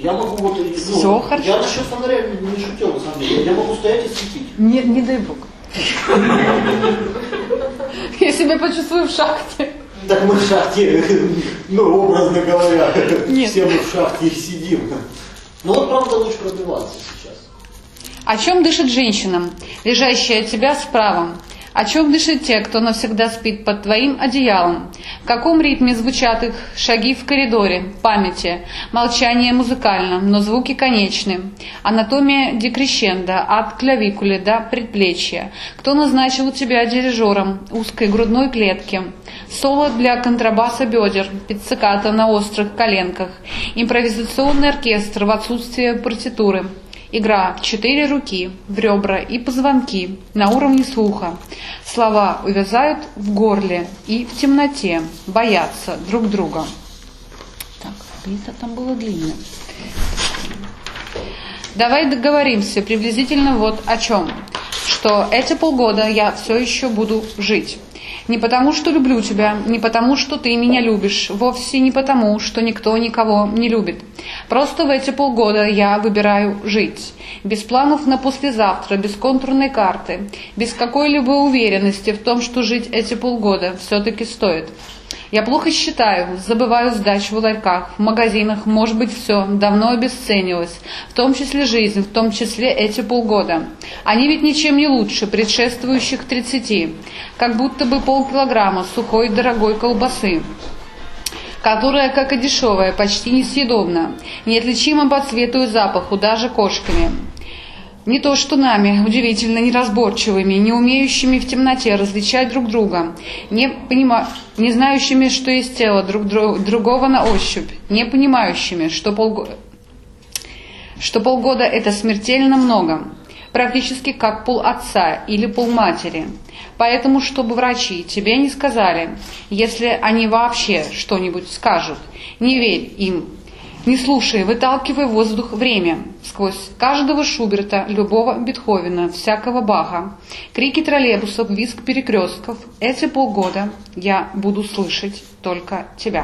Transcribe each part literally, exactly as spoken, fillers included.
Я могу вот... Ну, Все хорошо. Я насчет фонаря не шутил, на самом деле. Я могу стоять и светить. Не, не дай бог. Я себя почувствую в шахте. Так мы в шахте, ну, образно говоря, Нет. все мы в шахте и сидим. Ну вот правда лучше пробиваться сейчас. О чем дышит женщина, лежащая от тебя справа? О чем дышат те, кто навсегда спит под твоим одеялом? В каком ритме звучат их шаги в коридоре, памяти? Молчание музыкально, но звуки конечны. Анатомия декрещендо, от клавикули до предплечья. Кто назначил тебя дирижером узкой грудной клетки? Соло для контрабаса бедер, пицциката на острых коленках. Импровизационный оркестр в отсутствие партитуры. Игра в четыре руки, в ребра и позвонки, на уровне слуха. Слова увязают в горле и в темноте, боятся друг друга. Так, это там было длинное. Давай договоримся приблизительно вот о чем. Что эти полгода я все еще буду жить. Не потому, что люблю тебя, не потому, что ты меня любишь, вовсе не потому, что никто никого не любит. Просто в эти полгода я выбираю жить. Без планов на послезавтра, без контурной карты, без какой-либо уверенности в том, что жить эти полгода все-таки стоит. Я плохо считаю, забываю сдачу в ларьках, в магазинах, может быть, все давно обесценилось, в том числе жизнь, в том числе эти полгода. Они ведь ничем не лучше предшествующих тридцати, как будто бы полкилограмма сухой дорогой колбасы, которая, как и дешевая, почти несъедобна, неотличима по цвету и запаху, даже кошками. Не то что нами, удивительно неразборчивыми, не умеющими в темноте различать друг друга, не, понима... не знающими, что есть тело друг друг... другого на ощупь, не понимающими, что, полго... что полгода это смертельно много, практически как пол отца или пол матери. Поэтому, чтобы врачи тебе не сказали, если они вообще что-нибудь скажут, не верь им. Не слушай, выталкивай воздух время, сквозь каждого Шуберта, любого Бетховена, всякого Баха, крики троллейбусов, визг перекрестков. Эти полгода я буду слышать только тебя.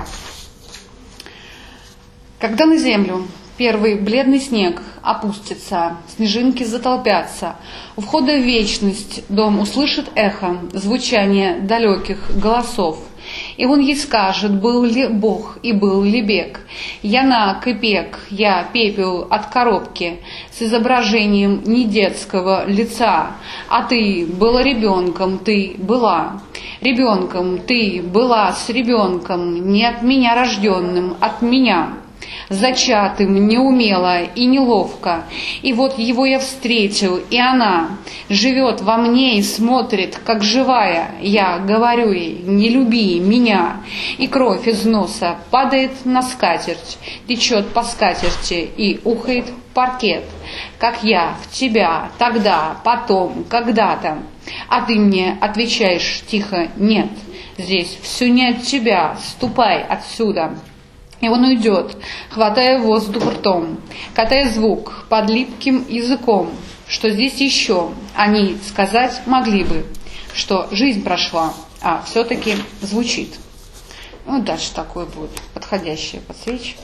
Когда на землю первый бледный снег опустится, снежинки затолпятся, у входа в вечность дом услышит эхо, звучание далеких голосов. И он ей скажет, был ли Бог и был ли бег. Я наг и пек, я пепел от коробки с изображением не детского лица. А ты была ребенком, ты была ребенком, ты была с ребенком, не от меня рожденным, от меня. Зачатым, неумело и неловко. И вот его я встретил, и она живет во мне и смотрит, как живая. Я говорю ей, не люби меня. И кровь из носа падает на скатерть, течет по скатерти и ухает в паркет. Как я в тебя, тогда, потом, когда-то. А ты мне отвечаешь тихо, нет, здесь все не от тебя, ступай отсюда. И он уйдет, хватая воздух ртом, катая звук под липким языком, что здесь еще они сказать могли бы, что жизнь прошла, а все-таки звучит. Ну, дальше такое будет подходящее подсвечивание.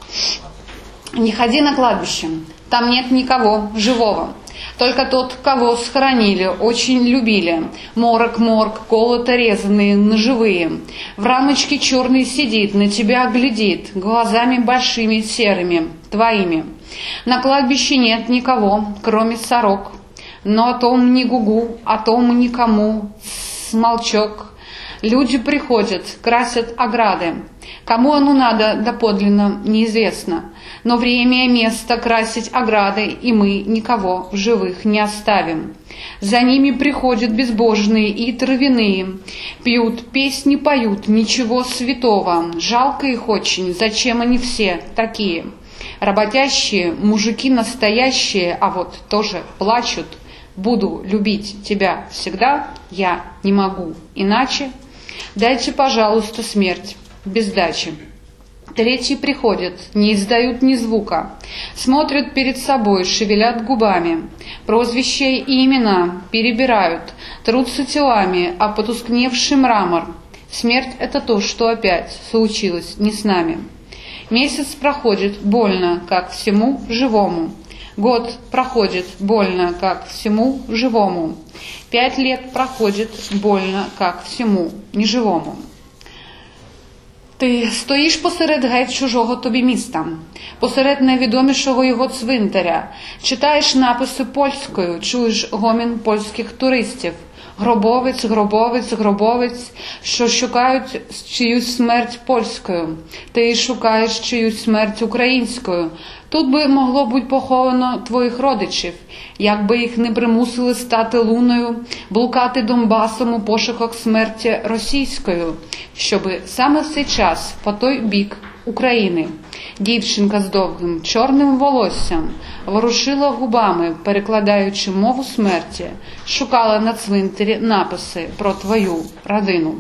Не ходи на кладбище, там нет никого живого. Только тот, кого схоронили, очень любили. Морок, морг, колото резанные, ножевые. В рамочке черный сидит, на тебя глядит, глазами большими серыми, твоими. На кладбище нет никого, кроме сорок. Но о том ни гугу, о том никому смолчок. Люди приходят, красят ограды. Кому оно надо доподлинно, неизвестно. Но время и место красить ограды, и мы никого в живых не оставим. За ними приходят безбожные и травяные. Пьют, песни поют, ничего святого. Жалко их очень, зачем они все такие? Работящие, мужики настоящие, а вот тоже плачут. Буду любить тебя всегда, я не могу иначе. Дайте, пожалуйста, смерть без дачи. Третьи приходят, не издают ни звука, смотрят перед собой, шевелят губами, прозвища и имена перебирают, трутся телами, а потускневший мрамор. Смерть — это то, что опять случилось не с нами. Месяц проходит больно, как всему живому. Год проходит больно, как всему живому. Пять лет проходит больно, как всему неживому. Ти стоїш посеред геть чужого тобі міста, посеред найвідомішого його цвинтаря, читаєш написи польською, чуєш гомін польських туристів, гробовець, гробовець, гробовець, що шукають чиюсь смерть польською, ти шукаєш чиюсь смерть українською. Тут би могло бути поховано твоїх родичів, якби їх не примусили стати луною, блукати Донбасом у пошуках смерті російською, щоби саме в цей час по той бік України дівчинка з довгим чорним волоссям ворушила губами, перекладаючи мову смерті, шукала на цвинтарі написи про твою родину.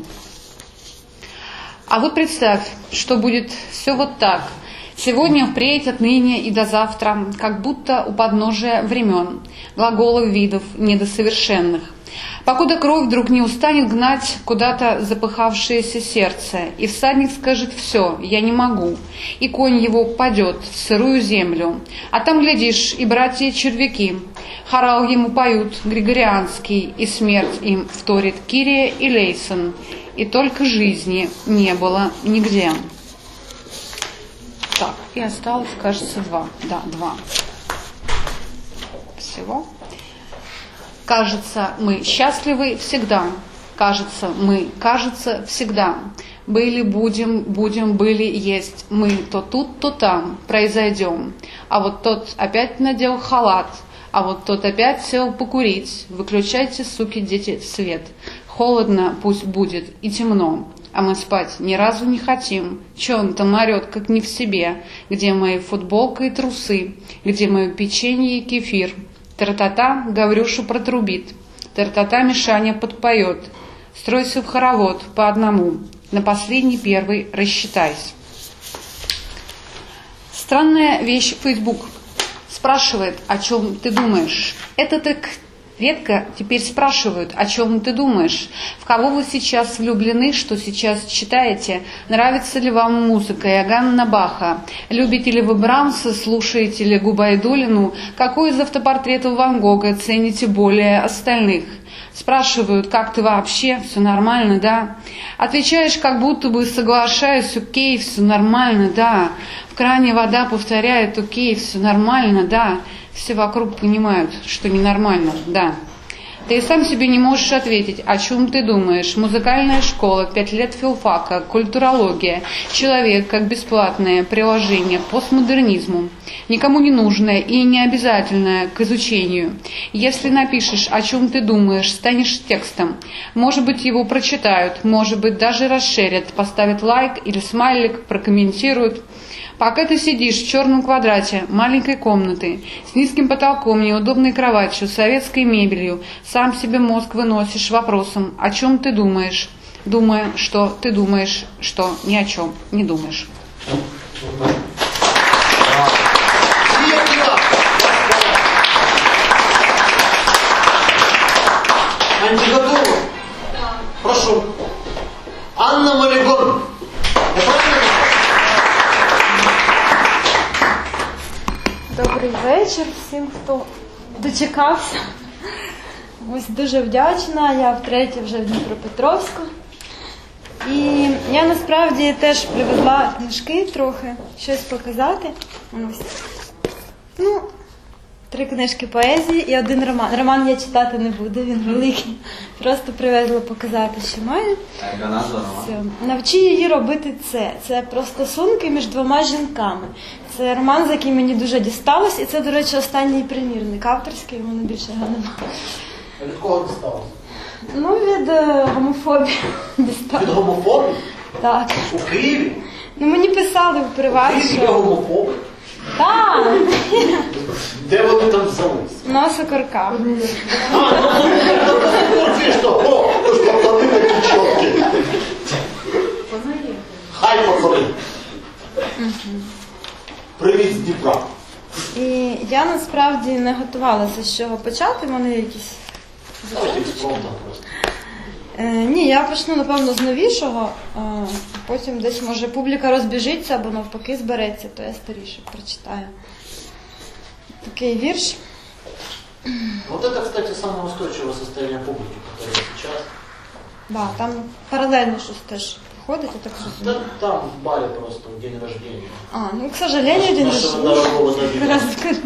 А вот представь, что будет все вот так. Сегодня, впредь, отныне и до завтра, как будто у подножия времен, глаголов видов недосовершенных. Покуда кровь вдруг не устанет гнать куда-то запыхавшееся сердце, и всадник скажет «все, я не могу», и конь его падет в сырую землю. А там, глядишь, и братья-червяки, хорал ему поют григорианский, и смерть им вторит Кирия и Лейсон, и только жизни не было нигде. Так, и осталось, кажется, два. Да, два. Всего. Кажется, мы счастливы всегда. Кажется, мы, кажется, всегда. Были, будем, будем, были, есть. Мы то тут, то там произойдем. А вот тот опять надел халат. А вот тот опять сел покурить. Выключайте, суки, дети, свет. Холодно пусть будет и темно. А мы спать ни разу не хотим. Че он там орет, как не в себе? Где моя футболка и трусы? Где мое печенье и кефир? Тра-та-та Гаврюшу протрубит. Тра-та-та Мишаня подпоет. Стройся в хоровод по одному. На последний первый рассчитайся. Странная вещь Facebook. Спрашивает, о чем ты думаешь. Это так... Редко теперь спрашивают, о чем ты думаешь, в кого вы сейчас влюблены, что сейчас читаете, нравится ли вам музыка Иоганна Баха, любите ли вы Брамса, слушаете ли Губайдулину, какой из автопортретов Ван Гога цените более остальных. Спрашивают, как ты вообще, все нормально, да? Отвечаешь, как будто бы соглашаюсь, окей, все нормально, да. В кране вода повторяет, окей, все нормально, да. Все вокруг понимают, что ненормально, да. Ты и сам себе не можешь ответить, о чем ты думаешь. Музыкальная школа, пять лет филфака, культурология, человек как бесплатное приложение, постмодернизму. Никому не нужное и не обязательное к изучению. Если напишешь, о чем ты думаешь, станешь текстом. Может быть, его прочитают, может быть, даже расширят, поставят лайк или смайлик, прокомментируют. Пока ты сидишь в черном квадрате маленькой комнаты, с низким потолком, неудобной кроватью, советской мебелью, сам себе мозг выносишь вопросом, о чем ты думаешь, думая, что ты думаешь, что ни о чем не думаешь. Анти готова? Да. Прошу. Анна Малигон. Добрий вечір всім, хто дочекався. Ось дуже вдячна, я втретє вже в Дніпропетровську. І я насправді теж привезла книжки трохи, щось показати. Ось. Ну, три книжки поезії і один роман. Роман я читати не буду, він великий. Просто привезла показати, що маю. А яка назва роману? Навчи її робити це. Це про стосунки між двома жінками. Це роман, за який мені дуже дісталось, і це, до речі, останній примірник авторський, у мене більше його немає. Від кого дісталось? Ну, від е, гомофобії дісталось. Від гомофобії? Так. У Києві? Ну, мені писали в приват, Києві є що... гомофоби? Так! Де вони там взялись? На Сокорках. А, ну, ну, що, о, то ж поплати такі чотки. Хай пацани. Привіт з Дніпра. І я насправді не готувалася, з чого почати, в мене є якісь... Давайте експлуатат просто. Е, ні, я почну, напевно, з новішого. Е, потім десь, може, публіка розбіжиться або навпаки збереться, то я старіше прочитаю. Такий вірш. Вот это, кстати, самое устойчивое состояние публики, которое сейчас. Да, там паралельно щось теж проходить, я так Да, розумію. там в баре просто день рождения. А, ну, к сожалению, день Нашего рождения. дорогого Давида. Раз скажу.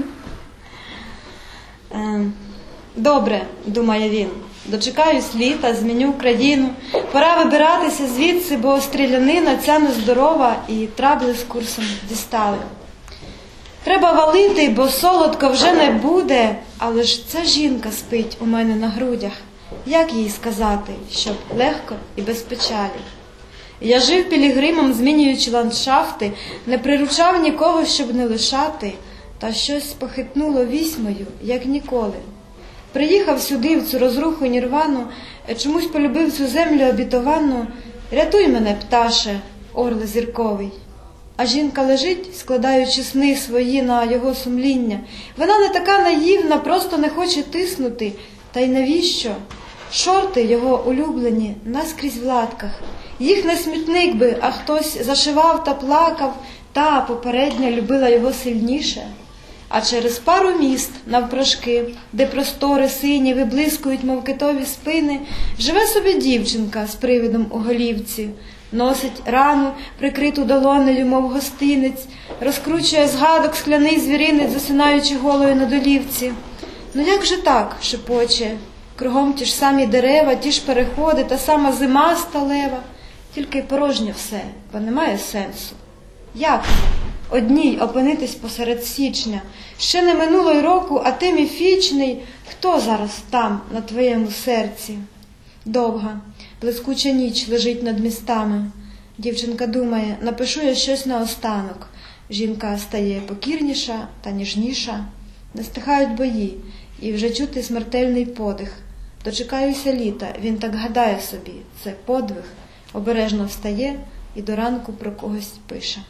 Ем, Добре, думає він, дочекаюсь літа, зміню країну. Пора вибиратися звідси, бо стрілянина ця нездорова і трабли з курсом дістали. Треба валити, бо солодко вже не буде, але ж ця жінка спить у мене на грудях. Як їй сказати, щоб легко і без печалі? Я жив пілігримом, змінюючи ландшафти, не приручав нікого, щоб не лишати, та щось похитнуло вісьмою, як ніколи. Приїхав сюди, в цю розруху нірвану, чомусь полюбив цю землю обітовану. Рятуй мене, пташе, орле зірковий. А жінка лежить, складаючи сни свої на його сумління. Вона не така наївна, просто не хоче тиснути. Та й навіщо? Шорти його улюблені наскрізь в латках. Їх не смітник би, а хтось зашивав та плакав, та попередня любила його сильніше. А через пару міст навпрошки, де простори сині виблискують, мов китові спини, живе собі дівчинка з привидом у голівці. Носить рану, прикриту долонею, мов гостинець, розкручує згадок скляний звіринець, засинаючи голою на долівці. Ну як же так, шепоче, кругом ті ж самі дерева, ті ж переходи, та сама зима сталева. Тільки порожнє все, бо немає сенсу. Як одній опинитись посеред січня? Ще не минуло й року, а ти міфічний. Хто зараз там, на твоєму серці? Довга, блискуча ніч лежить над містами. Дівчинка думає, напишу я щось наостанок. Жінка стає покірніша та ніжніша. Не стихають бої, і вже чути смертельний подих. Дочекаюся літа, він так гадає собі, це подвиг. Обережно встає і до ранку про когось пише.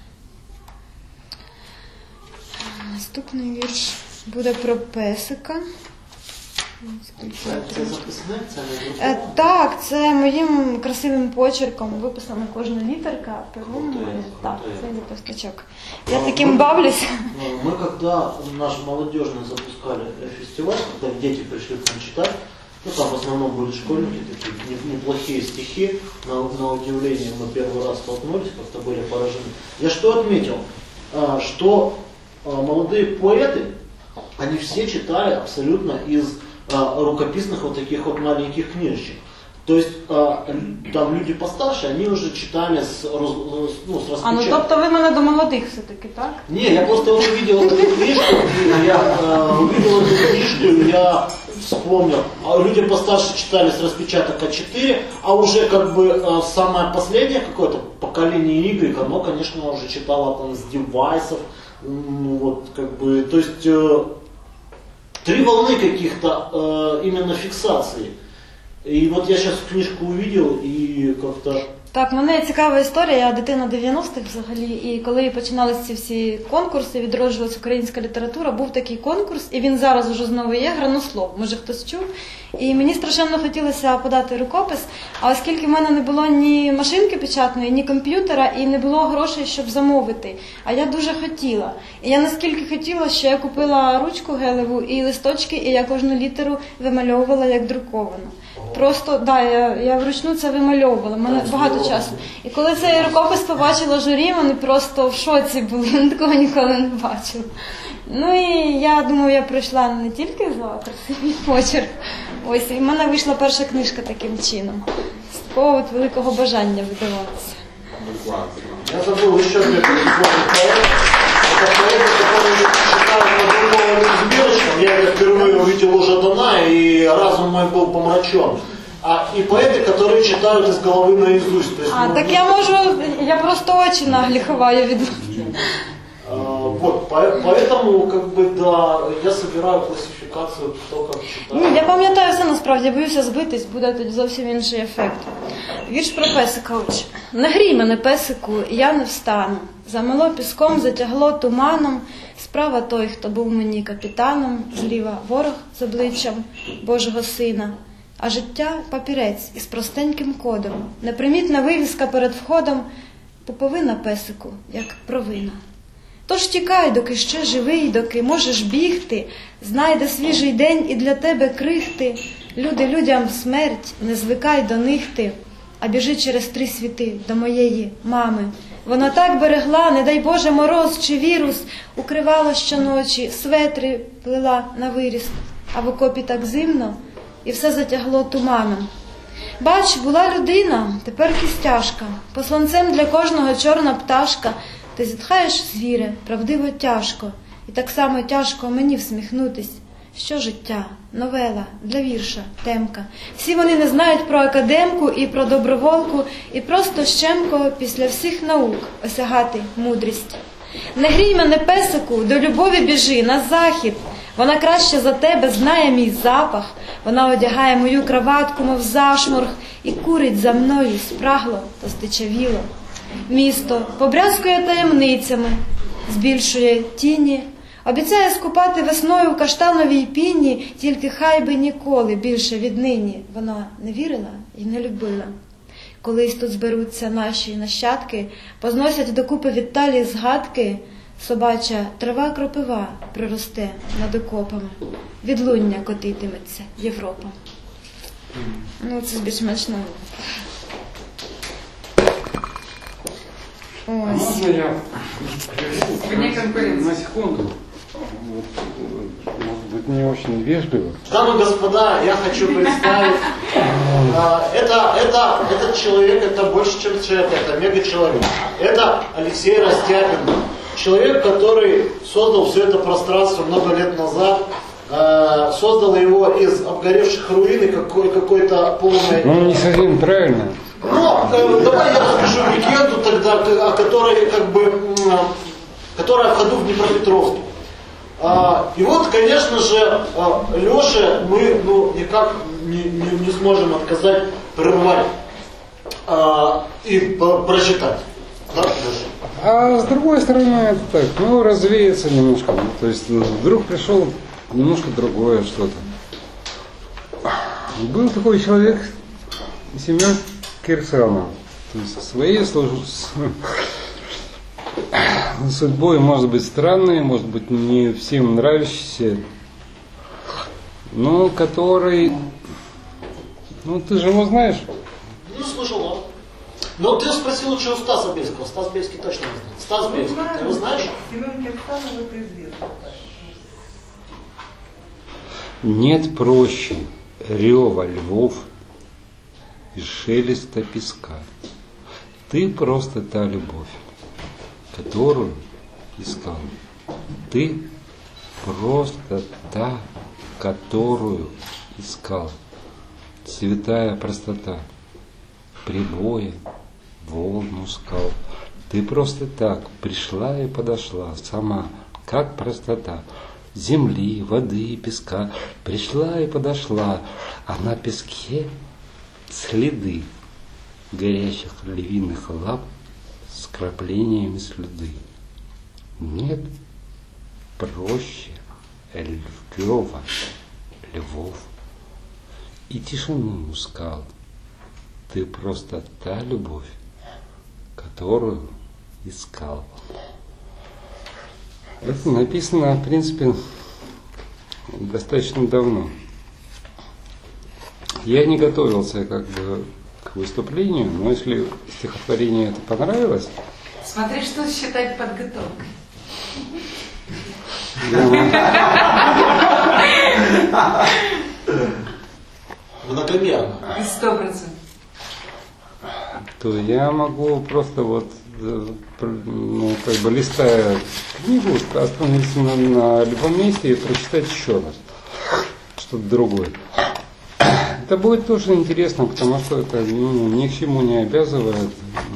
Наступний вірш буде про песика. Це записне? Це не Е, так, це моїм красивим почерком виписана кожна літерка, пером Круто, моє. Так, круто. це ліпосточок. Я таким бавлюся. Мы когда наш молодежный запускали фестиваль, когда дети пришли к нам читать, ну там в основном были школьники, такие не- неплохие стихи, на, на удивление мы первый раз столкнулись, как-то были поражены. Я что отметил? А, Что а, молодые поэты, они все читали абсолютно из а, рукописных вот таких вот маленьких книжечек. То есть а, там люди постарше, они уже читали с, роз- ну, с А ну распечаткой. тобто ви мене до молодих все-таки, так? Не, я просто увидел эту книжку, и я э, увидел эту книжку, и я вспомнил. А люди постарше читали с распечаток А четыре, а уже как бы э, самое последнее какое-то поколение Y, оно, конечно, уже читало там с девайсов, ну вот как бы, то есть э, три волны каких-то э, именно фиксации. И вот я сейчас книжку увидел и как-то... Так, мене цікава історія, я дитина дев'яностих взагалі, і коли починалися ці всі конкурси, відроджувалася українська література, був такий конкурс, і він зараз уже знову є, Гранослов, може хтось чув. І мені страшенно хотілося подати рукопис, а оскільки в мене не було ні машинки печатної, ні комп'ютера, і не було грошей, щоб замовити, а я дуже хотіла. І я наскільки хотіла, що я купила ручку гелеву і листочки, і я кожну літеру вимальовувала як друковану. Просто, да, я, я вручну це вимальовувала, в мене багато часу. І коли цей рукопис побачила журі, вони просто в шоці були, вони такого ніколи не бачили. Ну і я думаю, я пройшла не тільки за красивий почерк, ось, і в мене вийшла перша книжка таким чином. З такого от великого бажання видаватися. Я забыл еще две категории поэтов. Это поэты, которые читают по-другому избирочкам. Я это впервые увидел у Жадана, и разум мой был помрачен. А, и поэты, которые читают из головы наизусть. То есть, А, ну, так я можу, я просто очі наглі ховаю від... а, вот, по- поэтому, как бы, да, я собираю классификацию, кто как читает. Ні, я пам'ятаю все, насправді, боюся збитись, буде тоді зовсім інший ефект. Вірш про песика, отже. Не грій мене, песику, я не встану. Замело піском, затягло туманом. Справа той, хто був мені капітаном, зліва ворог з обличчям Божого сина. А життя – папірець із простеньким кодом. Непримітна вивіска перед входом. Пуповина, песику, як провина. Тож тікай, доки ще живий, доки можеш бігти, знайде свіжий день і для тебе крихти. Люди людям смерть, не звикай до них ти, а біжи через три світи до моєї мами. Вона так берегла, не дай Боже мороз чи вірус, укривала щоночі, светри плела на виріст, а в окопі так зимно, і все затягло туманом. Бач, була людина, тепер кістяшка, посланцем для кожного чорна пташка. Ти зітхаєш, звіре, правдиво тяжко, і так само тяжко мені всміхнутись. Що життя, новела, для вірша, темка. Всі вони не знають про академку і про доброволку, і просто щемко після всіх наук осягати мудрість. Не грій мене, песику, до любові біжи, на захід. Вона краще за тебе знає мій запах. Вона одягає мою краватку, мов зашморг, і курить за мною спрагло та здичавіло. Місто побрязкує таємницями, збільшує тіні, обіцяє скупати весною в каштановій піні, тільки хай би ніколи більше віднині вона не вірила і не любила. Колись тут зберуться наші нащадки, позносять докупи відталі згадки, собача трава кропива приросте над окопами, відлуння котитиметься Європа. Ну, це більш-менш наука. Можно я Вне конкуренции. на секунду? Вот, может быть, не очень вежливо. Дамы и господа, я хочу представить, а, это, это, этот человек, это больше, чем человек, это мега-человек. Это Алексей Растяпин, человек, который создал все это пространство много лет назад, а, создал его из обгоревших руин и какой, какой-то полной... Ну, не совсем правильно. Ну, э, давай я расскажу легенду тогда, о которой, как бы, э, которая в ходу в Днепропетровске. А, и вот, конечно же, э, Леше мы ну, никак не, не, не сможем отказать прервать э, и по- прочитать. Да, Леша? А с другой стороны, это так, ну, развеяться немножко. Ну, то есть вдруг пришел немножко другое что-то. Был такой человек, Семен Кирсанов. То есть своей служ- судьбой может быть странной, может быть не всем нравящейся, но который, ну ты же его знаешь. Ну, слышал, да. Но ты спросил лучше у Стаса Бельского. Стас Бельский точно не знает. Стас Бельский, ты его знаешь? Семен Кирсанов — это известно. Нет проще рева львов и шелеста песка. Ты просто та любовь, которую искал. Ты просто та, которую искал. Святая простота, прибоя, волну скал. Ты просто так пришла и подошла сама, как простота. Земли, воды и песка пришла и подошла, а на песке следы горячих львиных лап с краплениями следы. Нет проще льва, львов и тишину у скал. Ты просто та любовь, которую искал. Это написано, в принципе, достаточно давно. Я не готовился как бы к выступлению, но если стихотворение это понравилось, Смотри, что считать подготовкой. Многомерно. Сто процентов. то я могу просто вот, э, пр- ну, как бы листая книгу, остановиться на, на любом месте и прочитать еще раз что-то другое. Это будет тоже интересно, потому что это ну, ни к чему не обязывает.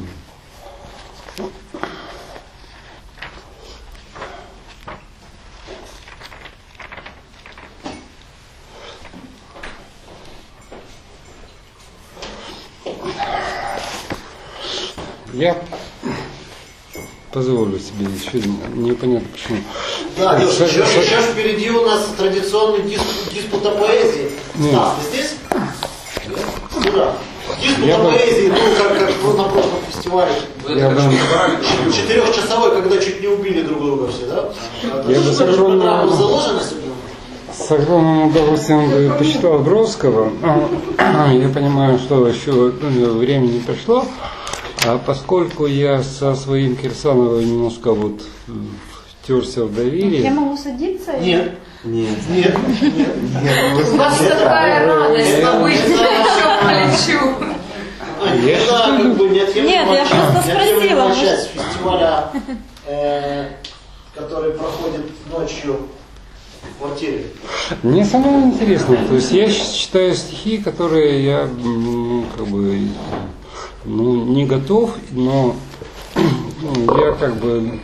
Я позволю себе еще непонятно почему. Да, Леша, Со- сейчас, со- сейчас впереди у нас традиционный диспут, диспут о поэзии. Нет. Стас, ты здесь? Ура. Диспут о поэзии, ну, как, как на прошлом фестивале. Я бы, Четырехчасовой, когда чуть не убили друг друга все, да? Я бы с огромным, заложено себе? с огромным удовольствием бы почитал Бродского. Я понимаю, что еще время не пришло. А поскольку я со своим Кирсановым немножко вот втерся в доверие. Я могу садиться? Нет. Нет. Нет. Нет. У вас такая радость побыть еще полечу. Я Да, как бы неотъемлемая Нет, я часть- просто неотъемлемая спросила, часть фестиваля, э, который проходит ночью в квартире. Мне самое интересное, то есть я щ- читаю стихи, которые я ну, как бы ну, не готов, но ну, я как бы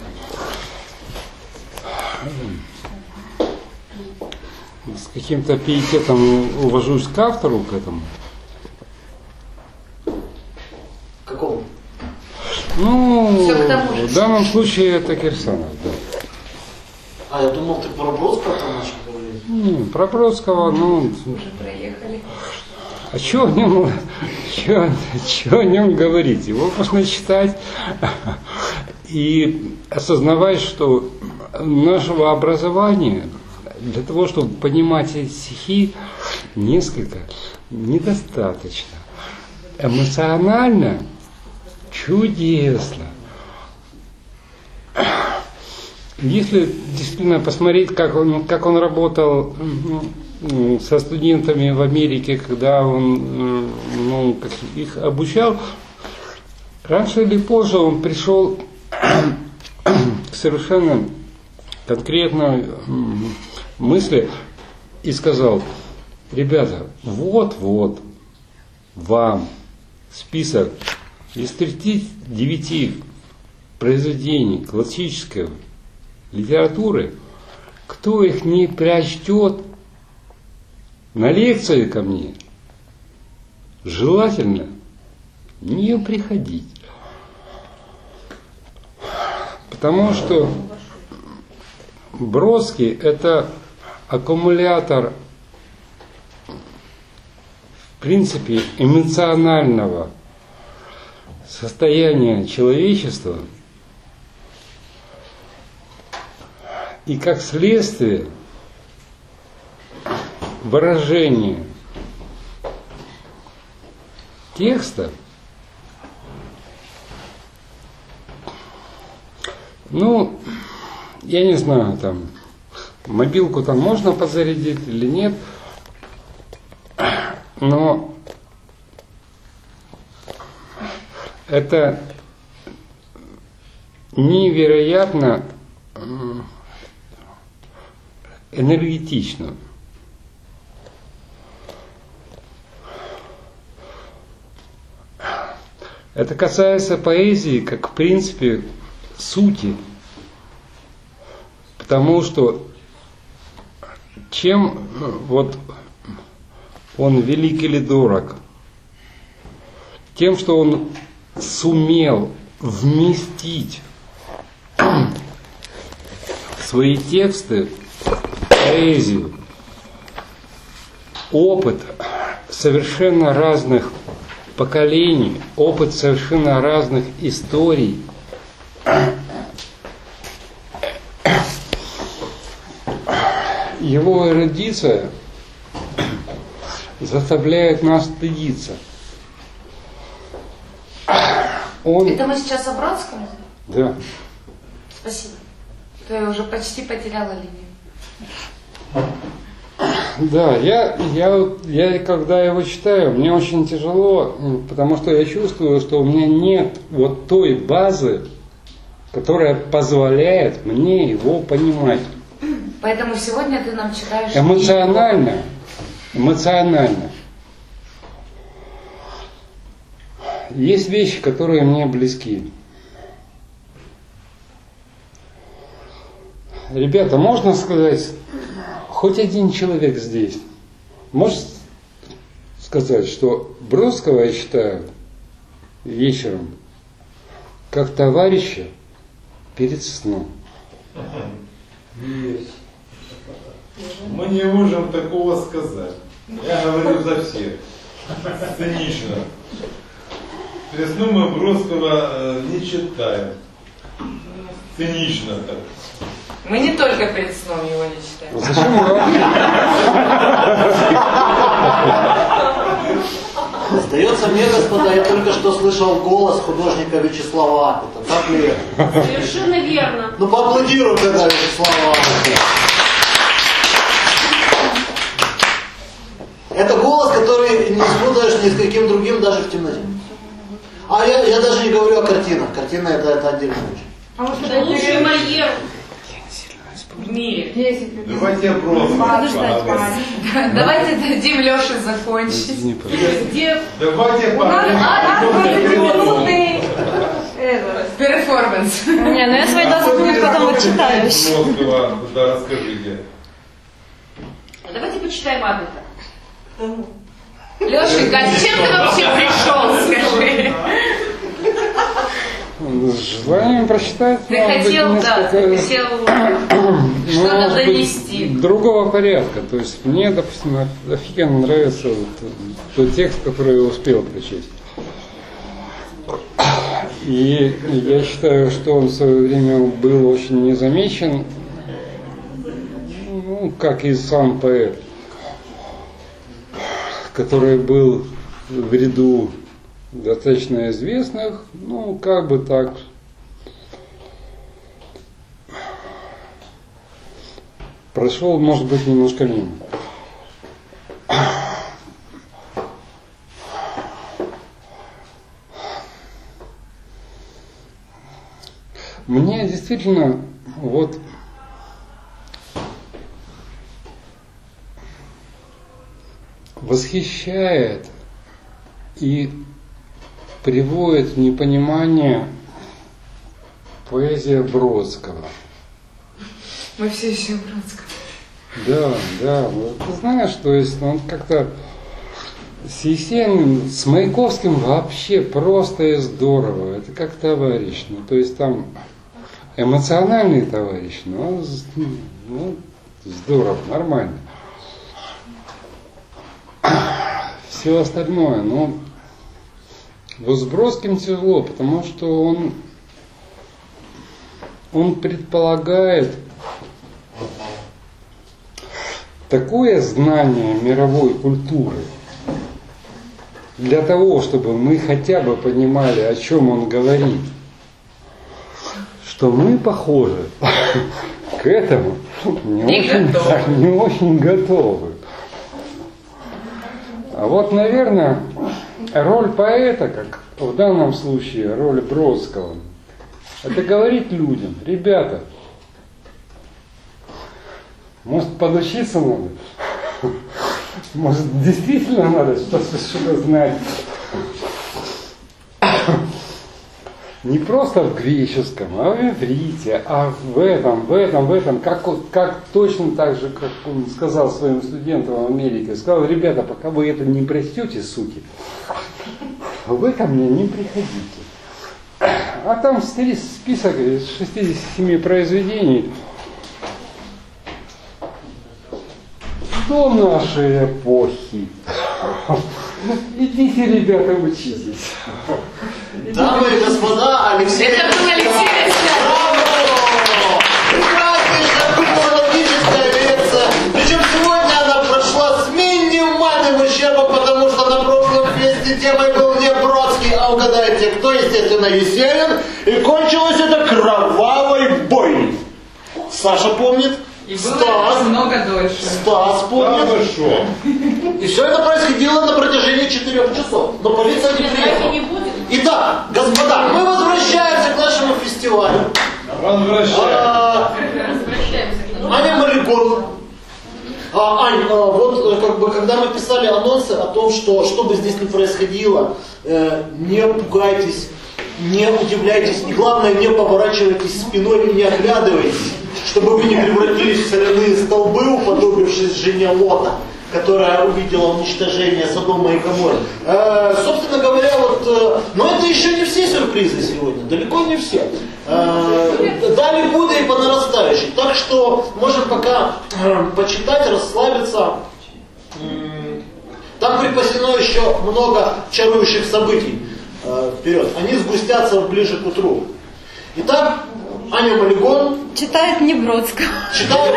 с каким-то пиететом увожусь к автору, к этому. Какому? Ну, Всё к тому же. в данном случае это Кирсанов, да. А, я думал, ты про Бродского там начал говорить. Ну, про Бродского, ну, Уже проехали. а что о нем, чё, чё о нем говорить? Его можно читать и осознавать, что нашего образования для того, чтобы понимать эти стихи, несколько недостаточно. Эмоционально чудесно. Если действительно посмотреть, как он, как он работал ну, со студентами в Америке, когда он ну, как их обучал, раньше или позже он пришел к совершенно конкретной мысли и сказал: ребята, вот-вот вам список из тридцати девяти произведений классической литературы, кто их не прочтет на лекции ко мне, желательно не приходить. Потому что Бродский – это аккумулятор, в принципе, эмоционального состояния человечества, и как следствие выражение текста, ну, я не знаю, там, мобилку там можно подзарядить или нет, но это невероятно энергетично. Это касается поэзии как в принципе сути. Потому что чем вот он велик или дорог, тем, что он сумел вместить в свои тексты поэзию, опыт совершенно разных поколений, опыт совершенно разных историй. Его эрудиция заставляет нас стыдиться. Он... Это мы сейчас о Бродском? Да. Спасибо. То я уже почти потеряла линию. Да, я, я, я когда его читаю, мне очень тяжело, потому что я чувствую, что у меня нет вот той базы, которая позволяет мне его понимать. Поэтому сегодня ты нам читаешь... Эмоционально, эмоционально. Есть вещи, которые мне близки. Ребята, можно сказать, хоть один человек здесь может сказать, что Бродского я считаю вечером как товарища перед сном? Есть. Мы не можем такого сказать. Я говорю за всех. Цинично. Весну мы Бродского э, не читаем. Цинично так. Мы не только перед сном его не читаем. Зачем вы? Сдается мне, господа, я только что слышал голос художника Вячеслава Апета. Так ли это? Совершенно верно. Ну поаплодируй тогда Вячеслава Апета. Это голос, который не спутаешь ни с каким другим, даже в темноте. А я, я даже не говорю о картинах. Картина это, это отдельная вещь. А вот это лучший майер В мире. Давайте я просто. Давайте дадим Леше закончить. Не пожалуйста. где Давайте Минутный Перформанс. Не, ну я свои двадцать минут потом отчитаюсь. Бродского, да, расскажите. Давайте почитаем Абета. Леша, зачем ты вообще пришел, скажи? С желанием прочитать. Ты может быть, хотел, да, несколько- ты хотел Ну, что-то может быть, донести. другого порядка. То есть мне, допустим, офигенно нравится вот тот текст, который я успел прочесть. И я считаю, что он в свое время был очень незамечен, ну, как и сам поэт, который был в ряду достаточно известных, ну, как бы так, прошел, может быть, немножко мимо. Мне действительно вот восхищает и приводит в непонимание поэзия Бродского. Мы все еще Бродского. Да, да, вот ты знаешь, то есть он как-то с Есениным, с Маяковским вообще просто и здорово. Это как товарищ. Ну, то есть там эмоциональный товарищ, но ну, здорово, нормально. Все остальное, ну, вот с Бродским тяжело, потому что он, он предполагает такое знание мировой культуры для того, чтобы мы хотя бы понимали, о чем он говорит, что мы, похоже, к этому не, Не очень, готовы. так, не очень готовы. А вот, наверное, роль поэта, как в данном случае роль Бродского, это говорить людям: ребята, может, подучиться надо? Может, действительно надо что-то, что-то знать? Не просто в греческом, а в иврите, а в этом, в этом, в этом, как, как точно так же, как он сказал своим студентам в Америке, сказал: ребята, пока вы это не прочтете, суки, вы ко мне не приходите. А там список из шестидесяти семи произведений до нашей эпохи. Идите, ребята, учитесь. Дамы и господа, Алексей... Это был Алексей Алексеевич. Браво! Прекраснейшая культурологическая лекция. Причем сегодня она прошла с минимальным ущербом, потому что на прошлом фесте темой был не Бродский, а угадайте, кто, естественно, Есенин. И кончилось это кровавой бойней. Саша помнит? И было Стас. много дольше. Стас помнит? Хорошо. И все это происходило на протяжении четырех часов. Но полиция не приехала. не будет. Итак, господа, мы возвращаемся к нашему фестивалю. Возвращаем. А, Возвращаемся к тому. Аня Маликон. А, Ань, а, вот э, как бы, когда мы писали анонсы о том, что что бы здесь ни происходило, э, не пугайтесь, не удивляйтесь, и главное, не поворачивайтесь спиной и не оглядывайтесь, чтобы вы не превратились в соляные столбы, уподобившись жене Лота, которая увидела уничтожение Содома и Гоморры. Э, собственно говоря, вот, э, но это еще не все сюрпризы сегодня, далеко не все. Э, далее будет и по нарастающей. Так что можем пока э, почитать, расслабиться. М, Там припасено еще много чарующих событий э, вперед. Они сгустятся ближе к утру. Итак, Аня Малигон Читает не Бродского. читает...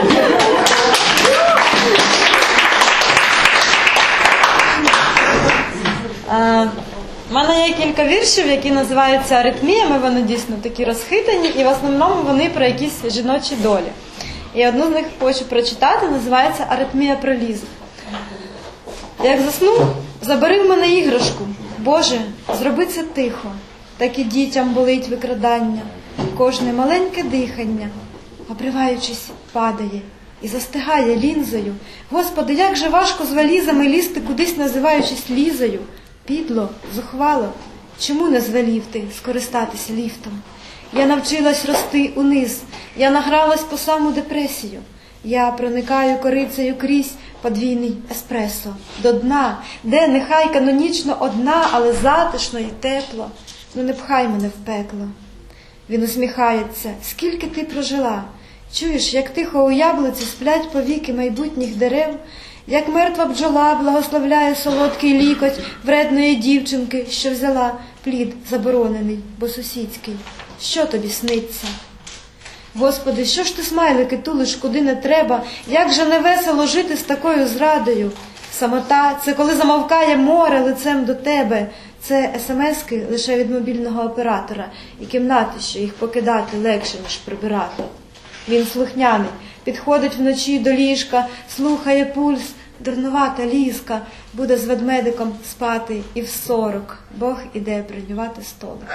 Е, У мене є кілька віршів, які називаються аритміями, вони дійсно такі розхитані, і в основному вони про якісь жіночі долі. І одну з них хочу прочитати, називається «Аритмія про Лізу». Як засну, забери в мене іграшку. Боже, зроби це тихо, так і дітям болить викрадання, кожне маленьке дихання, обриваючись, падає і застигає лінзою. Господи, як же важко з валізами лізти кудись, називаючись Лізою. Підло, зухвало, чому не звелів ти скористатись ліфтом? Я навчилась рости униз, я награлась по саму депресію. Я проникаю корицею крізь подвійний еспресо. До дна, де нехай канонічно одна, але затишно і тепло. Ну не пхай мене в пекло. Він усміхається, скільки ти прожила. Чуєш, як тихо у яблуці сплять повіки майбутніх дерев, як мертва бджола благословляє солодкий лікоть вредної дівчинки, що взяла плід заборонений, бо сусідський. Що тобі сниться? Господи, що ж ти смайлики тулиш, куди не треба? Як же не весело жити з такою зрадою? Самота – це коли замовкає море лицем до тебе. Це смски лише від мобільного оператора і кімнати, що їх покидати легше, ніж прибирати. Він слухняний, підходить вночі до ліжка, слухає пульс, дурнувата Лізка, буде з ведмедиком спати і в сорок. Бог іде бронювати столик.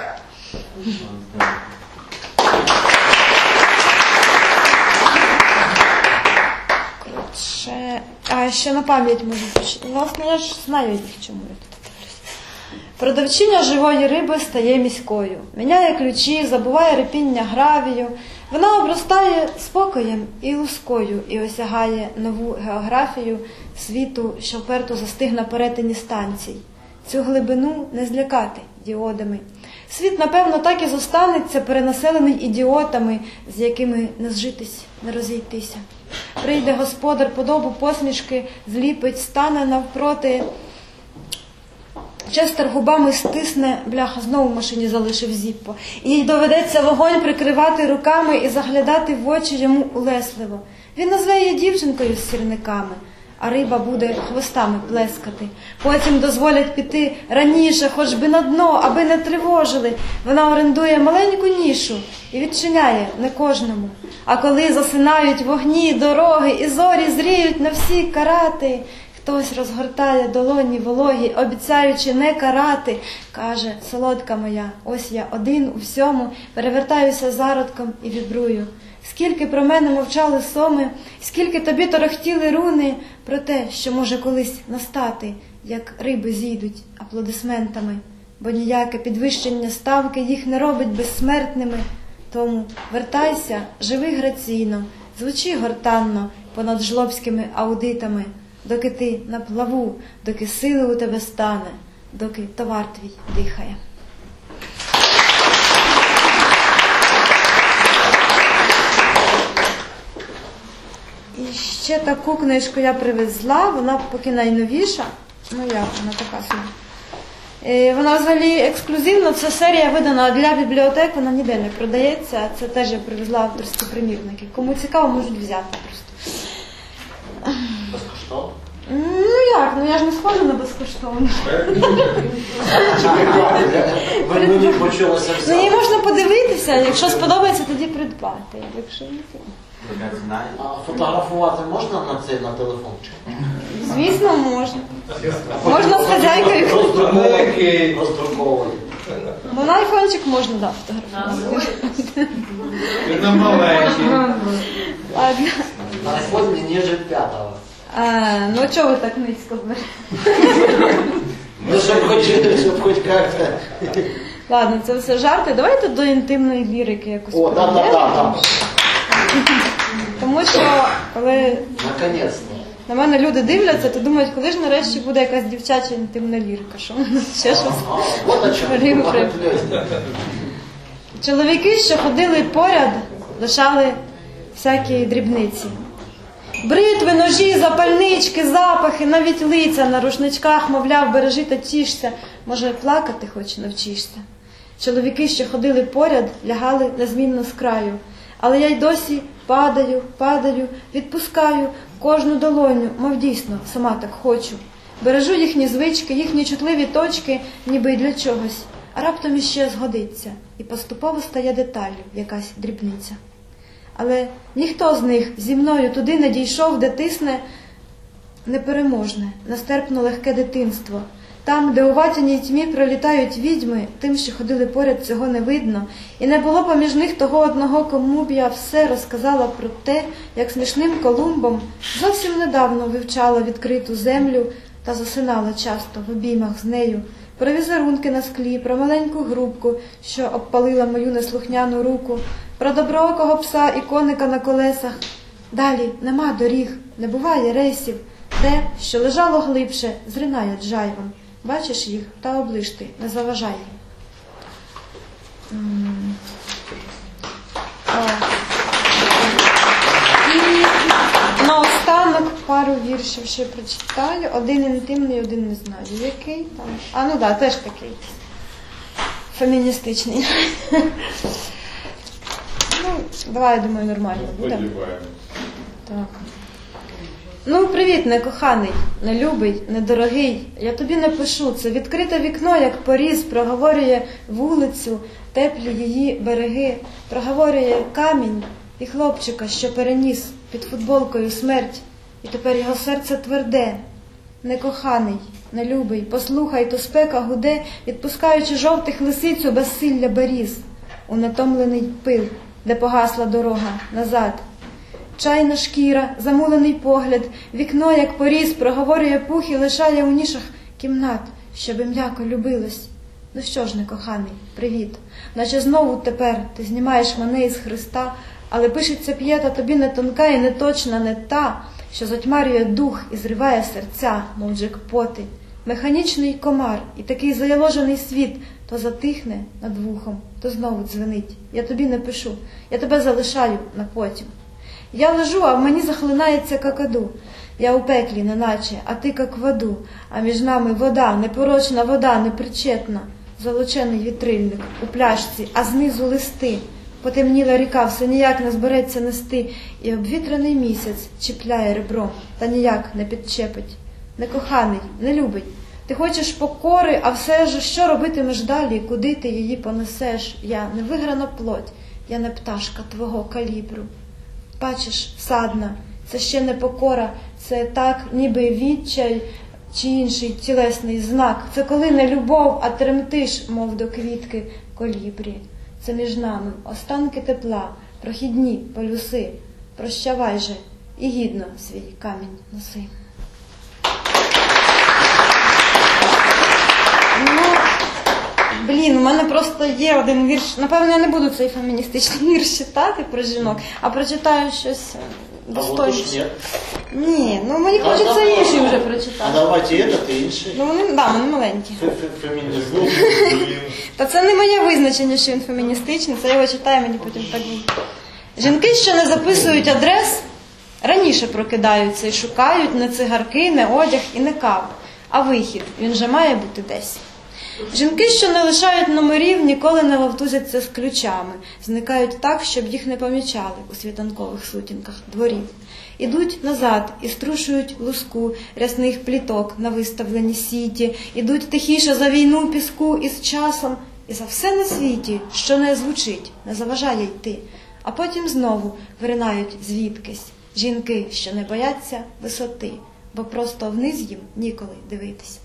Коротше, а ще на пам'ять можу почитати. Власне, я ж знаю їх, чому я тут дивлюсь. Продавчиня живої риби стає міською, міняє ключі, забуває репіння гравію. Вона обростає спокоєм і лускою і осягає нову географію світу, що вперто застиг на перетині станцій. Цю глибину не злякати діодами. Світ, напевно, так і зостанеться, перенаселений ідіотами, з якими не зжитись, не розійтися. Прийде господар, подобу посмішки зліпить, стане навпроти. Честер губами стисне, бляха, знову в машині залишив Зіппо. І їй доведеться вогонь прикривати руками і заглядати в очі йому улесливо. Він назве її дівчинкою з сірниками, а риба буде хвостами плескати. Потім дозволять піти раніше, хоч би на дно, аби не тривожили. Вона орендує маленьку нішу і відчиняє не кожному. А коли засинають вогні, дороги і зорі зріють на всі карати, хтось розгортає долоні вологі, обіцяючи не карати. Каже, солодка моя, ось я один у всьому, перевертаюся зародком і вібрую. Скільки про мене мовчали соми, скільки тобі торохтіли руни про те, що може колись настати, як риби зійдуть аплодисментами, бо ніяке підвищення ставки їх не робить безсмертними. Тому вертайся, живи граційно, звучи гортанно понад жлобськими аудитами, доки ти на плаву, доки сили у тебе стане, доки товар твій дихає. І ще таку книжку я привезла, вона поки найновіша, ну як, вона така собі. І вона взагалі ексклюзивна, це серія видана для бібліотек, вона ніде не продається, це теж я привезла авторські примірники. Кому цікаво, можуть взяти просто. Безкоштовно? Ну як, ну я ж не схожа на безкоштовно. Ви мені почулося Ну її все. можна подивитися, якщо сподобається, тоді придбати. Якщо ні, то... А фотографувати можна на цей, на телефончик? Звісно, можна. Можна з хазяйкою. Роздруковувати. Роздруковувати. Ну на айфончик можна, да, фотографувати. Ты на маленький. Ладно. На айфоне ниже пятого. А, ну чого ви так низько берете? Ну, чтобы хоть, чтобы хоть как-то. Ладно, це все жарти. Давайте до інтимної лірики якось. О, да, да, перейдемо. да, там. Тому що, коли Наконец-то. на мене люди дивляться, то думають, коли ж нарешті буде якась дівчача інтимна лірика. Що ще щось? А, вот о чем. Рівень. Чоловіки, що ходили поряд, лишали всякі дрібниці. Бритви, ножі, запальнички, запахи, навіть лиця на рушничках, мовляв, бережи та тішся, може плакати хоч навчишся. Чоловіки, що ходили поряд, лягали незмінно з краю, але я й досі падаю, падаю, відпускаю кожну долоню, мов дійсно, сама так хочу. Бережу їхні звички, їхні чутливі точки, ніби й для чогось, а раптом іще згодиться, і поступово стає деталлю якась дрібниця. Але ніхто з них зі мною туди не дійшов, де тисне непереможне, нестерпно легке дитинство. Там, де у ватяній тьмі пролітають відьми, тим, що ходили поряд, цього не видно. І не було поміж них того одного, кому б я все розказала про те, як смішним Колумбом зовсім недавно вивчала відкриту землю та засинала часто в обіймах з нею, про візерунки на склі, про маленьку грубку, що обпалила мою неслухняну руку, про доброокого пса і коника на колесах. Далі нема доріг, не буває рейсів. Те, що лежало глибше, зринає джайвом. Бачиш їх та оближ ти, не заважай їм. І наостанок пару віршів ще прочитаю. Один інтимний, один не знаю. Який там? А, ну так, да, теж такий. Феміністичний. Ну, давай, я думаю, нормально буде. Так. Ну, привіт, некоханий, нелюбий, недорогий. Я тобі не пишу. Це відкрите вікно, як поріз, проговорює вулицю, теплі її береги, проговорює камінь і хлопчика, що переніс під футболкою смерть, і тепер його серце тверде. Некоханий, нелюбий, послухай, то спека гуде, відпускаючи жовтих лисицю безсилля беріз, у натомлений пил, де погасла дорога назад. Чайна шкіра, замулений погляд, вікно, як поріз, проговорює пух і лишає у нішах кімнат, щоби м'яко любилось. Ну що ж, некоханий, привіт. Наче знову тепер ти знімаєш мене із Христа, але пишеться п'єта тобі не тонка і не точна, не та, що затьмарює дух і зриває серця, мов джекпоти. Механічний комар і такий заяложений світ то затихне над вухом, то знову дзвенить. Я тобі не пишу, я тебе залишаю на потім. Я лежу, а в мені захлинається какаду. Я у пеклі неначе, а ти як в аду, а між нами вода, непорочна вода, непричетна. Золочений вітрильник у пляшці, а знизу листи. Потемніла ріка, все ніяк не збереться нести, і обвітрений місяць чіпляє ребром, та ніяк не підчепить. Некоханий, нелюбий, ти хочеш покори, а все ж що робитимеш далі, куди ти її понесеш? Я не виграна плоть, я не пташка твого калібру. Бачиш, садна, це ще не покора, це так, ніби відчай чи інший тілесний знак. Це коли не любов, а тремтиш, мов до квітки колібрі. Це між нами останки тепла, прохідні полюси. Прощавай же і гідно свій камінь носи. Ну, блін, у мене просто є один вірш. Напевно, я не буду цей феміністичний вірш читати про жінок, а прочитаю щось достойніше. Ні, ну мені хочеться інший вже прочитати. А давайте этот і інший. Ну, вони, да, вони маленькі. Фемінізм. Та це не моє визначення, що він феміністичний, це я його читаю, мені потім так буде. Жінки, що не записують адрес, раніше прокидаються і шукають не цигарки, не одяг і не каву, а вихід, він же має бути десь. Жінки, що не лишають номерів, ніколи не вовтузяться з ключами, зникають так, щоб їх не помічали у світанкових сутінках дворів. Ідуть назад і струшують луску рясних пліток на виставленій сіті, ідуть тихіше за війну піску із часом, і за все на світі, що не звучить, не заважає йти. А потім знову виринають звідкись жінки, що не бояться висоти, бо просто вниз їм ніколи дивитись.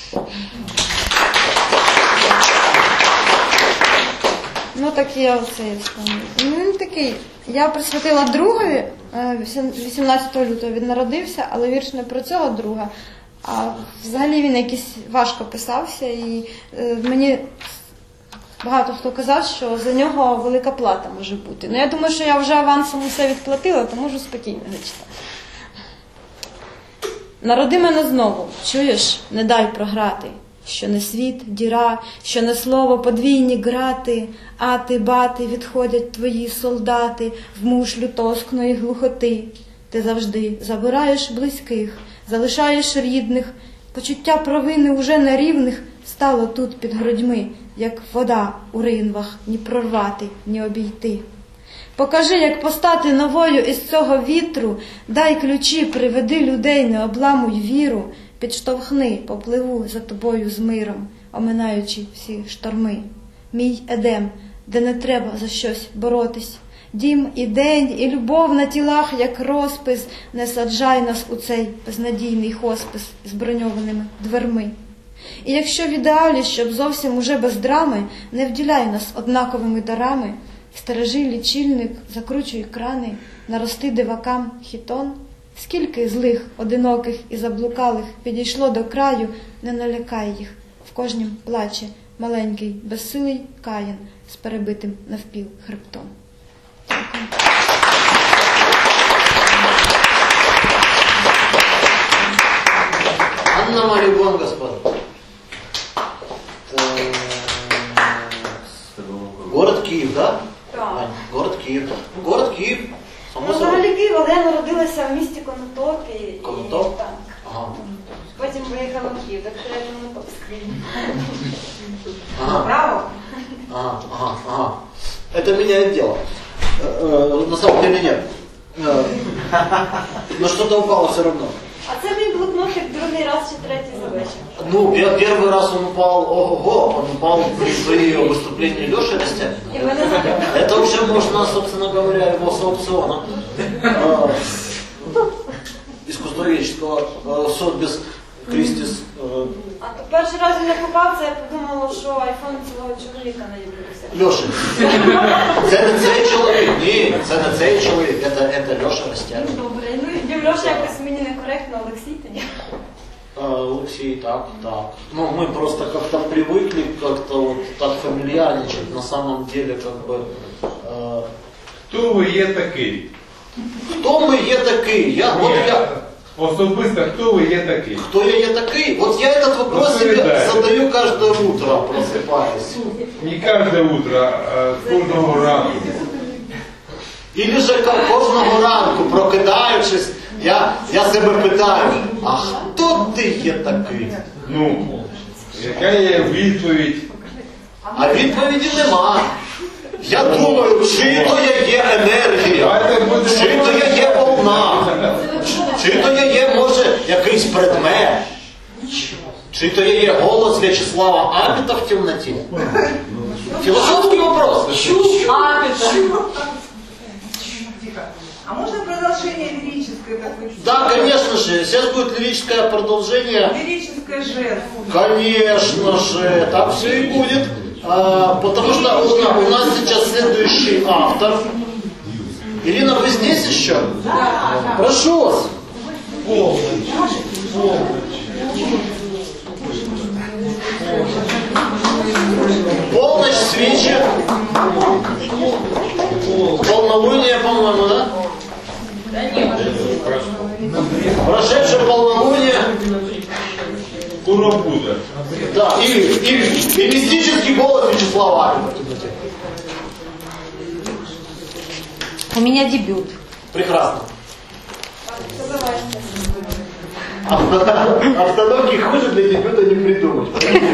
Ну, такий оцей останній. Ну, він такий. Я присвятила другові, вісімнадцятого лютого він народився, але вірш не про цього друга, а взагалі він якийсь важко писався, і е, мені багато хто казав, що за нього велика плата може бути. Ну, я думаю, що я вже авансом усе відплатила, то можу спокійно зачитати. Народи мене знову, чуєш, не дай програти, що не світ, діра, що не слово, подвійні грати, ати, бати, відходять твої солдати в мушлю тоскної глухоти. Ти завжди забираєш близьких, залишаєш рідних. Почуття провини уже нерівних стало тут під грудьми, як вода у ринвах, ні прорвати, ні обійти. Покажи, як постати новою із цього вітру, дай ключі, приведи людей, не обламуй віру, підштовхни, попливу за тобою з миром, оминаючи всі шторми. Мій Едем, де не треба за щось боротись, дім і день, і любов на тілах, як розпис, не саджай нас у цей безнадійний хоспис з броньованими дверми. І якщо в ідеалі, щоб зовсім уже без драми, не вділяй нас однаковими дарами, стережи лічильник, закручуй крани, нарости дивакам хітон. Скільки злих, одиноких і заблукалих підійшло до краю, не налякай їх, в кожнім плаче маленький, безсилий Каїн з перебитим навпіл хребтом. Анна Марибон, господа. Город Киев, да? Так. Город Киев. Город Киев. Само Ну, собой. взагалі Київ, але я народилася в місті Конотоп. І, Конотоп? і, так. Ага. Потім поїхала в Київ, так що я Конотопський. Ага. Браво! Ага, ага, ага. Это меняет дело. Э, э, на самом деле нет. Э, но что-то упало все равно. А це мій блокнотик другий раз чи третій за вечір. Ну, пер- первый раз он упал, ого-го, он упал при выступлении Леши Растя. І мене забрали. Это уже можно, собственно говоря, его с аукциона. Э, искусствоведческого э, Сотбис Кристис. Э, А то перший раз він не попав, це я подумала, що айфон цілого чоловіка наїбився. Леша. Це не цей чоловік. Ні, це не цей чоловік. Це, це Леша Растя. Добре, ну і Льоша якось мені некоректно, Олексій тоді. Алексей, так, так. Ну, мы просто как-то привыкли как-то вот так фамильярничать. На самом деле, как бы... Э, Хто ви є такий? Хто ми є такий? Я, вот я... Особисто, хто ви є такий? Кто я є такий? Вот я этот вопрос себе Отвечайте. задаю каждое утро, просыпаясь. Не кожне утро, а кожного ранку. Или же как кожного ранку, прокидаючись, я, я себе питаю, а хто ти є такий? Ну, яка є відповідь? А відповіді нема. Я думаю, чи то я є енергія, чи то я є волна, чи то я є, може, якийсь предмет, чи то я є голос В'ячеслава Аміта в темноті. Философский вопрос. А можно продолжение лирическое такое? Да, конечно же. Сейчас будет лирическое продолжение. Лирическое жертва. Конечно же. Так все и будет. А, потому что у нас, у нас сейчас следующий автор. Ирина, вы здесь еще? Да. Прошу вас. Полночь, свечи. Полнолуние, по-моему, да? Да нет. Прошедшее полнолуние. Скоро буде. Да, и, и, и мистический голос Вячеслава Амина. У меня дебют. Прекрасно. Обстановки хуже для дебюта не придумать.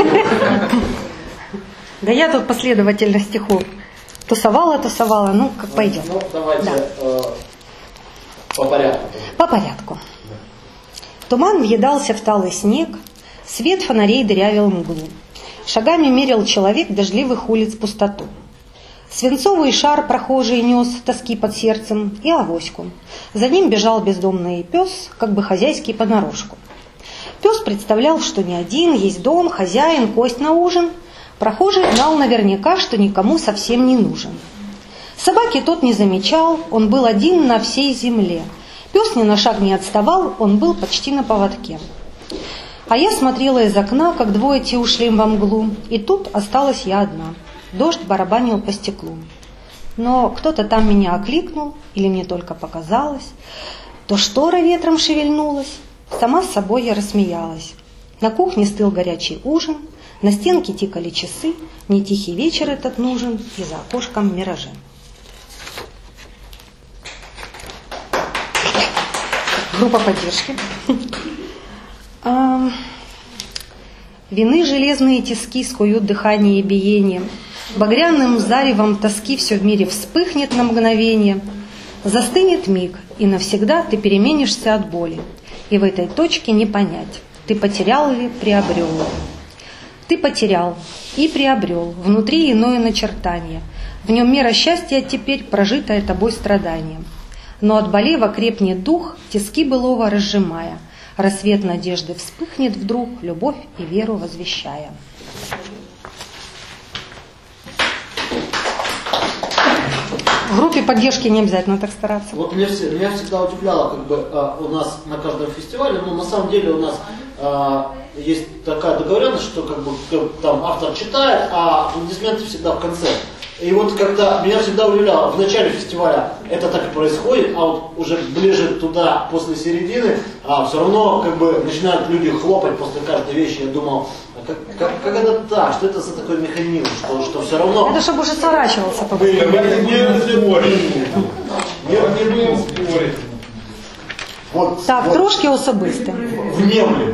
Да я тут последовательно стихов тусовала, тусовала, ну, как пойдет. Ну, давайте Да. э, по порядку. По порядку. Туман въедался в талый снег, свет фонарей дырявил мглу. Шагами мерил человек дождливых улиц пустоту. Свинцовый шар прохожий нес тоски под сердцем и авоську. За ним бежал бездомный пес, как бы хозяйский понарошку. Пес представлял, что не один, есть дом, хозяин, кость на ужин. Прохожий знал наверняка, что никому совсем не нужен. Собаки тот не замечал, он был один на всей земле. Пес ни на шаг не отставал, он был почти на поводке. А я смотрела из окна, как двое те ушли во мглу, и тут осталась я одна. Дождь барабанил по стеклу. Но кто-то там меня окликнул, или мне только показалось. То штора ветром шевельнулась, сама с собой я рассмеялась. На кухне стыл горячий ужин, на стенке тикали часы, мне тихий вечер этот нужен, и за окошком миражи. группа поддержки. А, Вины железные тиски скуют дыхание и биение. Багряным заревом тоски все в мире вспыхнет на мгновение. Застынет миг, и навсегда ты переменишься от боли. И в этой точке не понять, ты потерял или приобрел. Ты потерял и приобрел внутри иное начертание. В нем мера счастья теперь прожитое тобой страдание. Но от болева крепнет дух, тиски былого разжимая. Рассвет надежды вспыхнет вдруг, любовь и веру возвещая. В группе поддержки не обязательно так стараться. Вот меня, меня всегда удивляло, как бы а, у нас на каждом фестивале, но на самом деле у нас а, есть такая договоренность, что как бы там автор читает, а аплодисменты всегда в конце. И вот когда меня всегда удивляло, в начале фестиваля это так и происходит, а вот уже ближе туда, после середины, а, все равно как бы начинают люди хлопать после каждой вещи. Я думал, а как, как, как это так, что это за такой механизм, что, что все равно... Это чтобы уже сворачивался. Мы не будем спорить. Мы не будем спорить. Вот, Так, вот, трошки особисте. внемлем.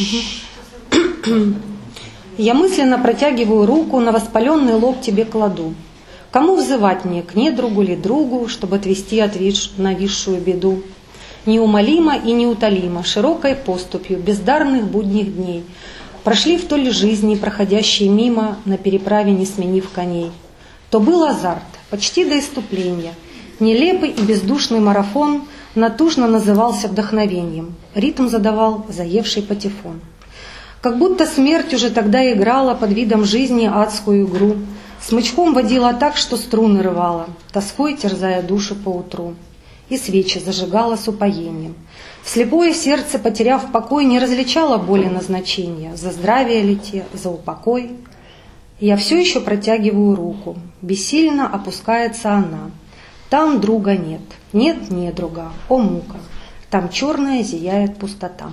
Я мысленно протягиваю руку, на воспаленный лоб тебе кладу. Кому взывать мне, к недругу ли другу, чтобы отвести от виш... нависшую беду? Неумолимо и неутолимо, широкой поступью, бездарных будних дней, прошли вдоль жизни, проходящие мимо, на переправе не сменив коней. То был азарт, почти до исступления. Нелепый и бездушный марафон натужно назывался вдохновением. Ритм задавал заевший патефон. Как будто смерть уже тогда играла под видом жизни адскую игру. Смычком водила так, что струны рвала, тоской терзая душу поутру. И свечи зажигала с упоением. Слепое сердце, потеряв покой, не различало боли назначения. За здравие ли те, за упокой. Я все еще протягиваю руку. Бессильно опускается она. Там друга нет, нет недруга, о мука. Там черная зияет пустота.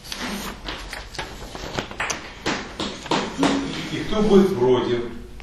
И кто будет против?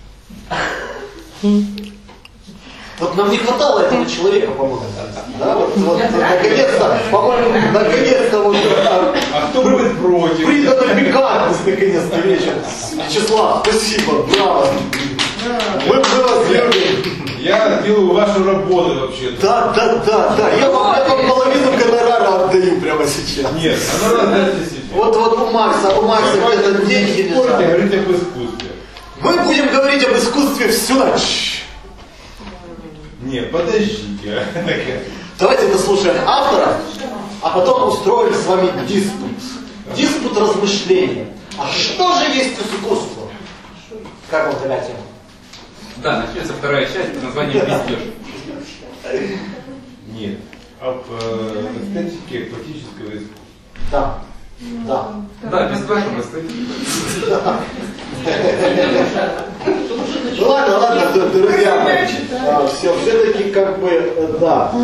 Вот нам не хватало этого человека, по-моему. Да, вот, вот, наконец-то, по-моему, наконец-то вот, а, А кто будет против? придана пикантность, наконец-то, вечер. Вячеслав, спасибо, браво. Мы, мы вас любим. Я делаю вашу работу вообще-то. Да, да, да, да. Я вам, я вам половину гонорара отдаю прямо сейчас. Нет, оно раздайте себе. Вот, вот у Макса, у Макса где-то деньги Можете лежат. говорить об искусстве. Мы будем говорить об искусстве всю ночь. Нет, подождите. Давайте дослушаем автора, а потом устроим с вами диспут. Диспут размышления. А что же есть искусство? Как вам такая тема? Да, начнется вторая часть под названием «Пиздеж». Нет. Об э, эстетике классического искусства. Да. Да. Да, без вашего эстетики. Ну ладно, ладно, друзья мои. А, все, все-таки как бы, э, да.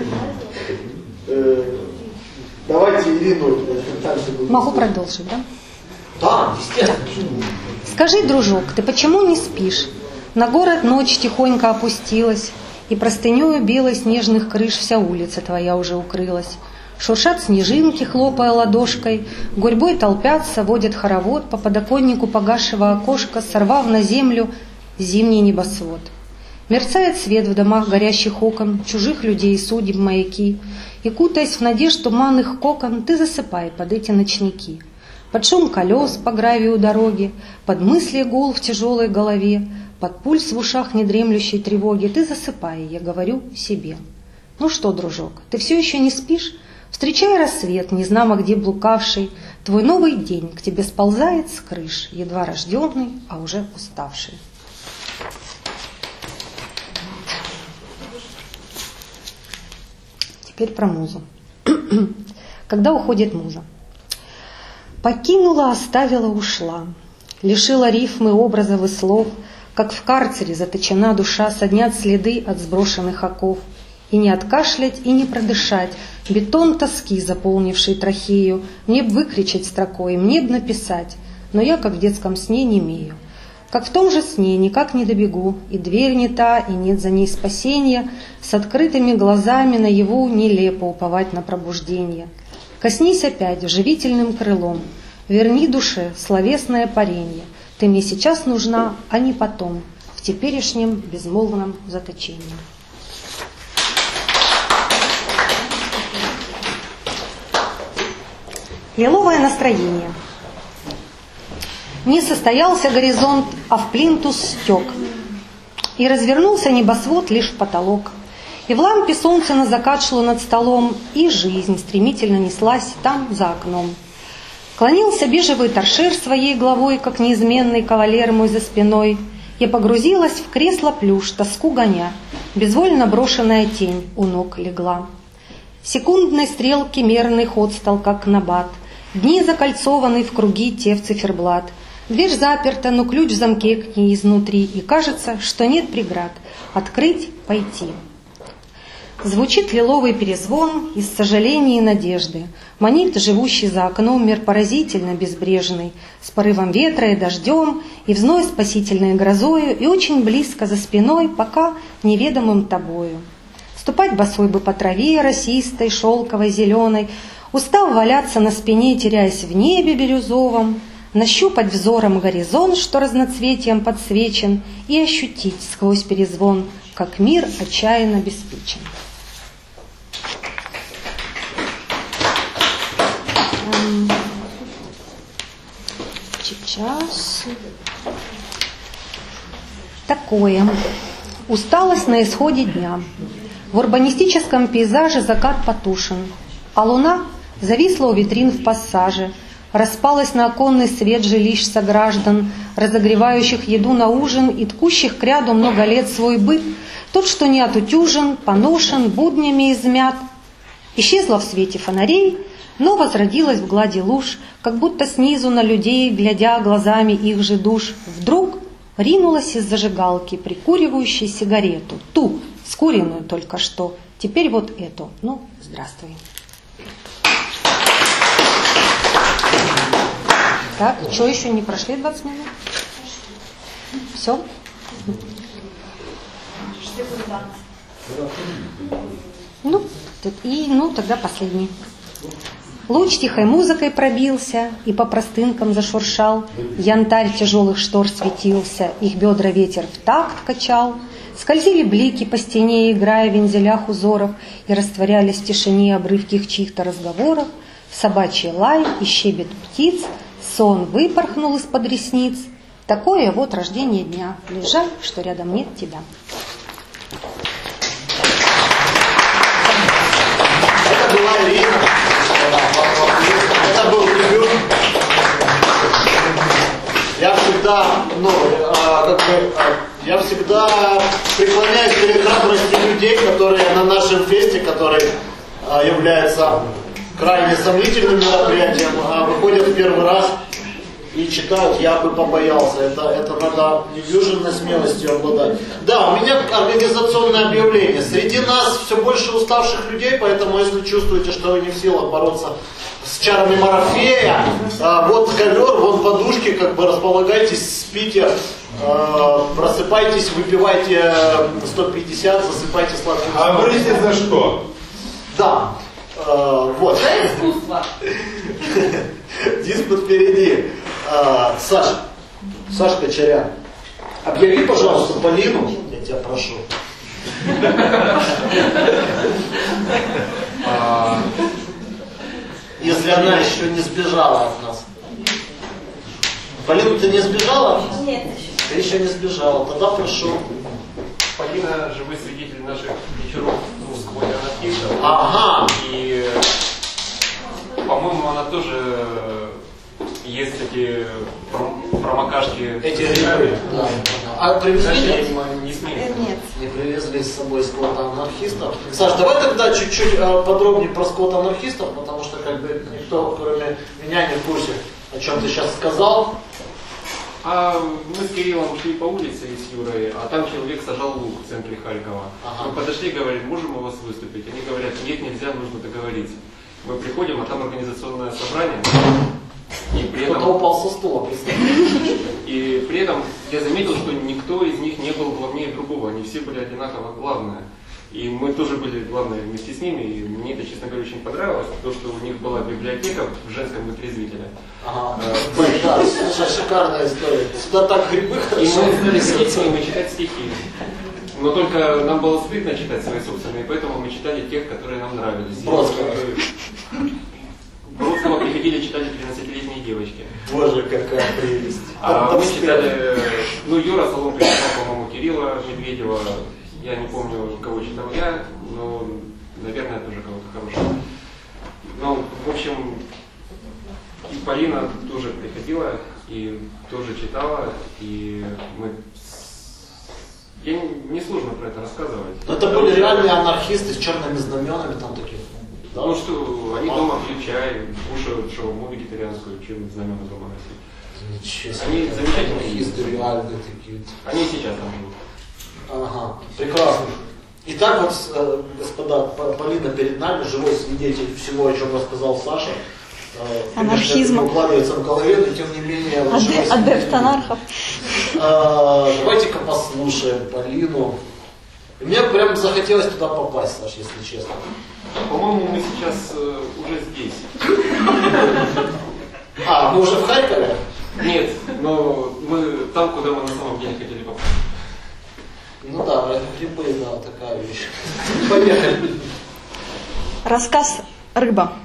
Э, Давайте Ирину также будем. Могу продолжить, да? Да, естественно. Скажи, дружок, ты почему не спишь? На город ночь тихонько опустилась, и простынёю белой снежных крыш вся улица твоя уже укрылась. Шуршат снежинки, хлопая ладошкой, гурьбой толпятся, водят хоровод по подоконнику погасшего окошка, сорвав на землю зимний небосвод. Мерцает свет в домах горящих окон, чужих людей судеб маяки, и, кутаясь в надежд туманных кокон, ты засыпай под эти ночники. Под шум колес по гравию дороги, под мысли гул в тяжелой голове, под пульс в ушах недремлющей тревоги, ты засыпай, я говорю себе. Ну что, дружок, ты все еще не спишь? Встречай рассвет, незнамо где блукавший, твой новый день к тебе сползает с крыш, едва рожденный, а уже уставший. Теперь про музу. Когда уходит муза? Покинула, оставила, ушла, лишила рифмы, образов и слов, как в карцере заточена душа, соднят следы от сброшенных оков. И не откашлять, и не продышать, бетон тоски, заполнивший трахею, мне б выкричать строкой, мне б написать, но я, как в детском сне, немею. Как в том же сне, никак не добегу, и дверь не та, и нет за ней спасения, с открытыми глазами наяву нелепо уповать на пробуждение. Коснись опять живительным крылом, верни душе словесное паренье. Ты мне сейчас нужна, а не потом, в теперешнем безмолвном заточении. Лиловое настроение. Не состоялся горизонт, а в плинтус стек, и развернулся небосвод лишь в потолок. И в лампе солнце на закат шло над столом, и жизнь стремительно неслась там за окном. Клонился бежевый торшер своей головой, как неизменный кавалер мой за спиной. Я погрузилась в кресло плюш, тоску гоня, безвольно брошенная тень у ног легла. Секундной стрелки мерный ход стал, как набат, дни закольцованы в круги те в циферблат. Дверь заперта, но ключ в замке к ней изнутри, и кажется, что нет преград открыть, пойти. Звучит лиловый перезвон из сожалений и надежды, манит живущий за окном мир поразительно безбрежный, с порывом ветра и дождем, и в зной спасительной грозою, и очень близко за спиной, пока неведомым тобою. Ступать босой бы по траве росистой, шелковой, зеленой, устав валяться на спине, теряясь в небе бирюзовом, нащупать взором горизонт, что разноцветием подсвечен, и ощутить сквозь перезвон, как мир отчаянно обеспечен. Сейчас. Такое. Усталость на исходе дня. В урбанистическом пейзаже закат потушен, а луна зависла у витрин в пассаже, распалась на оконный свет жилищ сограждан, разогревающих еду на ужин и ткущих к ряду много лет свой быт, тот, что не отутюжен, поношен, буднями измят. Исчезла в свете фонарей, но возродилась в глади луж, как будто снизу на людей, глядя глазами их же душ, вдруг ринулась из зажигалки, прикуривающей сигарету, ту, скуренную только что, теперь вот эту. Ну, здравствуй. Так, что еще не прошли двадцать минут? Все? Ну, и, ну, тогда последний. Луч тихой музыкой пробился и по простынкам зашуршал, янтарь тяжелых штор светился, их бедра ветер в такт качал, скользили блики по стене, играя в вензелях узоров, и растворялись в тишине обрывки их чьих-то разговоров, собачий лай и щебет птиц, сон выпорхнул из-под ресниц. Такое вот рождение дня, лишь жаль, что рядом нет тебя. Это была Ирина. Это был дебют. Я всегда, ну, а, как бы, а, я всегда преклоняюсь перед храбростью людей, которые на нашем фесте, который а, является крайне сомнительным мероприятием, а, выходят в первый раз и читают. Я бы побоялся. Это, это надо недюжинной смелостью обладать. Да, у меня организационное объявление. Среди нас все больше уставших людей, поэтому если чувствуете, что вы не в силах бороться с чарами Морфея, а, вот ковер, вон подушки, как бы располагайтесь, спите, а, просыпайтесь, выпивайте сто пятьдесят, засыпайте сладким. А боритесь за что? Да. А, вот. За искусство. Диспут впереди. А, Саша, Сашка Чарян, объяви, пожалуйста, Полину, я тебя прошу. Если она еще не сбежала от нас. Полина, ты не сбежала от нас? Нет. Ты еще не сбежала, тогда прошу. Полина живой свидетель наших вечеров ну, сквозь анархистов. Ага. И, по-моему, она тоже есть эти промокашки. Эти грибы. Да. А привезли? Я не, не смею. Нет. Не привезли с собой сквота анархистов. Саш, давай тогда чуть-чуть э, подробнее про сквота анархистов, потому что как бы никто, кроме меня, не в курсе, о чем ты сейчас сказал. А мы с Кириллом шли по улице и с Юрой, а там человек сажал лук в центре Харькова. Ага. Мы подошли и говорим, можем у вас выступить? Они говорят, нет, нельзя, нужно договориться. Мы приходим, а там организационное собрание. И при этом... Кто-то упал со стула, представляешь? И при этом я заметил, что никто из них не был главнее другого, они все были одинаково главные. И мы тоже были, главное, вместе с ними, и мне это, честно говоря, очень понравилось, то, что у них была библиотека в женском вытрезвителе. Ага, да, слушай, шикарная история. Сюда так грибы хорошо. И мы стали сидеть с ними и читать стихи. Но только нам было стыдно читать свои собственные, поэтому мы читали тех, которые нам нравились. Бродского. Бродского приходили читать тринадцатилетние девочки. Боже, какая прелесть. А мы читали, ну, Юра Соломка читал, по-моему, Кирилла Медведева. Я не помню, кого читал я, но, наверное, тоже кого-то хорошего. Ну, в общем, и Полина тоже приходила и тоже читала, и мы... Я не, не сложно про это рассказывать. Но это были реальные анархисты с черными знаменами там такие. Да? Ну что, они дома пьют чай, кушают шаурму вегетарианскую, чем знамена дома носить. Ничего себе. Они замечательные. Анархисты реальные такие. Они сейчас там живут. Ага, прекрасно. Итак, вот, э, господа, Полина перед нами, живой свидетель всего, о чем рассказал Саша. Э, Анархизма. Конечно, это укладывается в голове, но тем не менее... Вот, Адеп, адепт анархов. Э, давайте-ка послушаем Полину. Мне прям захотелось туда попасть, Саш, если честно. По-моему, мы сейчас э, уже здесь. А, мы уже в Харькове? Нет, но мы там, куда мы на самом деле хотели попасть. Ну да, грибы, да, такая вещь. Поехали. Рассказ «Рыба».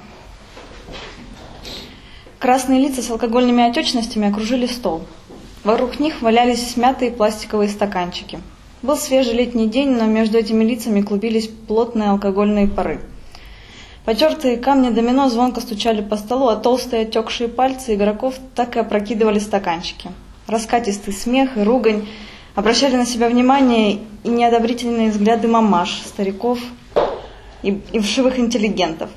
Красные лица с алкогольными отечностями окружили стол. Вокруг них валялись смятые пластиковые стаканчики. Был свежий летний день, но между этими лицами клубились плотные алкогольные пары. Потертые камни домино звонко стучали по столу, а толстые отекшие пальцы игроков так и опрокидывали стаканчики. Раскатистый смех и ругань обращали на себя внимание и неодобрительные взгляды мамаш, стариков и, и вшивых интеллигентов.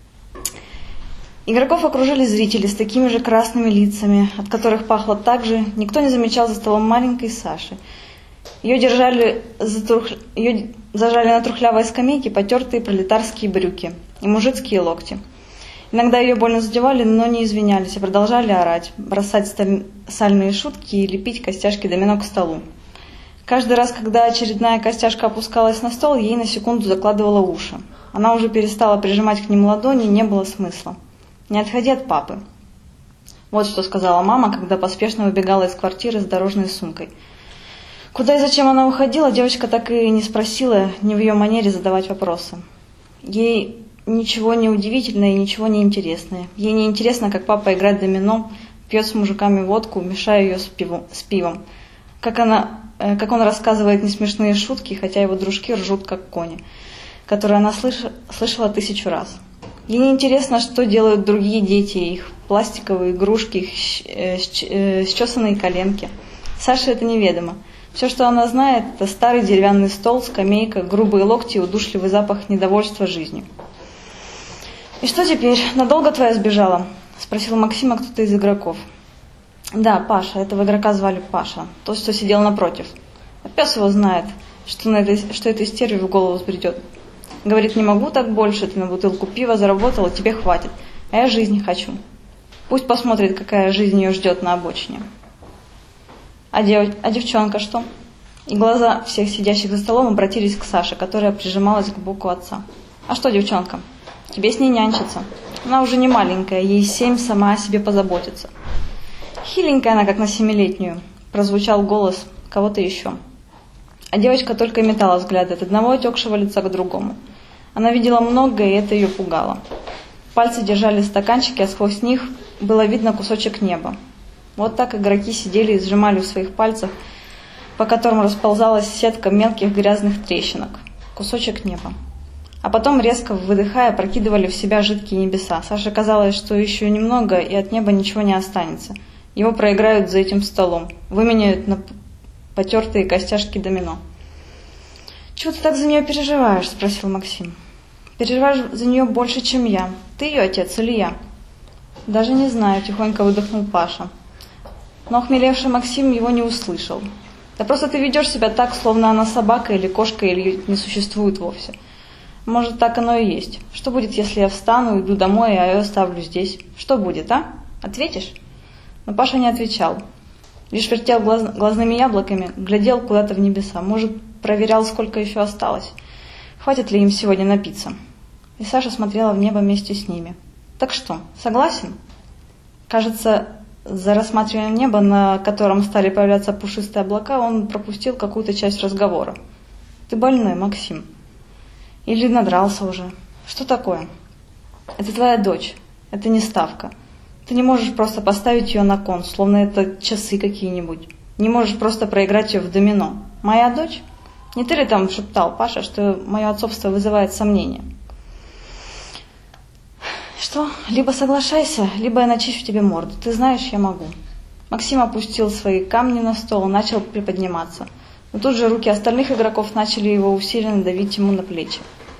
Игроков окружили зрители с такими же красными лицами, от которых пахло так же. Никто не замечал за столом маленькой Саши. Ее держали, за трух... Ее зажали на трухлявой скамейке потертые пролетарские брюки и мужицкие локти. Иногда ее больно задевали, но не извинялись, а продолжали орать, бросать сталь... сальные шутки и лепить костяшки домино к столу. Каждый раз, когда очередная костяшка опускалась на стол, ей на секунду закладывала уши. Она уже перестала прижимать к ним ладони, не было смысла. «Не отходи от папы». Вот что сказала мама, когда поспешно выбегала из квартиры с дорожной сумкой. Куда и зачем она уходила, девочка так и не спросила, не в ее манере задавать вопросы. Ей ничего не удивительное и ничего не интересное. Ей не интересно, как папа играет в домино, пьет с мужиками водку, мешая ее с пивом. С пивом. Как, она, э, как он рассказывает несмешные шутки, хотя его дружки ржут, как кони, которые она слыш, слышала тысячу раз. Ей не интересно, что делают другие дети, их пластиковые игрушки, их счесанные коленки. Саше это неведомо. Все, что она знает, это старый деревянный стол, скамейка, грубые локти и удушливый запах недовольства жизнью. «И что теперь? Надолго твоя сбежала?» – спросил Максима кто-то из игроков. «Да, Паша. Этого игрока звали Паша. Тот, что сидел напротив. А пес его знает, что, на этой, что этой стерве в голову сбредет. Говорит, не могу так больше, ты на бутылку пива заработала, тебе хватит. А я жизнь хочу. Пусть посмотрит, какая жизнь ее ждет на обочине». А, дев... а девчонка что? И глаза всех сидящих за столом обратились к Саше, которая прижималась к боку отца. «А что, девчонка? Тебе с ней нянчиться. Она уже не маленькая, ей семь, сама о себе позаботится». «Хиленькая она, как на семилетнюю», прозвучал голос кого-то еще. А девочка только метала взгляды от одного отекшего лица к другому. Она видела многое, и это ее пугало. Пальцы держали стаканчики, а сквозь них было видно кусочек неба. Вот так игроки сидели и сжимали в своих пальцах, по которым расползалась сетка мелких грязных трещинок. Кусочек неба. А потом, резко выдыхая, прокидывали в себя жидкие небеса. Саше казалось, что еще немного, и от неба ничего не останется. Его проиграют за этим столом, выменяют на потертые костяшки домино. «Чего ты так за нее переживаешь?» – спросил Максим. «Переживаешь за нее больше, чем я. Ты ее отец или я?» «Даже не знаю», – тихонько выдохнул Паша. Но охмелевший Максим его не услышал. «Да просто ты ведешь себя так, словно она собака или кошка, или ее не существует вовсе. Может, так оно и есть. Что будет, если я встану, иду домой, а ее оставлю здесь? Что будет, а? Ответишь?» Но Паша не отвечал. Лишь вертел глаз, глазными яблоками, глядел куда-то в небеса. Может, проверял, сколько еще осталось. хватит ли им сегодня напиться. И Саша смотрела в небо вместе с ними. Так что, согласен? Кажется, за рассматриванием неба, на котором стали появляться пушистые облака, он пропустил какую-то часть разговора. Ты больной, Максим? Или надрался уже? Что такое? Это твоя дочь. Это не ставка. Ты не можешь просто поставить ее на кон, словно это часы какие-нибудь. Не можешь просто проиграть ее в домино. Моя дочь? Не ты ли там шептал, Паша, что мое отцовство вызывает сомнения? Что? Либо соглашайся, либо я начищу тебе морду. Ты знаешь, я могу. Максим опустил свои камни на стол и начал приподниматься. Но тут же руки остальных игроков начали его усиленно давить ему на плечи,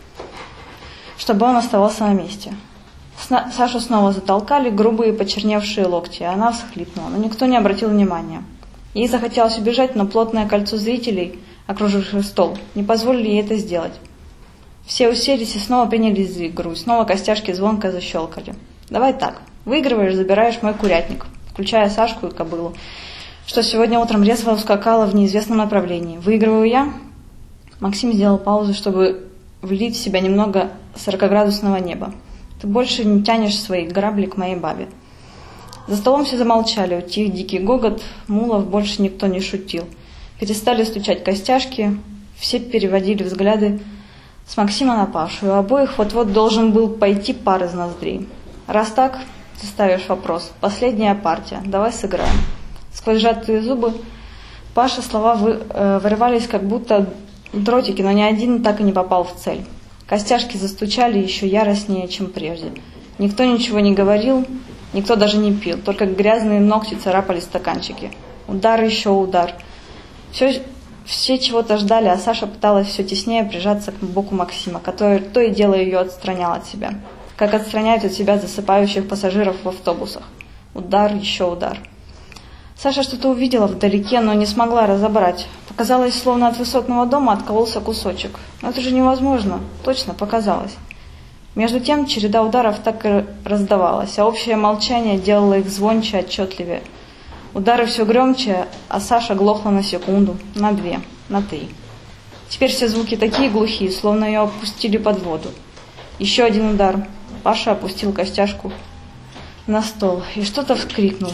чтобы он оставался на месте. Сашу снова затолкали грубые почерневшие локти, и она всхлипнула, но никто не обратил внимания. Ей захотелось убежать, но плотное кольцо зрителей, окруживших стол, не позволили ей это сделать. Все уселись и снова принялись за игру, и снова костяшки звонко защелкали. «Давай так, выигрываешь, забираешь мой курятник», включая Сашку и кобылу, что сегодня утром резво ускакала в неизвестном направлении. «Выигрываю я?» Максим сделал паузу, чтобы влить в себя немного сорокаградусного неба. «Ты больше не тянешь свои грабли к моей бабе». За столом все замолчали, утих дикий гогот, мулов больше никто не шутил. Перестали стучать костяшки, все переводили взгляды с Максима на Пашу, и у обоих вот-вот должен был пойти пар из ноздрей. «Раз так, ты ставишь вопрос. Последняя партия. Давай сыграем». Сквозь сжатые зубы Паша слова вы, э, вырывались, как будто дротики, но ни один так и не попал в цель. Костяшки застучали еще яростнее, чем прежде. Никто ничего не говорил, никто даже не пил, только грязные ногти царапали стаканчики. Удар, еще удар. Все, все чего-то ждали, а Саша пыталась все теснее прижаться к боку Максима, который то и дело ее отстранял от себя, как отстраняют от себя засыпающих пассажиров в автобусах. Удар, еще удар. Саша что-то увидела вдалеке, но не смогла разобрать. Показалось, словно от высотного дома откололся кусочек. Но это же невозможно. Точно показалось. Между тем череда ударов так и раздавалась, а общее молчание делало их звонче, отчетливее. Удары все громче, а Саша глохла на секунду, на две, на три. Теперь все звуки такие глухие, словно ее опустили под воду. Еще один удар. Паша опустил костяшку на стол и что-то вскрикнул.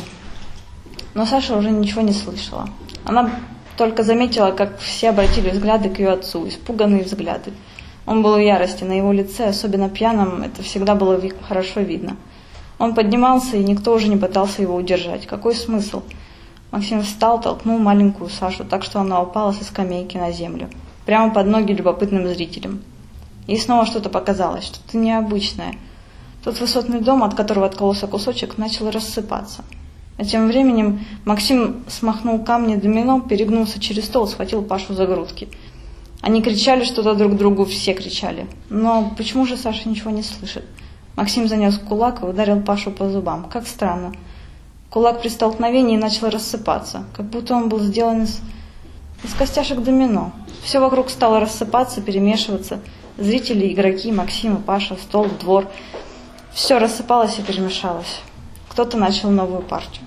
Но Саша уже ничего не слышала. Она только заметила, как все обратили взгляды к ее отцу, испуганные взгляды. Он был в ярости, на его лице, особенно пьяном, это всегда было ви- хорошо видно. Он поднимался, и никто уже не пытался его удержать. Какой смысл? Максим встал, толкнул маленькую Сашу, так что она упала со скамейки на землю, прямо под ноги любопытным зрителям. Ей снова что-то показалось, что-то необычное. Тот высотный дом, от которого откололся кусочек, начал рассыпаться. А тем временем Максим смахнул камни домино, перегнулся через стол, схватил Пашу за грудки. Они кричали что-то друг другу, все кричали. Но почему же Саша ничего не слышит? Максим занес кулак и ударил Пашу по зубам. Как странно. Кулак при столкновении начал рассыпаться, как будто он был сделан из, из костяшек домино. Все вокруг стало рассыпаться, перемешиваться. Зрители, игроки, Максим и Паша, стол, двор. Все рассыпалось и перемешалось. Кто-то начал новую партию.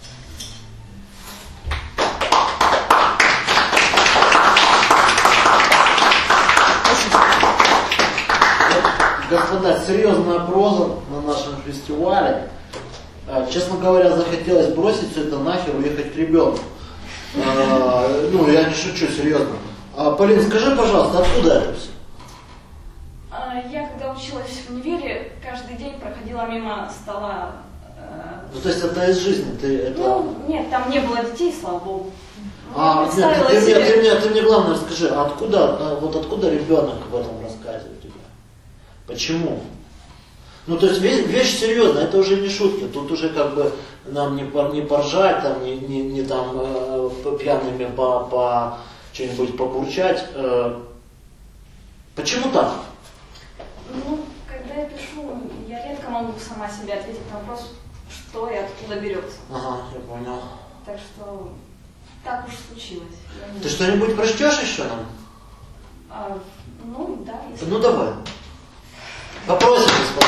Господа, серьезная проза на нашем фестивале. Честно говоря, захотелось бросить все это нахер, уехать к ребенку. А, ну, я не шучу, серьезно. А, Полин, скажи, пожалуйста, откуда это все? Я, когда училась в универе, каждый день проходила мимо стола. Ну, то есть это из жизни? Ты, это... Ну, нет, там не было детей, слава богу. А, нет, ты, себе... мне, ты, мне, ты мне главное расскажи, откуда, вот откуда ребенок в этом рассказе у тебя? Почему? Ну, то есть вещь, вещь серьезная, это уже не шутки, тут уже как бы нам не, не поржать, там, не, не, не там э, пьяными по, по что-нибудь побурчать. Э, почему так? Ну, когда я пишу, я редко могу сама себе ответить на вопрос, что и откуда берется. Ага, я понял. Так что так уж случилось. Ты что-нибудь прочтешь еще нам? А, ну, да. Если... Ну, давай. Попросим, господа.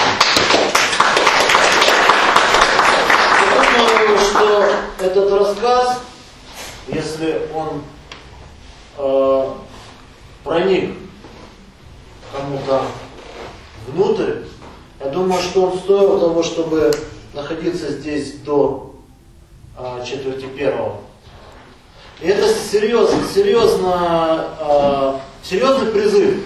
Я думаю, что этот рассказ, если он э, проник кому-то внутрь. Я думаю, что он стоил того, чтобы находиться здесь до а, четверти первого. И это серьезно, серьезно, а, серьезный призыв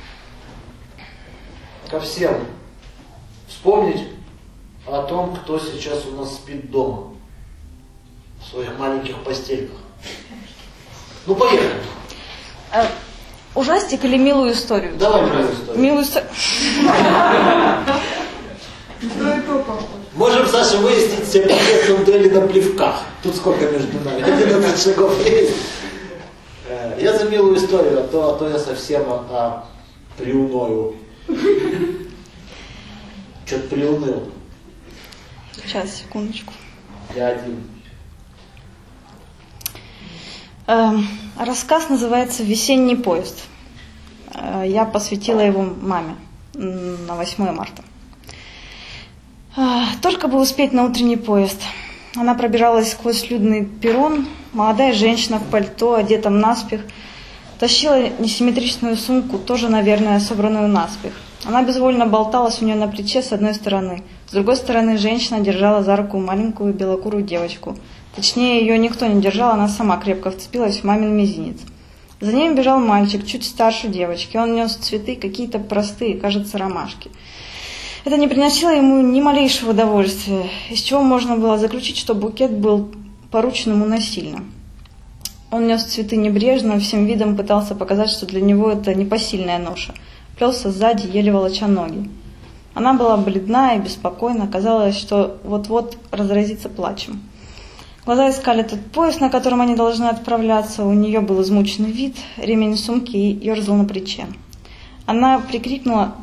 ко всем вспомнить о том, кто сейчас у нас спит дома в своих маленьких постельках. Ну, поехали. А, ужастик или милую историю? Давай милую историю. Милую историю. Можем, Саша, выяснить все по дуэли на плевках. Тут сколько между нами? одиннадцать шагов есть. Я за милую историю, а то, а то я совсем а, а, приуною. Что-то приуныл. Сейчас, секундочку. Я один. Эм, рассказ называется «Весенний поезд». Э, я посвятила его маме на восьмое марта. Э, только бы успеть на утренний поезд. Она пробиралась сквозь людный перрон. Молодая женщина в пальто, одетом наспех, тащила несимметричную сумку, тоже, наверное, собранную наспех. Она безвольно болталась у нее на плече с одной стороны. С другой стороны, женщина держала за руку маленькую белокурую девочку. Точнее, ее никто не держал, она сама крепко вцепилась в мамин мизинец. За ним бежал мальчик, чуть старше девочки. Он нес цветы, какие-то простые, кажется, ромашки. Это не приносило ему ни малейшего удовольствия, из чего можно было заключить, что букет был поручен ему насильно. Он нес цветы небрежно, всем видом пытался показать, что для него это непосильная ноша. Плелся сзади, еле волоча ноги. Она была бледна и беспокойна, казалось, что вот-вот разразится плачем. Глаза искали тот поезд, на котором они должны отправляться. У нее был измученный вид, ремень сумки ерзал на плече. Она прикрикнула,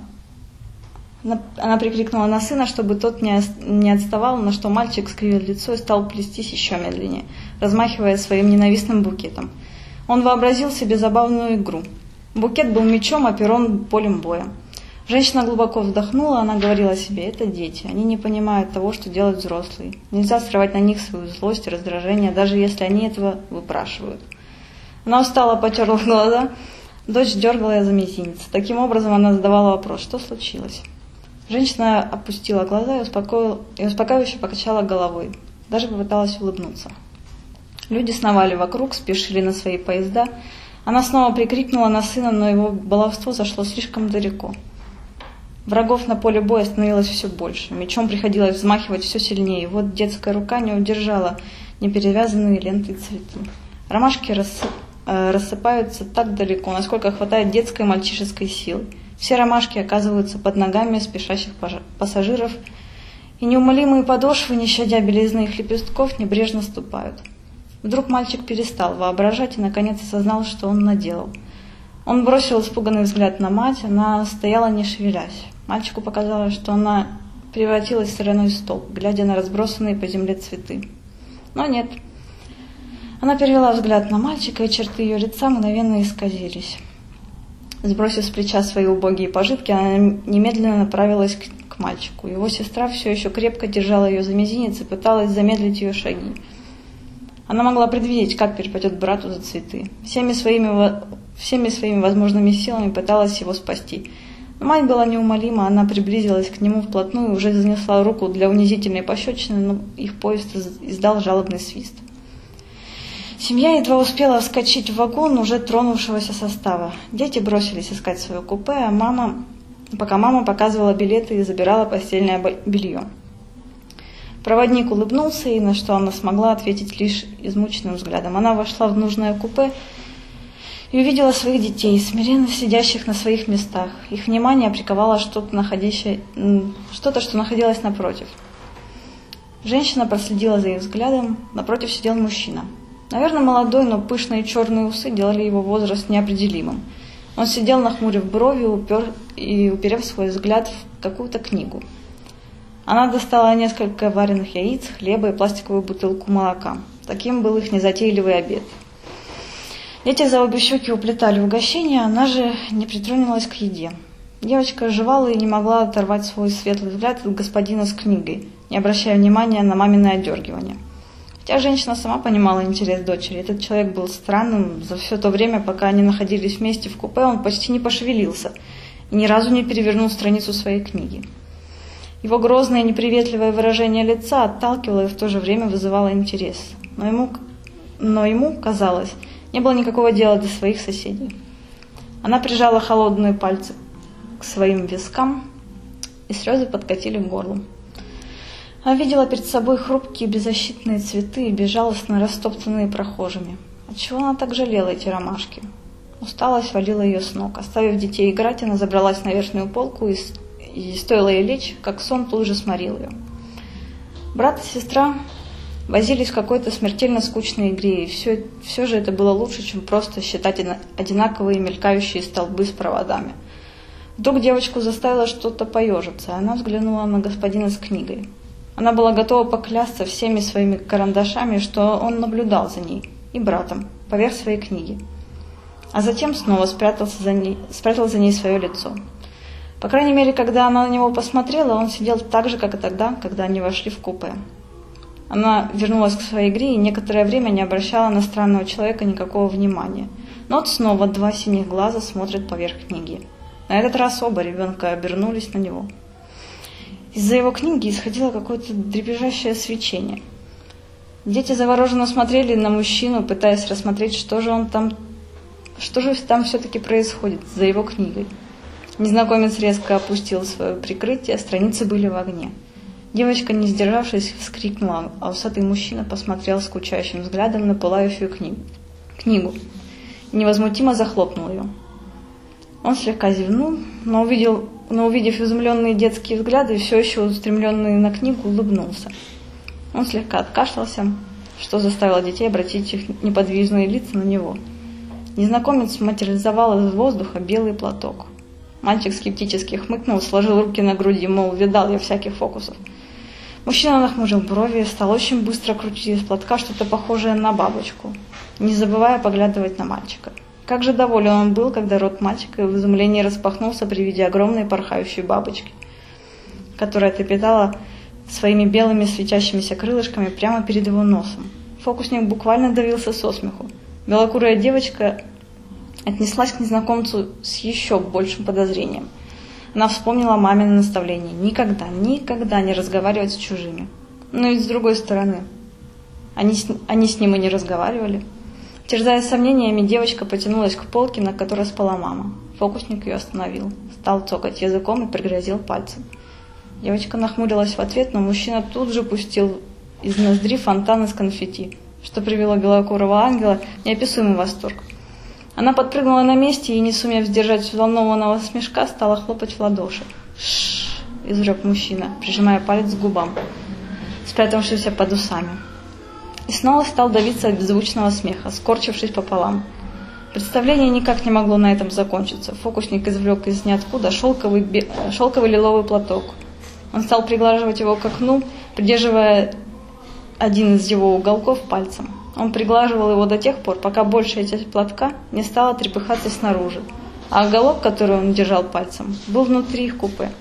она прикрикнула на сына, чтобы тот не, не отставал, на что мальчик скривил лицо и стал плестись еще медленнее, размахивая своим ненавистным букетом. Он вообразил себе забавную игру. Букет был мечом, а перрон полем боя. Женщина глубоко вздохнула, она говорила себе: это дети, они не понимают того, что делают взрослые. Нельзя срывать на них свою злость и раздражение, даже если они этого выпрашивают. Она устало потерла глаза, дочь дергала ее за мизинец. Таким образом она задавала вопрос: что случилось? Женщина опустила глаза и, успокоила, и успокаивающе покачала головой, даже попыталась улыбнуться. Люди сновали вокруг, спешили на свои поезда. Она снова прикрикнула на сына, но его баловство зашло слишком далеко. Врагов на поле боя становилось все больше. Мечом приходилось взмахивать все сильнее. И вот детская рука не удержала неперевязанные лентой цветы. Ромашки рассып... э, рассыпаются так далеко, насколько хватает детской и мальчишеской силы. Все ромашки оказываются под ногами спешащих пассажиров, и неумолимые подошвы, не щадя белизны их лепестков, небрежно ступают. Вдруг мальчик перестал воображать и наконец осознал, что он наделал. Он бросил испуганный взгляд на мать, она стояла не шевелясь. Мальчику показалось, что она превратилась в соляной столб, глядя на разбросанные по земле цветы. Но нет. Она перевела взгляд на мальчика, и черты ее лица мгновенно исказились. Сбросив с плеча свои убогие пожитки, она немедленно направилась к, к мальчику. Его сестра все еще крепко держала ее за мизинец и пыталась замедлить ее шаги. Она могла предвидеть, как перепадет брату за цветы. Всеми своими, всеми своими возможными силами пыталась его спасти. Но мать была неумолима, она приблизилась к нему вплотную, уже занесла руку для унизительной пощечины, но их поезд издал жалобный свист. Семья едва успела вскочить в вагон уже тронувшегося состава. Дети бросились искать свое купе, а мама, пока мама показывала билеты и забирала постельное белье. Проводник улыбнулся ей, на что она смогла ответить лишь измученным взглядом. Она вошла в нужное купе и увидела своих детей, смиренно сидящих на своих местах. Их внимание приковало что-то, находящее, что-то, что находилось напротив. Женщина проследила за их взглядом. Напротив сидел мужчина. Наверное, молодой, но пышные черные усы делали его возраст неопределимым. Он сидел, нахмурив брови, упер, и уперев свой взгляд в какую-то книгу. Она достала несколько вареных яиц, хлеба и пластиковую бутылку молока. Таким был их незатейливый обед. Дети за обе щеки уплетали угощение, она же не притронулась к еде. Девочка жевала и не могла оторвать свой светлый взгляд от господина с книгой, не обращая внимания на маминое одергивание. Хотя женщина сама понимала интерес дочери. Этот человек был странным. За все то время, пока они находились вместе в купе, он почти не пошевелился. и ни разу не перевернул страницу своей книги. Его грозное и неприветливое выражение лица отталкивало и в то же время вызывало интерес. Но ему, но ему, казалось, не было никакого дела до своих соседей. Она прижала холодные пальцы к своим вискам, и слезы подкатили к горлу. Она видела перед собой хрупкие беззащитные цветы, безжалостно растоптанные прохожими. Отчего она так жалела эти ромашки? Усталость валила ее с ног. Оставив детей играть, она забралась на верхнюю полку, и, и стоило ей лечь, как сон тут же сморил ее. Брат и сестра возились в какой-то смертельно скучной игре, и все, все же это было лучше, чем просто считать одинаковые мелькающие столбы с проводами. Вдруг девочку заставило что-то поежиться, и она взглянула на господина с книгой. Она была готова поклясться всеми своими карандашами, что он наблюдал за ней и братом поверх своей книги, а затем снова спрятался за ней, спрятал за ней свое лицо. По крайней мере, когда она на него посмотрела, он сидел так же, как и тогда, когда они вошли в купе. Она вернулась к своей игре и некоторое время не обращала на странного человека никакого внимания. Но вот снова два синих глаза смотрят поверх книги. На этот раз оба ребенка обернулись на него. Из-за его книги исходило какое-то дребезжащее свечение. Дети завороженно смотрели на мужчину, пытаясь рассмотреть, что же он там, что же там все-таки происходит за его книгой. Незнакомец резко опустил свое прикрытие, страницы были в огне. Девочка, не сдержавшись, вскрикнула, а усатый мужчина посмотрел скучающим взглядом на пылающую книгу, книгу и невозмутимо захлопнул ее. Он слегка зевнул, но, увидел, но увидев изумленные детские взгляды, все еще устремленные на книгу, улыбнулся. Он слегка откашлялся, что заставило детей обратить их неподвижные лица на него. Незнакомец материализовал из воздуха белый платок. Мальчик скептически хмыкнул, сложил руки на груди, мол, видал я всяких фокусов. Мужчина нахмурил брови и стал очень быстро крутить из платка что-то похожее на бабочку, не забывая поглядывать на мальчика. Как же доволен он был, когда рот мальчика в изумлении распахнулся при виде огромной порхающей бабочки, которая трепетала своими белыми светящимися крылышками прямо перед его носом. Фокусник буквально давился со смеху. Белокурая девочка отнеслась к незнакомцу с еще большим подозрением. Она вспомнила мамино наставление: никогда, никогда не разговаривать с чужими. Но и с другой стороны, они с, они с ним и не разговаривали. Терзая сомнениями, девочка потянулась к полке, на которой спала мама. Фокусник ее остановил, стал цокать языком и пригрозил пальцем. Девочка нахмурилась в ответ, но мужчина тут же пустил из ноздри фонтан из конфетти, что привело белокурого ангела в неописуемый восторг. Она подпрыгнула на месте и, не сумев сдержать взволнованного смешка, стала хлопать в ладоши. «Ш-ш-ш!» – изрек мужчина, прижимая палец к губам, спрятавшимся под усами. И снова стал давиться от беззвучного смеха, скорчившись пополам. Представление никак не могло на этом закончиться. Фокусник извлек из ниоткуда шелковый, бе... шелковый лиловый платок. Он стал приглаживать его к окну, придерживая один из его уголков пальцем. Он приглаживал его до тех пор, пока большая часть платка не стала трепыхаться снаружи, а уголок, который он держал пальцем, был внутри их купе.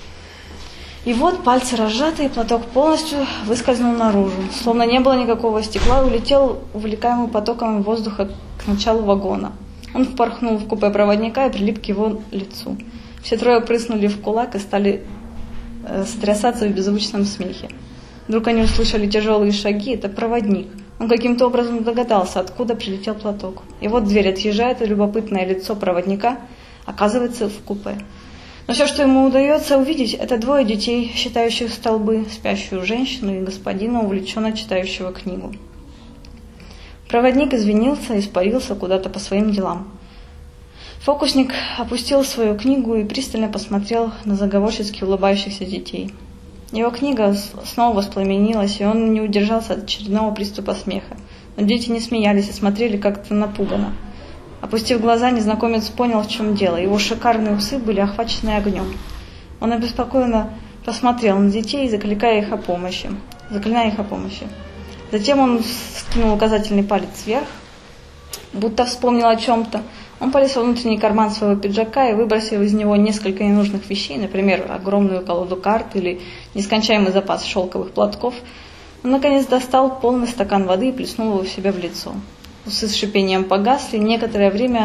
И вот пальцы разжаты, и платок полностью выскользнул наружу, словно не было никакого стекла, и улетел увлекаемым потоком воздуха к началу вагона. Он впорхнул в купе проводника и прилип к его лицу. Все трое прыснули в кулак и стали э, сотрясаться в беззвучном смехе. Вдруг они услышали тяжелые шаги, это проводник. Он каким-то образом догадался, откуда прилетел платок. И вот дверь отъезжает, и любопытное лицо проводника оказывается в купе. Но все, что ему удается увидеть, это двое детей, считающих столбы, спящую женщину и господина, увлеченно читающего книгу. Проводник извинился и испарился куда-то по своим делам. Фокусник опустил свою книгу и пристально посмотрел на заговорщицки улыбающихся детей. Его книга снова воспламенилась, и он не удержался от очередного приступа смеха. Но дети не смеялись и смотрели как-то напуганно. Опустив глаза, незнакомец понял, в чем дело. Его шикарные усы были охвачены огнем. Он обеспокоенно посмотрел на детей, закликая их о помощи. Заклиная их о помощи. Затем он скинул указательный палец вверх, будто вспомнил о чем-то. Он полез во внутренний карман своего пиджака и выбросил из него несколько ненужных вещей, например, огромную колоду карт или нескончаемый запас шелковых платков. Он, наконец, достал полный стакан воды и плеснул его в себя в лицо. Усы с шипением погасли, некоторое время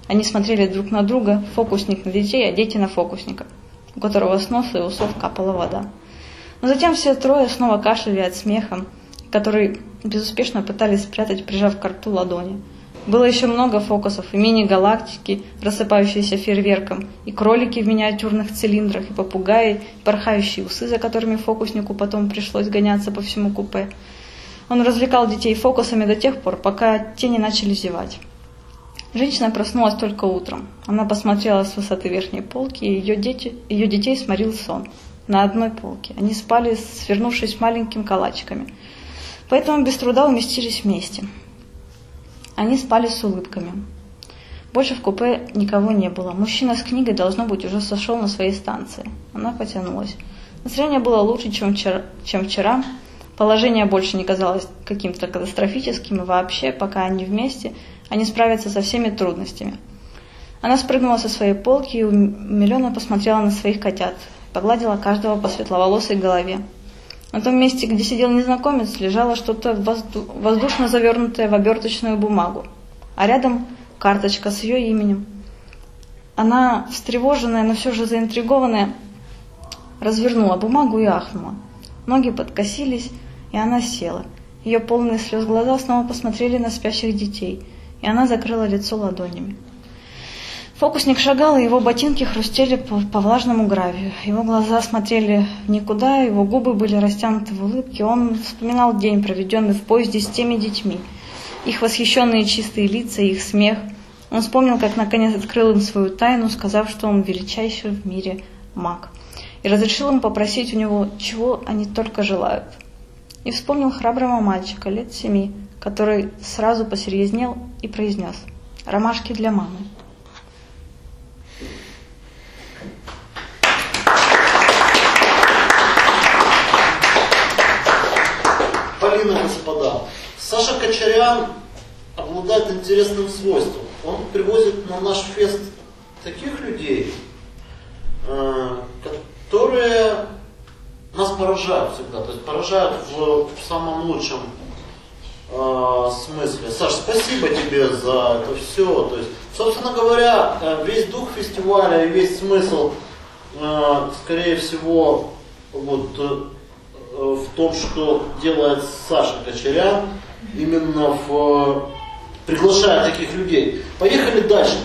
Они смотрели друг на друга, фокусник на детей, а дети на фокусника, у которого с носа и усов капала вода. Но затем все трое снова кашляли от смеха, который безуспешно пытались спрятать, прижав к рту ладони. Было еще много фокусов, и мини-галактики, рассыпающиеся фейерверком, и кролики в миниатюрных цилиндрах, и попугаи, и порхающие усы, за которыми фокуснику потом пришлось гоняться по всему купе. Он развлекал детей фокусами до тех пор, пока те не начали зевать. Женщина проснулась только утром. Она посмотрела с высоты верхней полки, и ее, дети, ее детей сморил сон. На одной полке. Они спали, свернувшись маленькими калачиками. Поэтому без труда уместились вместе. Они спали с улыбками. Больше в купе никого не было. Мужчина с книгой, должно быть, уже сошел на своей станции. Она потянулась. Настроение было лучше, чем вчера. Чем вчера. Положение больше не казалось каким-то катастрофическим, и вообще, пока они вместе, они справятся со всеми трудностями. Она спрыгнула со своей полки и умиленно посмотрела на своих котят, погладила каждого по светловолосой голове. На том месте, где сидел незнакомец, лежало что-то возду- воздушно завернутое в оберточную бумагу, а рядом карточка с ее именем. Она, встревоженная, но все же заинтригованная, развернула бумагу и ахнула. Ноги подкосились, и она села. Ее полные слез глаза снова посмотрели на спящих детей, и она закрыла лицо ладонями. Фокусник шагал, и его ботинки хрустели по, по влажному гравию. Его глаза смотрели в никуда, его губы были растянуты в улыбке. Он вспоминал день, проведенный в поезде с теми детьми, их восхищенные чистые лица, их смех. Он вспомнил, как наконец открыл им свою тайну, сказав, что он величайший в мире маг, и разрешил им попросить у него, чего они только желают. И вспомнил храброго мальчика лет семи, который сразу посерьезнел и произнес: «Ромашки для мамы». Полина, господа, Саша Кочарян обладает интересным свойством. Он привозит на наш фест таких людей, которые нас поражают всегда, то есть поражают в, в самом лучшем э, смысле. Саш, спасибо тебе за это все. То есть, собственно говоря, весь дух фестиваля и весь смысл, э, скорее всего, вот, э, в том, что делает Саша Кочарян, именно в, приглашая таких людей. Поехали дальше.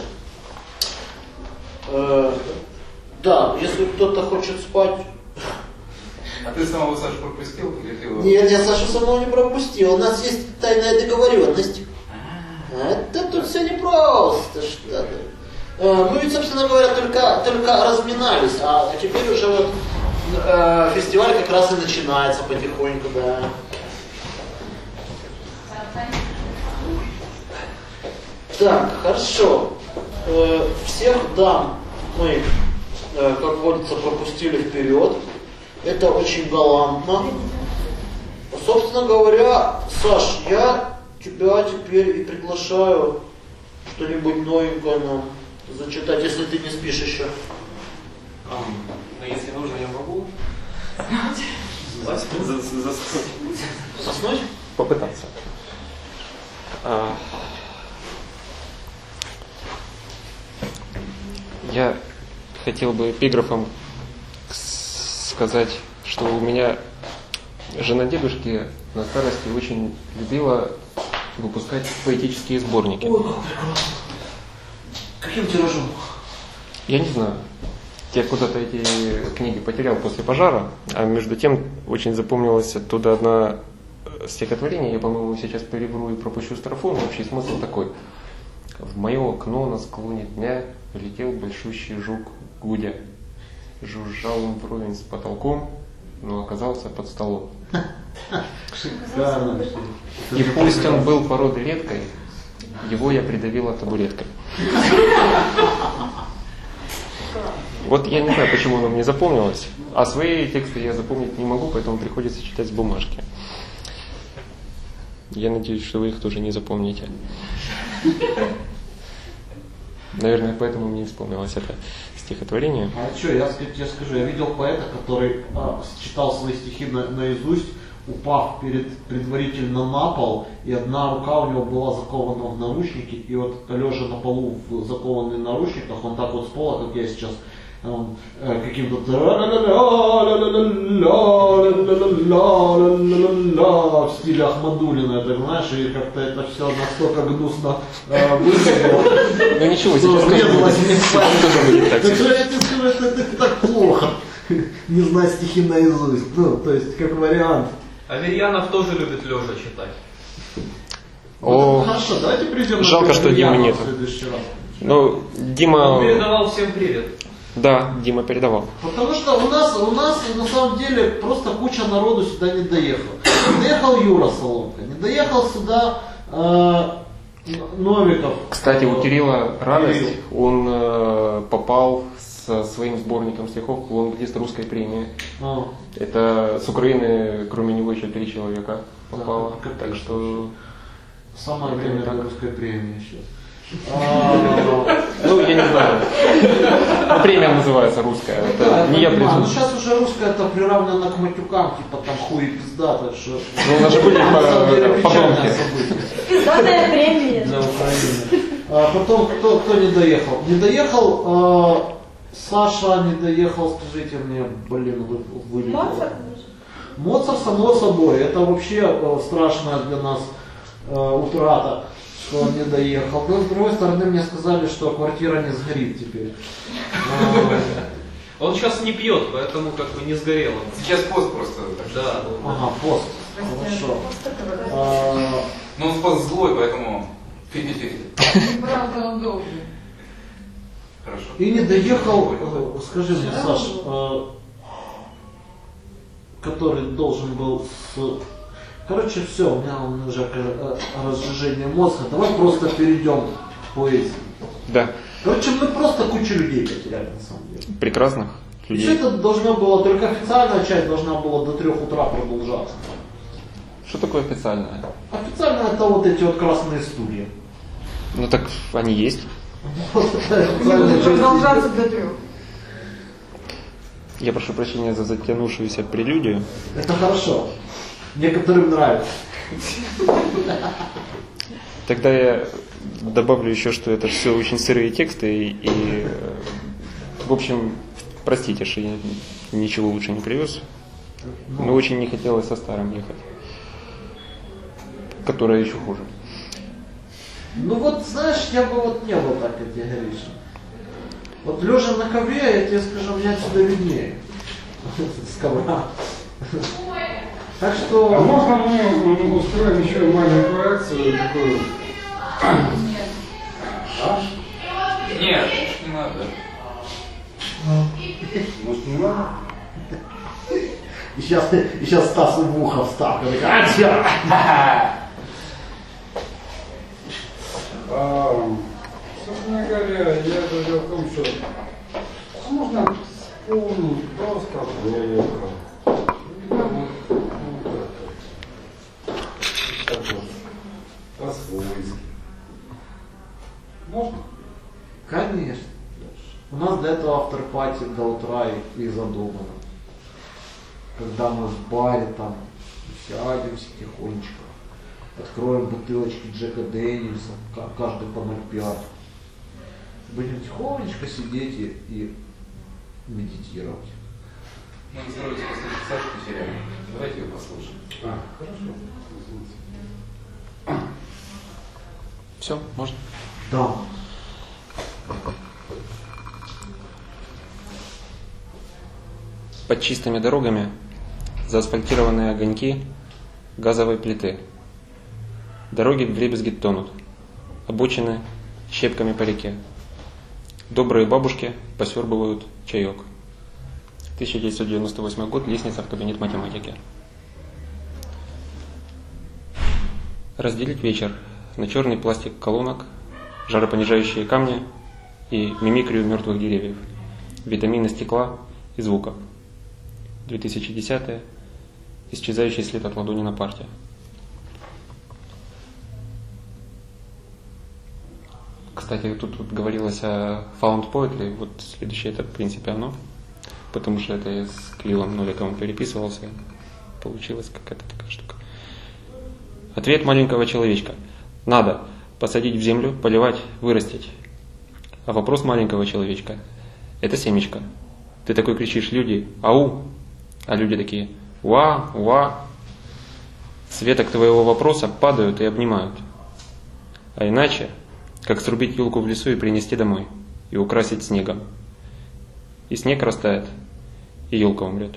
Э, да, если кто-то хочет спать. А ты самого Сашу пропустил? Или ты его... Нет, я Сашу самого не пропустил. У нас есть тайная договоренность. Это тут все непросто. Что-то. Мы ведь, собственно говоря, только, только разминались, а теперь уже вот э, фестиваль как раз и начинается потихоньку, да. Так, хорошо. Э, всех дам мы, э, как говорится, пропустили вперед. Это очень галантно. Собственно говоря, Саш, я тебя теперь и приглашаю что-нибудь новенькое нам зачитать, если ты не спишь еще. А, но если нужно, я могу. Заснуть. Заснуть? Попытаться. А, я хотел бы эпиграфом сказать, что у меня жена дедушки на старости очень любила выпускать поэтические сборники. Ой, как прекрасно. Каким тиражом? Я не знаю. Я куда-то эти книги потерял после пожара, а между тем очень запомнилось оттуда одно стихотворение, я, по-моему, сейчас перевру и пропущу строфу, но общий смысл такой. В мое окно на склоне дня полетел большущий жук Гудя. Жужжал он вровень с потолком, но оказался под столом. Шикарно. И пусть он был породы редкой, его я придавила табуреткой. Вот я не знаю, почему оно мне запомнилось, а свои тексты я запомнить не могу, поэтому приходится читать с бумажки. Я надеюсь, что вы их тоже не запомните. Наверное, поэтому мне вспомнилось это стихотворение. А что, я, я скажу, я видел поэта, который а, читал свои стихи на, наизусть, упав перед, предварительно на пол, и одна рука у него была закована в наручники, и вот лежа на полу в закованных наручниках, он так вот с пола, как я сейчас, он э, каким-то в стиле Ахмадулина, так знаешь, и как-то это все настолько гнусно э, выглядело. Ну ничего, сейчас Так что я тебе скажу, что это так плохо. Не знать стихи наизусть. Ну, то есть, как вариант. Аверьянов тоже любит лежа читать. О, хорошо, давайте придем жалко, на что Димы нет. в следующий раз. Ну, Дима... Он передавал всем привет. Да, Дима передавал. Потому что у нас, у нас на самом деле просто куча народу сюда не доехала. Не доехал Юра Соломка, не доехал сюда э, Новиков. Кстати, у Кирилла радость, Кирилл. он э, попал со своим сборником стихов в лонглист русской премии. А. Это с Украины, кроме него, еще три человека попало. Да, так что... Самое время для русской премии сейчас. Ну, я не знаю. Ну, премия называется русская. Это не я придумал. Ну, сейчас уже русская это приравнено к матюкам, типа там хуй и пизда, так что... Ну, у нас же были подонки. Пиздатая премия. Для Украины. А потом, кто, кто не доехал? Не доехал э, Саша, не доехал, скажите мне, блин, вы, вылетел. Моцарт? Моцарт, само собой, это вообще э, страшная для нас э, утрата, что он не доехал. Но с другой стороны мне сказали, что квартира не сгорит теперь. Он сейчас не пьет, поэтому как бы не сгорел. Сейчас пост просто. Да. Ага, пост. Хорошо. А, Ну, он пост злой, поэтому фифти-фифти. Правда, он должен. Хорошо. И не доехал, э, скажи мне, Саш, э, который должен был с... Короче, все, у меня уже э, разжижение мозга. Давай просто перейдем к поэзии. Да. Короче, мы просто кучу людей потеряли, на самом деле. Прекрасных И людей. все это должно было, только официальная часть должна была до трех утра продолжаться. Что такое официальное? Официально это вот эти вот красные стулья. Ну так они есть. Вот это официальная часть. Продолжаться до трех. Я прошу прощения за затянувшуюся прелюдию. Это хорошо. Некоторым нравится. Тогда я добавлю еще, что это все очень сырые тексты. И, и в общем, простите, что я ничего лучше не привез. Но очень не хотелось со старым ехать. Которое еще хуже. Ну вот, знаешь, я бы вот не был так категоричен. Вот лежа на ковре, я тебе скажу, мне отсюда виднее. С ковра. Так что... А можно мы устроим еще маленькую акцию такую? А? Нет, не надо. Может, не надо? И сейчас, и сейчас Стас в ухо вставка. А, чё? А, собственно говоря, я дело в том, что а можно вспомнить просто Блока. Вот, вот так вот. По-свойски. Можно? Конечно. У нас для этого автор-пати до утра и, и задумано. Когда мы в баре там сядемся тихонечко, откроем бутылочки Джека Дэниельса, каждый по ноль пять. Будем тихонечко сидеть и, и медитировать. Мы настроились послушать Сашу потеряли. Давайте ее послушаем. А, хорошо. Все, можно? Да. Под чистыми дорогами заасфальтированные огоньки газовой плиты. Дороги вдребезги тонут. Обочины щепками по реке. Добрые бабушки посербывают чаек. тысяча девятьсот девяносто восьмой год. Лестница в кабинет математики. Разделить вечер на черный пластик колонок, жаропонижающие камни и мимикрию мертвых деревьев. Витамины стекла и звука. две тысячи десятый. Исчезающий след от ладони на парте. Кстати, тут вот говорилось о found poetry. Вот следующее это в принципе оно. Потому что это я с Кириллом Новиковым переписывался. получилась какая-то такая штука. Ответ маленького человечка. Надо посадить в землю, поливать, вырастить. А вопрос маленького человечка. Это семечко. Ты такой кричишь, люди, ау, а люди такие, уа, уа. С веток твоего вопроса падают и обнимают. А иначе, как срубить елку в лесу и принести домой, и украсить снегом. И снег растает, и елка умрет.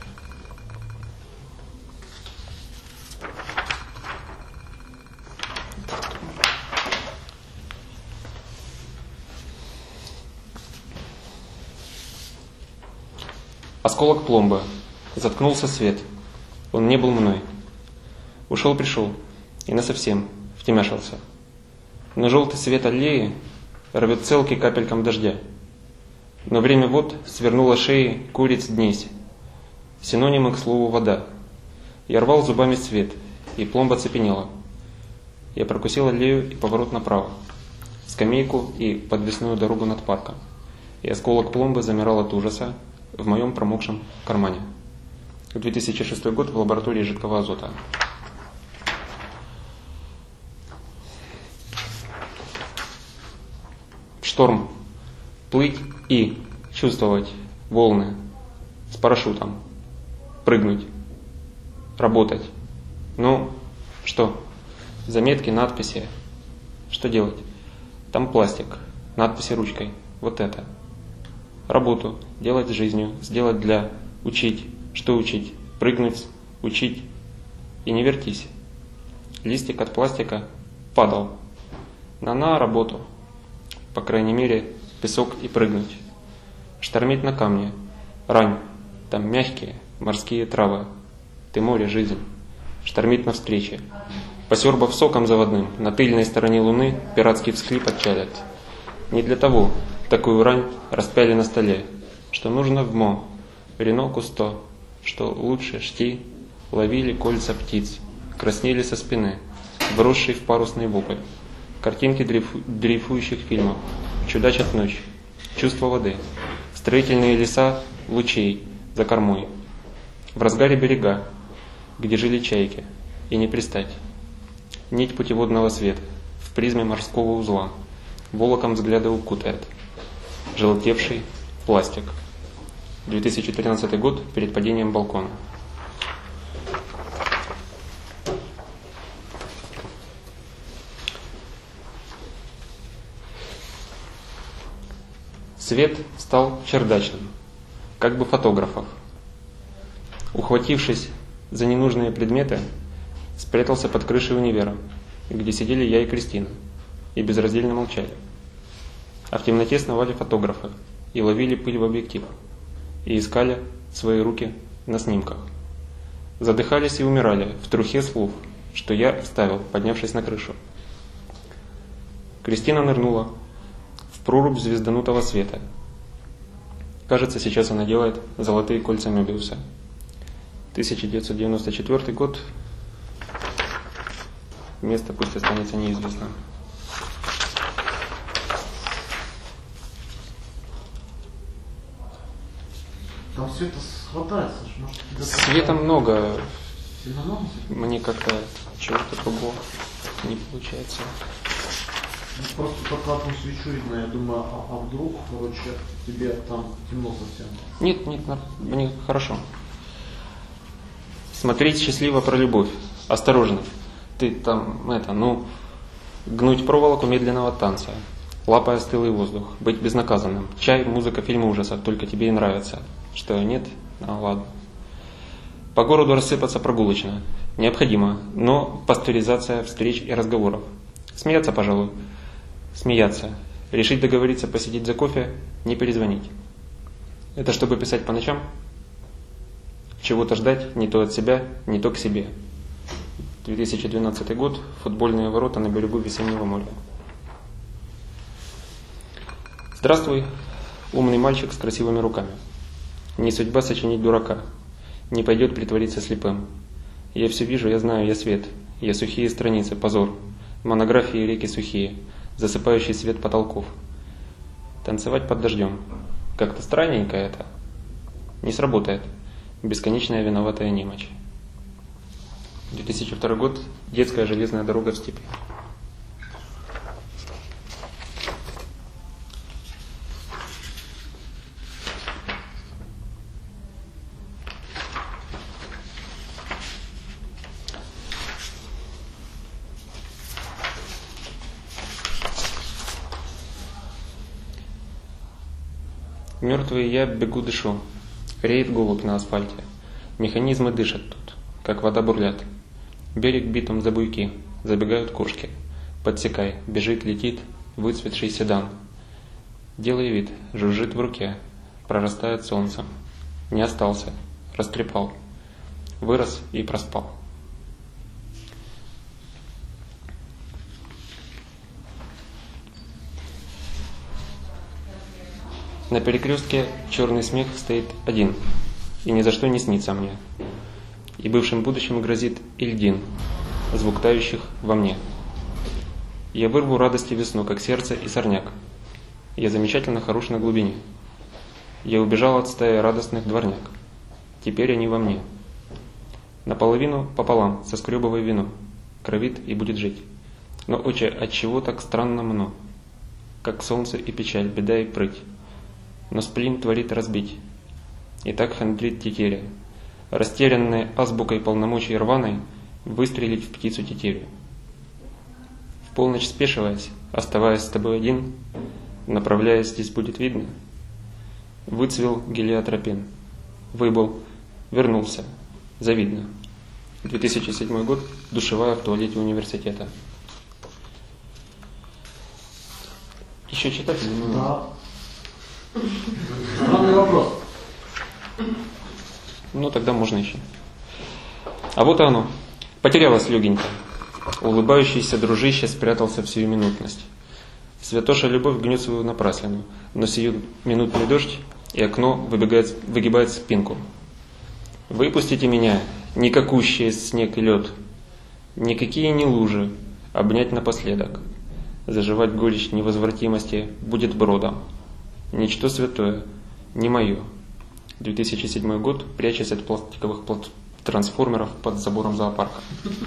Осколок пломбы. Заткнулся свет. Он не был мной. Ушел-пришел. И насовсем втемяшился. Но желтый свет аллеи рвет целки капелькам дождя. Но время вот свернуло шеи куриц днесь. Синонимы к слову вода. Я рвал зубами свет, и пломба цепенела. Я прокусил аллею и поворот направо. Скамейку и подвесную дорогу над парком. И осколок пломбы замирал от ужаса в моем промокшем кармане. две тысячи шестой год в лаборатории жидкого азота. Шторм. Плыть и чувствовать волны с парашютом. Прыгнуть. Работать. Ну, что? Заметки, надписи. Что делать? Там пластик. Надписи ручкой. Вот это. Работу. Делать с жизнью. Сделать для. Учить. Что учить? Прыгнуть. Учить. И не вертись. Листик от пластика падал. На-на работу. По крайней мере, песок и прыгнуть. Штормить на камне. Рань. Там мягкие морские травы. Ты море, жизнь. Штормит навстрече. Посербав соком заводным, на тыльной стороне луны пиратский всхлип отчалят. Не для того такую рань распяли на столе, что нужно в мо, Рено Кусто, что лучше шти, ловили кольца птиц, краснели со спины, вросший в парусный вопль. Картинки дрейфу, дрейфующих фильмов, чудачат ночь, чувство воды, строительные леса лучей за кормой. В разгаре берега, где жили чайки, и не пристать. Нить путеводного света в призме морского узла волоком взгляда укутает. Желтевший пластик. две тысячи тринадцатый год перед падением балкона. Свет стал чердачным, как бы фотографов. Ухватившись за ненужные предметы, спрятался под крышей универа, где сидели я и Кристина, и безраздельно молчали. А в темноте сновали фотографы и ловили пыль в объектив, и искали свои руки на снимках. Задыхались и умирали в трухе слов, что я оставил, поднявшись на крышу. Кристина нырнула в прорубь звезданутого света. Кажется, сейчас она делает золотые кольца Мёбиуса. тысяча девятьсот девяносто четвёртый год. Место пусть останется неизвестным. Там света хватает, Саша. Света много. Сильно много? Мне как-то чего-то другого не получается. Ну, просто по красную свечу видно, я думаю, а, а вдруг, короче, тебе там темно совсем? Нет, нет, мне хорошо. Смотреть счастливо про любовь. Осторожно. Ты там, это, ну, гнуть проволоку медленного танца, лапая стылый воздух, быть безнаказанным. Чай, музыка, фильмы ужасов, только тебе и нравится. Что, нет? А, ладно. По городу рассыпаться прогулочно. Необходимо, но пастеризация встреч и разговоров. Смеяться, пожалуй. Смеяться. Решить договориться посидеть за кофе, не перезвонить. Это чтобы писать по ночам? Чего-то ждать не то от себя, не то к себе. две тысячи двенадцатый год. Футбольные ворота на берегу весеннего моря. Здравствуй, умный мальчик с красивыми руками. Не судьба сочинить дурака. Не пойдет притвориться слепым. Я все вижу, я знаю, я свет. Я сухие страницы, позор. Монографии реки сухие. Засыпающий свет потолков. Танцевать под дождем. Как-то странненько это. Не сработает. Бесконечная виноватая немочь. две тысячи второй год. Детская железная дорога в степи. Мертвый я бегу дышу. Реет голубь на асфальте. Механизмы дышат тут, как вода бурлят. Берег битум за буйки, забегают кошки. Подсекай, бежит, летит выцветший седан. Делай вид, жужжит в руке, прорастает солнцем. Не остался, растрепал. Вырос и проспал. На перекрестке черный смех стоит один, и ни за что не снится мне. И бывшим будущим грозит Ильдин, звук тающих во мне. Я вырву радости весну, как сердце и сорняк. Я замечательно хорош на глубине. Я убежал от стаи радостных дворняк. Теперь они во мне. Наполовину пополам соскребывай вину. Кровит и будет жить. Но, отче, отчего так странно мно? Как солнце и печаль, беда и прыть. Но сплин творит разбить. И так хандрит тетеря, растерянная азбукой полномочий рваной, выстрелить в птицу тетерю. В полночь спешиваясь, оставаясь с тобой один, направляясь, здесь будет видно, выцвел гелиотропин. Выбыл, вернулся, завидно. две тысячи седьмой год, душевая в туалете университета. Еще читать или не? Да. Странный вопрос. Ну, тогда можно еще. А вот и оно. Потерялось легенько. Улыбающийся дружище спрятался в сиюминутность. Святоша любовь гнет свою напраслину, но сию минутный дождь и окно выбегает, выгибает спинку. Выпустите меня, никакущие снег и лед, никакие не лужи, обнять напоследок. Заживать горечь невозвратимости будет бродом. Ничто святое, не мое. две тысячи седьмой год, прячась от пластиковых плат- трансформеров под забором зоопарка.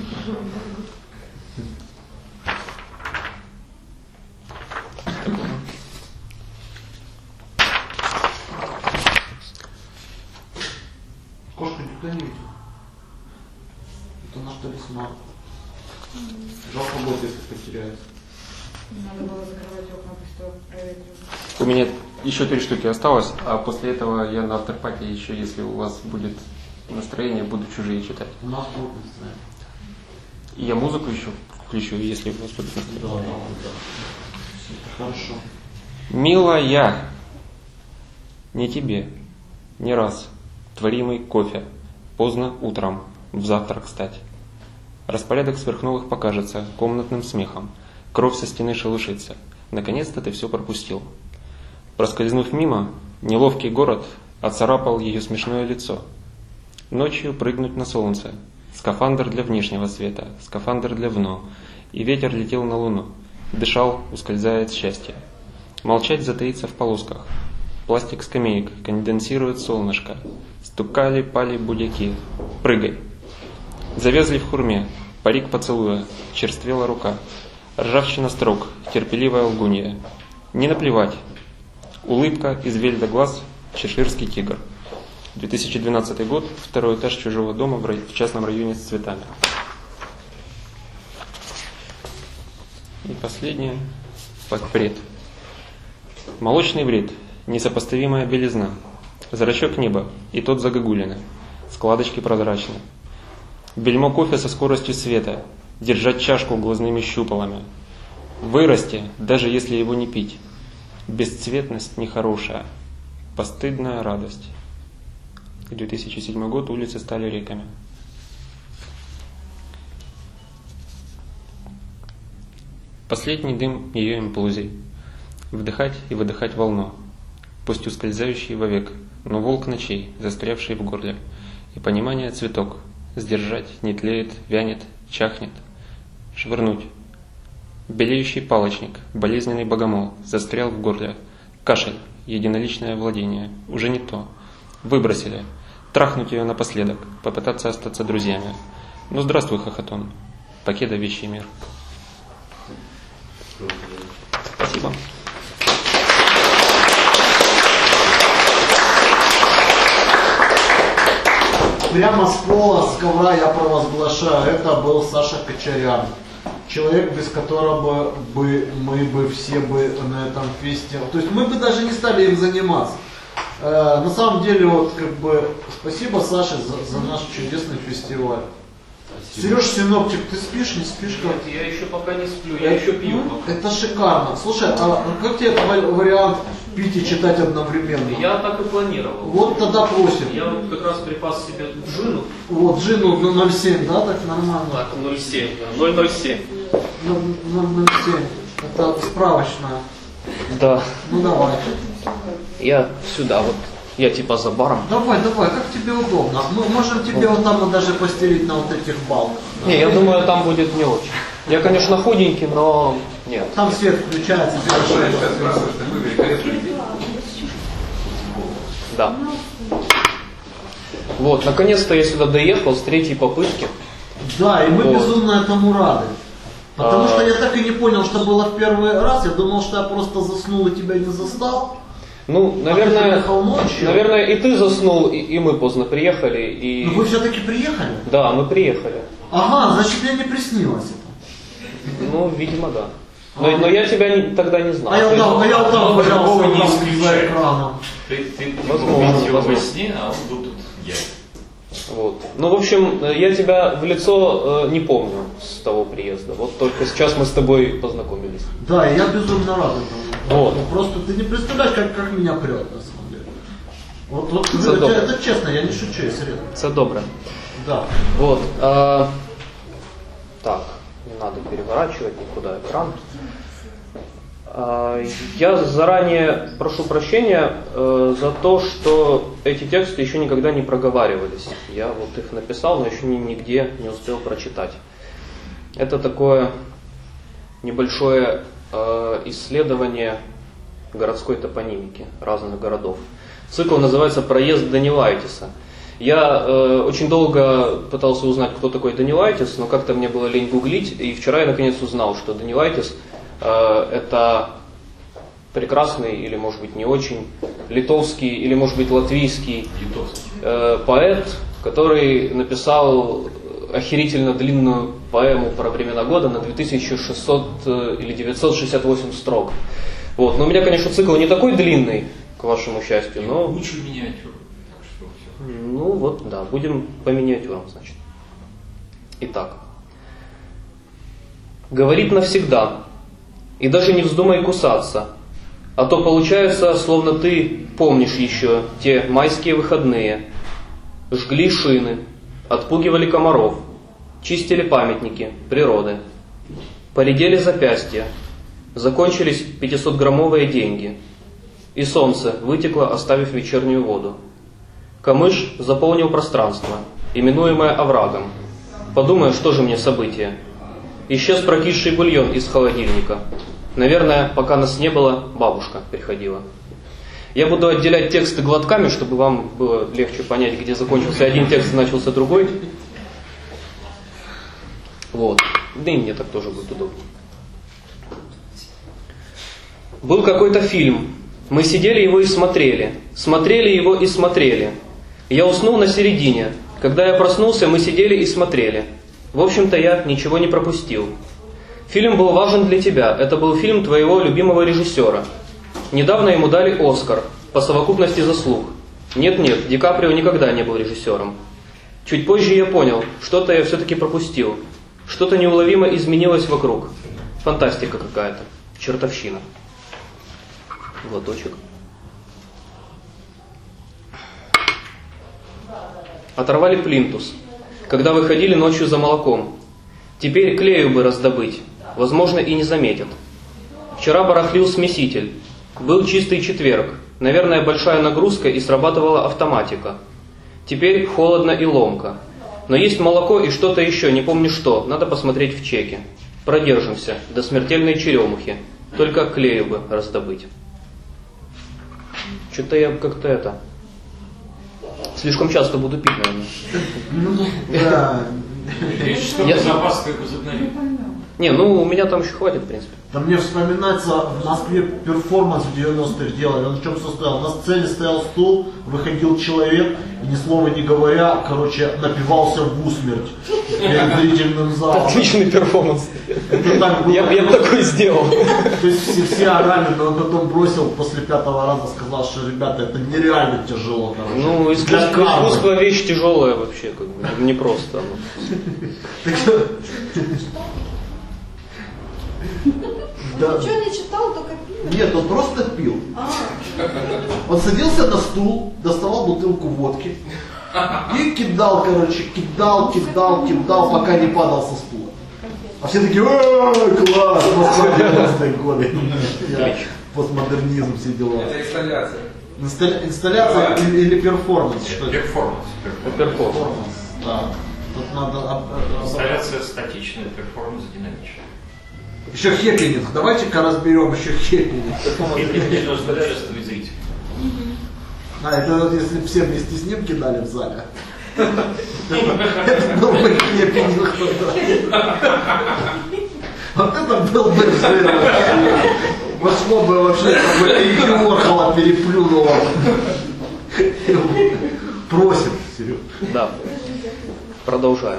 Кошку никто не видел. Это наш талисман. Жалко будет, если потеряется. Надо было закрывать окна, пусть проветривать. У меня еще три штуки осталось, а после этого я на авторпате еще, если у вас будет настроение, буду чужие читать. У нас будет настроение. И я музыку еще включу, если у вас будет настроение. Да, да, да. Хорошо. Милая, не тебе, не раз, творимый кофе, поздно утром, в завтрак стать. Распорядок сверхновых покажется комнатным смехом, кровь со стены шелушится. Наконец-то ты все пропустил. Проскользнув мимо, неловкий город оцарапал ее смешное лицо. Ночью прыгнуть на солнце, скафандр для внешнего света, скафандр для вно, и ветер летел на луну, дышал, ускользая от счастья. Молчать затаиться в полосках. Пластик скамеек, конденсирует солнышко. Стукали, пали будяки. Прыгай. Завязли в хурме, парик поцелуя, черствела рука. Ржавчина строк, терпеливая лгунья. Не наплевать. Улыбка из вельда глаз, чеширский тигр. две тысячи двенадцатый год, второй этаж чужого дома в, рай... в частном районе с цветами. И последнее. Подпред. Молочный бред, несопоставимая белизна. Зрачок неба, и тот загогулины. Складочки прозрачны. Бельмо кофе со скоростью света. Держать чашку глазными щупалами. Вырасти, даже если его не пить. Бесцветность нехорошая. Постыдная радость. две тысячи седьмой год, улицы стали реками. Последний дым ее имплозий. Вдыхать и выдыхать волну. Пусть ускользающий вовек, но волк ночей, застрявший в горле. И понимание цветок. Сдержать не тлеет, вянет, чахнет. Швырнуть. Белеющий палочник, болезненный богомол, застрял в горле. Кашель, единоличное владение, уже не то. Выбросили. Трахнуть ее напоследок, попытаться остаться друзьями. Ну, здравствуй, Хохотон. Покеда, вещий мир. Спасибо. Прямо с пола, с ковра я провозглашаю, это был Саша Кочарян. Человек, без которого бы мы бы все бы на этом фесте... То есть мы бы даже не стали им заниматься. Э, на самом деле, вот как бы, спасибо, Саше, за, за наш чудесный фестиваль. Сереж, синоптик, ты спишь, не спишь? Как? Нет, я еще пока не сплю, я еще пью. Это шикарно. Слушай, а как тебе вариант пить и читать одновременно? Я так и планировал. Вот тогда просим. Я вот как раз припас себе джину. Вот, джину на ноль семь, да, так нормально? Так, ноль семь, да, ноль ноль семь. ноль семь. Это справочная. Да. Ну давай. Я сюда вот. Я типа за баром. Давай, давай, как тебе удобно. Мы можем тебе вот там вот даже постелить на вот этих балках. Не, я думаю, там будет не очень. Я, конечно, худенький, но нет. Там свет включается. Да. Вот, наконец-то я сюда доехал с третьей попытки. Да, и мы вот. безумно этому рады. Потому а... что я так и не понял, что было в первый раз. Я думал, что я просто заснул и тебя не застал. Ну, наверное, а наверное, и ты заснул, и, и мы поздно приехали. И... Ну вы все-таки приехали? Да, мы приехали. Ага, значит, мне не приснилось это. Ну, видимо, да. Но, а, но я тебя не, тогда не знал. А я там, а я там валялся не за экраном. Ты, ты, ты возможно, видел возможно. во сне, а он был тут я. Вот. Ну, в общем, я тебя в лицо э, не помню с того приезда. Вот только сейчас мы с тобой познакомились. Да, я безумно рад этому. Вот. Ну, просто ты не представляешь, как, как меня прет, на самом деле. Вот, вот это, это, это честно, я не шучу, я серьезно. Это добро. Да. Вот. А, так, не надо переворачивать никуда экран. А, я заранее прошу прощения э, за то, что эти тексты еще никогда не проговаривались. Я вот их написал, но еще ни, нигде не успел прочитать. Это такое небольшое э, исследование городской топонимики разных городов. Цикл называется «Проезд Данилайтиса». Я э, очень долго пытался узнать, кто такой Данилайтис, но как-то мне было лень гуглить, и вчера я наконец узнал, что Данилайтис э, это прекрасный, или может быть не очень, литовский, или может быть латвийский э, поэт, который написал охерительно длинную поэму про времена года на две тысячи шестьсот или девятьсот шестьдесят восемь строк. Вот. Но у меня, конечно, цикл не такой длинный, к вашему счастью, но... Лучше миниатюру. Ну вот, да, будем по миниатюрам, значит. Итак. Говорит навсегда, и даже не вздумай кусаться, а то получается, словно ты помнишь еще те майские выходные. Жгли шины, отпугивали комаров, чистили памятники природы, поредели запястья, закончились пятисотграммовые деньги, и солнце вытекло, оставив вечернюю воду. Камыш заполнил пространство, именуемое оврагом. Подумай, что же мне событие. Исчез прокисший бульон из холодильника. Наверное, пока нас не было, бабушка приходила. Я буду отделять тексты глотками, чтобы вам было легче понять, где закончился один текст и начался другой. Вот. Да и мне так тоже будет удобнее. Был какой-то фильм. Мы сидели его и смотрели. Смотрели его и смотрели. Я уснул на середине. Когда я проснулся, мы сидели и смотрели. В общем-то, я ничего не пропустил. Фильм был важен для тебя. Это был фильм твоего любимого режиссера. Недавно ему дали Оскар по совокупности заслуг. Нет-нет, Ди Каприо никогда не был режиссером. Чуть позже я понял, что-то я все-таки пропустил. Что-то неуловимо изменилось вокруг. Фантастика какая-то. Чертовщина. Глоточек. Оторвали плинтус, когда выходили ночью за молоком. Теперь клею бы раздобыть. Возможно, и не заметят. Вчера барахлил смеситель. Был чистый четверг. Наверное, большая нагрузка и срабатывала автоматика. Теперь холодно и ломко. Но есть молоко и что-то еще, не помню что. Надо посмотреть в чеке. Продержимся до смертельной черемухи. Только клею бы раздобыть. Что-то я как-то это... Слишком часто буду пить, наверное. Ну, да. Что Я- запас как возобновить? Не, ну у меня там еще хватит, в принципе. Да мне вспоминается, в Москве перформанс в девяностых делали. Он в чем состоял? На сцене стоял стул, выходил человек, и ни слова не говоря, короче, напивался в усмерть перед зрительным залом. Отличный перформанс. Это так было. Я, я бы такой сделал. То есть все, все орали, но он потом бросил после пятого раза, сказал, что, ребята, это нереально тяжело, короче. Ну, Для искусство, кармы. искусство вещь тяжелая вообще, как бы, не просто. ну. Так что- Да. Ничего не читал, только пил. Нет, он просто пил. Он садился на стул, доставал бутылку водки и кидал, короче, кидал, кидал, кидал, пока не падал со стула. А все такие, ой, класс, Москва девяностые годы. Я постмодернизм, все дела. Это инсталляция. Инсталля- Инсталляция или, или перформанс? Что это? Перформанс. Перформанс, да. Тут надо... об- об- Инсталляция статичная, перформанс динамичный. Еще хеппининг. Давайте-ка разберем еще хеппининг. И участвует зритель. А, это вот если бы все вместе с ним кидали в зале. Это был бы хеппининг. Вот это был бы жир. Вошло бы вообще, как бы и Орхола переплюнуло. Просим, Серег. Да. Продолжаем.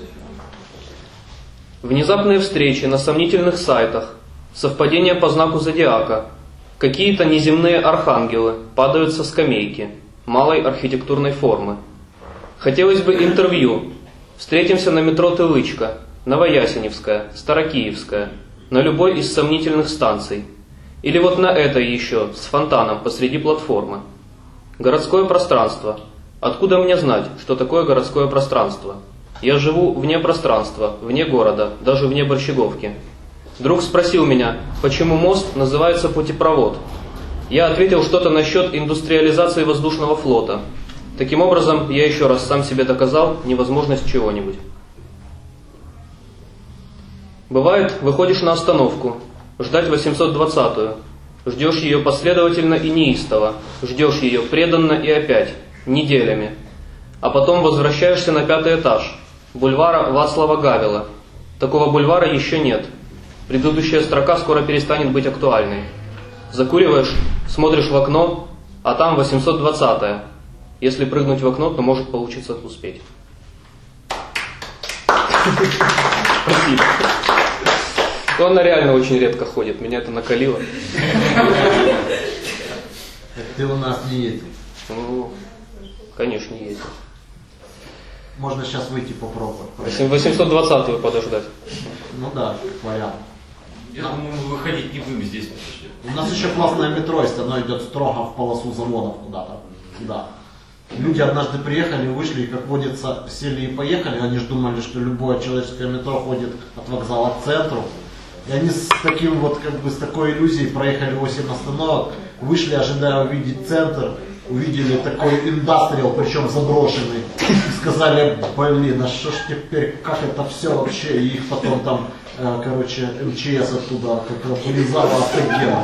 Внезапные встречи на сомнительных сайтах, совпадения по знаку зодиака, какие-то неземные архангелы падают со скамейки, малой архитектурной формы. Хотелось бы интервью. Встретимся на метро Тылычка, Новоясеневская, Старокиевская, на любой из сомнительных станций. Или вот на этой еще, с фонтаном посреди платформы. Городское пространство. Откуда мне знать, что такое городское пространство? Я живу вне пространства, вне города, даже вне Борщеговки. Друг спросил меня, почему мост называется путепровод. Я ответил что-то насчет индустриализации воздушного флота. Таким образом, я еще раз сам себе доказал невозможность чего-нибудь. Бывает, выходишь на остановку, ждать восемьсот двадцатую. Ждешь ее последовательно и неистово, ждешь ее преданно и опять, неделями. А потом возвращаешься на пятый этаж, бульвара Вацлава Гавела. Такого бульвара еще нет. Предыдущая строка скоро перестанет быть актуальной. Закуриваешь, смотришь в окно, а там восемьсот двадцатая. Если прыгнуть в окно, то может получиться успеть. Спасибо. Она реально очень редко ходит, меня это накалило. Ты у нас не ездил. Ну, конечно, не ездил. Можно сейчас выйти попробовать. восемьсот двадцатую подождать. Ну да, вариант. Я думаю, мы выходить не будем здесь. Подожди. У нас еще классное метро есть, оно идет строго в полосу заводов куда-то. Да. Люди однажды приехали, вышли и, как водится, сели и поехали. Они же думали, что любое человеческое метро ходит от вокзала к центру. И они с таким вот, как бы, с такой иллюзией проехали восемь остановок, вышли, ожидая увидеть центр, увидели такой индастриал, причем заброшенный, и сказали, блин, а что ж теперь, как это все вообще, и их потом там, э, короче, эм че эс оттуда как раз вылезало офигенно.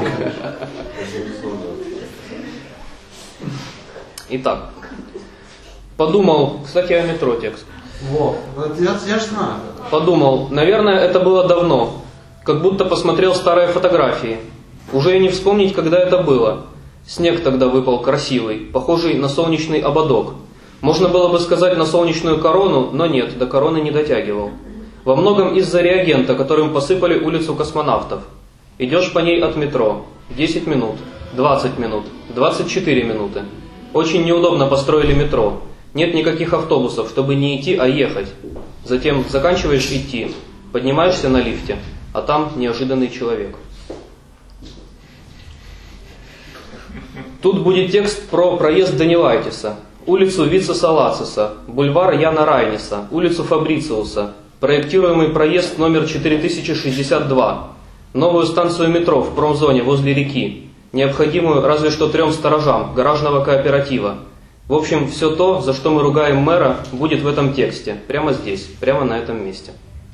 Итак, подумал, кстати, о метро текст. Вот, я, я ж знаю. Подумал, наверное, это было давно, как будто посмотрел старые фотографии. Уже и не вспомнить, когда это было. Снег тогда выпал красивый, похожий на солнечный ободок. Можно было бы сказать на солнечную корону, но нет, до короны не дотягивал. Во многом из-за реагента, которым посыпали улицу космонавтов. Идешь по ней от метро. десять минут, двадцать минут, двадцать четыре минуты. Очень неудобно построили метро. Нет никаких автобусов, чтобы не идти, а ехать. Затем заканчиваешь идти, поднимаешься на лифте, а там неожиданный человек. Тут будет текст про проезд Данилайтиса, улицу Вица Салациса, бульвар Яна Райниса, улицу Фабрициуса, проектируемый проезд номер четыре тысячи шестьдесят два, новую станцию метро в промзоне возле реки, необходимую разве что трем сторожам гаражного кооператива. В общем, все то, за что мы ругаем мэра, будет в этом тексте, прямо здесь, прямо на этом месте.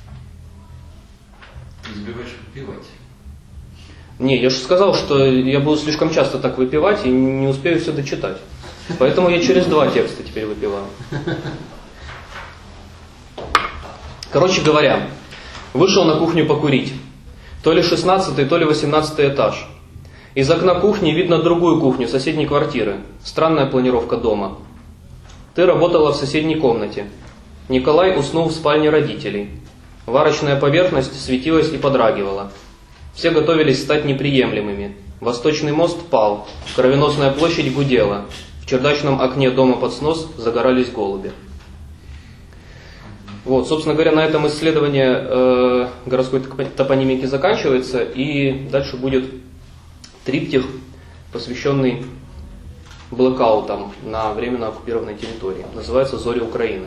Не забываешь выпивать. Не, я же сказал, что я буду слишком часто так выпивать и не успею все дочитать. Поэтому я через два текста теперь выпиваю. Короче говоря, вышел на кухню покурить. То ли шестнадцатый, то ли восемнадцатый этаж. Из окна кухни видно другую кухню соседней квартиры. Странная планировка дома. Ты работала в соседней комнате. Николай уснул в спальне родителей. Варочная поверхность светилась и подрагивала. Все готовились стать неприемлемыми. Восточный мост пал, Кровеносная площадь гудела. В чердачном окне дома под снос загорались голуби. Вот, собственно говоря, на этом исследование э, городской топонимики заканчивается, и дальше будет триптих, посвященный блэкаутам на временно оккупированной территории. Называется «Зори Украины».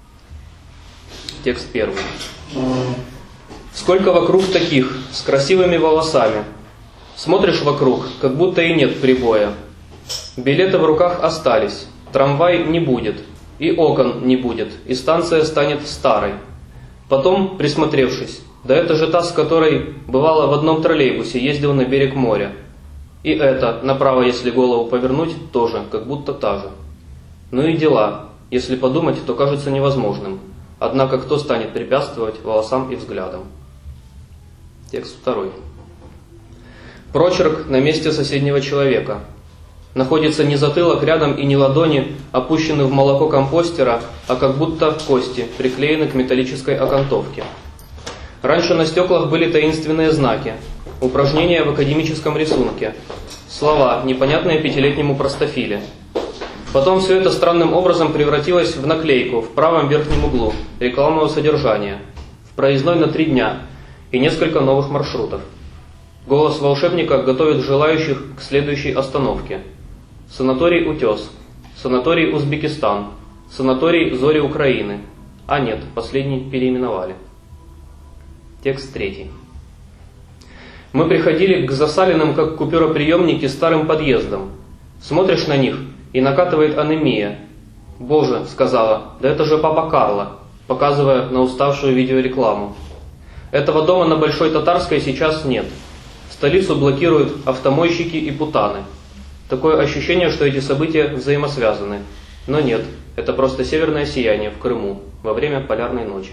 Текст первый. Сколько вокруг таких, с красивыми волосами. Смотришь вокруг, как будто и нет прибоя. Билеты в руках остались, трамвай не будет, и окон не будет, и станция станет старой. Потом, присмотревшись, да это же та, с которой бывало в одном троллейбусе, ездил на берег моря. И это, направо, если голову повернуть, тоже, как будто та же. Ну и дела, если подумать, то кажется невозможным. Однако кто станет препятствовать волосам и взглядам? Текст второй. Прочерк на месте соседнего человека. Находится не затылок рядом и не ладони, опущены в молоко компостера, а как будто кости, приклеены к металлической окантовке. Раньше на стеклах были таинственные знаки, упражнения в академическом рисунке, слова, непонятные пятилетнему простофиле. Потом все это странным образом превратилось в наклейку в правом верхнем углу рекламного содержания, в проездной на три дня и несколько новых маршрутов. Голос волшебника готовит желающих к следующей остановке. Санаторий «Утес», санаторий «Узбекистан», санаторий «Зори Украины». А нет, последний переименовали. Текст третий. Мы приходили к засаленным, как купюроприемники, старым подъездам. Смотришь на них, и накатывает анемия. «Боже», — сказала, — «да это же папа Карло», показывая на уставшую видеорекламу. Этого дома на Большой Татарской сейчас нет. Столицу блокируют автомойщики и путаны. Такое ощущение, что эти события взаимосвязаны. Но нет, это просто северное сияние в Крыму во время полярной ночи.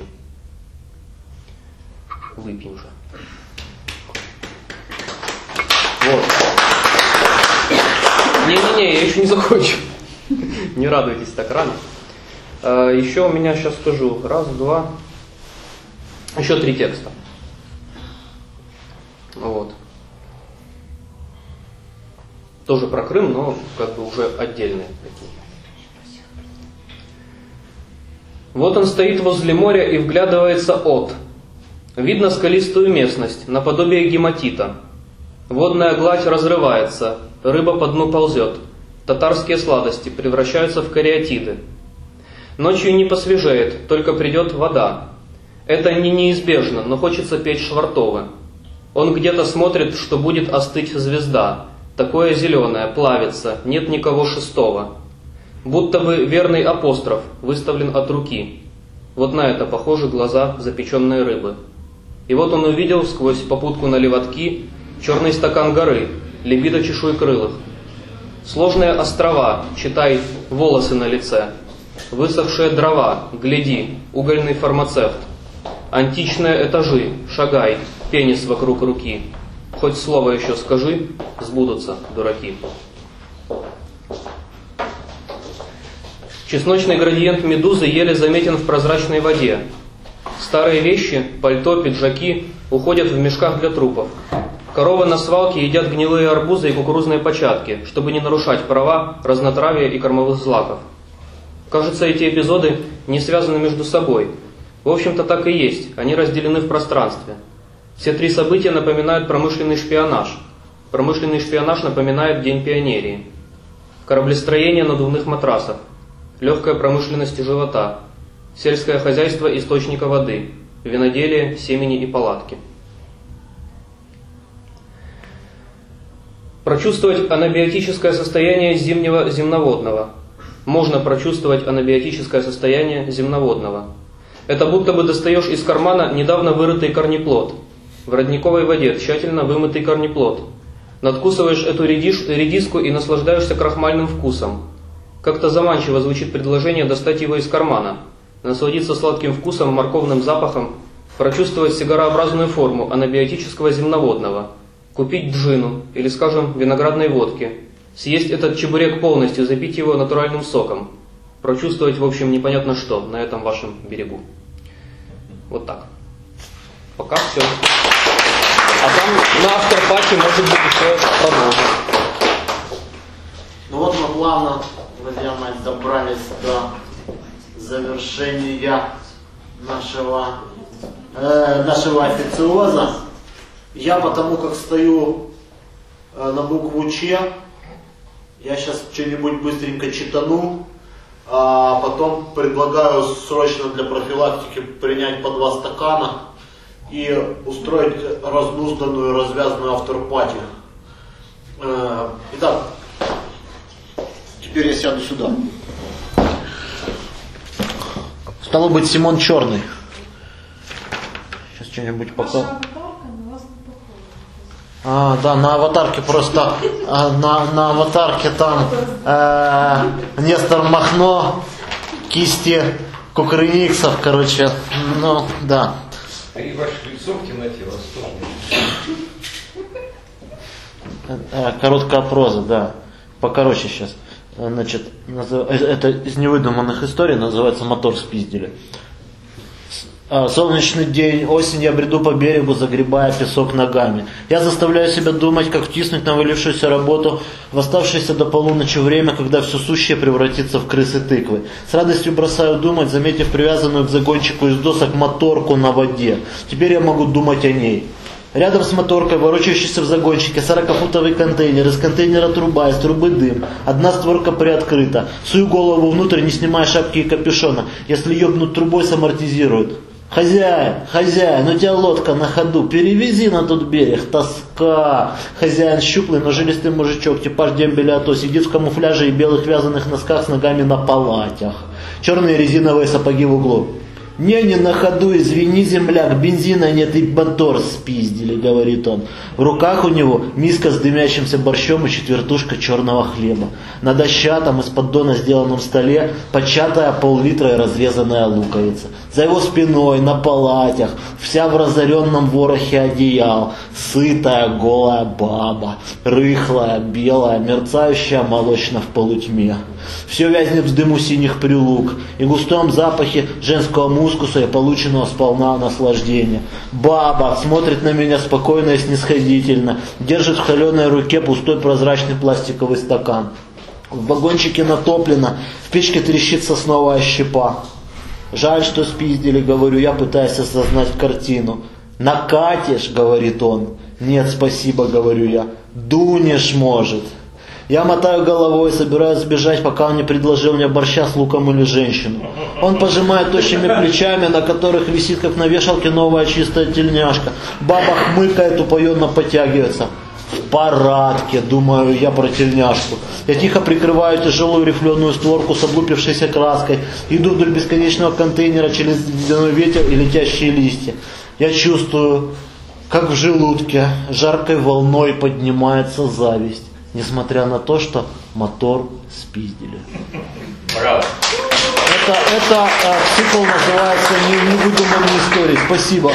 Выпьем же. Вот. Не-не-не, я еще не закончу. Не радуйтесь так рано. Еще у меня, сейчас скажу, раз, два, еще три текста. Вот. Тоже про Крым, но как бы уже отдельные такие. Вот он стоит возле моря и вглядывается от. Видно скалистую местность, наподобие гематита. Водная гладь разрывается, рыба по дну ползет. Татарские сладости превращаются в кариатиды. Ночью не посвежеет, только придет вода. Это не неизбежно, но хочется петь Швартовы. Он где-то смотрит, что будет остыть звезда. Такое зеленое, плавится, нет никого шестого. Будто бы верный апостроф выставлен от руки. Вот на это похожи глаза запеченной рыбы. И вот он увидел сквозь попутку на левотки черный стакан горы, либидо чешуекрылых. Сложные острова, читай, волосы на лице. Высохшие дрова, гляди, угольный фармацевт. Античные этажи, шагай, пенис вокруг руки. Хоть слово еще скажи, сбудутся дураки. Чесночный градиент медузы еле заметен в прозрачной воде. Старые вещи, пальто, пиджаки уходят в мешках для трупов. Коровы на свалке едят гнилые арбузы и кукурузные початки, чтобы не нарушать права, разнотравия и кормовых злаков. Кажется, эти эпизоды не связаны между собой. В общем-то, так и есть, они разделены в пространстве. Все три события напоминают промышленный шпионаж. Промышленный шпионаж напоминает День пионерии. Кораблестроение надувных матрасов. Легкая промышленность живота. Сельское хозяйство источника воды. Виноделие, семени и палатки. Прочувствовать анабиотическое состояние зимнего земноводного. Можно прочувствовать анабиотическое состояние земноводного. Это будто бы достаешь из кармана недавно вырытый корнеплод. В родниковой воде тщательно вымытый корнеплод. Надкусываешь эту редиш, редиску и наслаждаешься крахмальным вкусом. Как-то заманчиво звучит предложение достать его из кармана. насладиться сладким вкусом, морковным запахом, прочувствовать сигарообразную форму анабиотического земноводного, купить джину или, скажем, виноградной водки, съесть этот чебурек полностью, запить его натуральным соком, прочувствовать, в общем, непонятно что на этом вашем берегу. Вот так. Пока все. А там на автор-пати, может быть, еще продолжим. Ну вот мы плавно, друзья мои, добрались до завершения нашего, э, нашего официоза. Я потому как стою э, на букву Ч, я сейчас что-нибудь быстренько читану, а потом предлагаю срочно для профилактики принять по два стакана и устроить разнузданную, развязанную автор-пати. Э, итак, теперь я сяду сюда. Стало быть, Симон Черный. Сейчас что-нибудь пока. А, да, на аватарке просто, а, на, на аватарке там э, Нестор Махно, кисти Кукрыниксов, короче, ну, да. И ваше лицо в темноте вас тоже. Э, короткая проза, да. Покороче сейчас. Значит, назыв... это из невыдуманных историй, называется «Мотор спиздили». Солнечный день, осень, я бреду по берегу, загребая песок ногами. Я заставляю себя думать, как втиснуть навалившуюся работу в оставшееся до полуночи время, когда все сущее превратится в крысы тыквы. С радостью бросаю думать, заметив привязанную к загончику из досок моторку на воде. Теперь я могу думать о ней. Рядом с моторкой, ворочающийся в загончике, сорокафутовый контейнер, из контейнера труба, из трубы дым. Одна створка приоткрыта. Сую голову внутрь, не снимая шапки и капюшона. Если ёбнуть трубой, самортизирует. Хозяин, хозяин, у тебя лодка на ходу, перевези на тот берег, тоска. Хозяин щуплый, но жилистый мужичок, типаж дембеля, а то сидит в камуфляже и белых вязаных носках с ногами на палатях. Черные резиновые сапоги в углу. «Не, не на ходу, извини, земляк, бензина нет и мотор спиздили», — говорит он. В руках у него миска с дымящимся борщом и четвертушка черного хлеба. На дощатом из поддона сделанном столе початая пол-литра и разрезанная луковица. За его спиной, на палатях, вся в разоренном ворохе одеял, сытая голая баба, рыхлая, белая, мерцающая молочно в полутьме. Все вязнет в дыму синих прилук и густом запахе женского мускуса и полученного сполна наслаждения. Баба смотрит на меня спокойно и снисходительно, держит в холеной руке пустой прозрачный пластиковый стакан. В вагончике натоплено, в печке трещит сосновая щепа. «Жаль, что спиздили», — говорю я, пытаясь осознать картину. «Накатишь», — говорит он. «Нет, спасибо», — говорю я. «Дунешь, может». Я мотаю головой, собираюсь сбежать, пока он не предложил мне борща с луком или женщину. Он пожимает тощими плечами, на которых висит, как на вешалке, новая чистая тельняшка. Баба хмыкает, упоенно потягивается. В парадке, думаю я про тельняшку. Я тихо прикрываю тяжелую рифленую створку с облупившейся краской. Иду вдоль бесконечного контейнера через ледяной ветер и летящие листья. Я чувствую, как в желудке жаркой волной поднимается зависть. Несмотря на то, что мотор спиздили. Браво. Это, это э, цикл называется «Невыдуманные истории». Спасибо.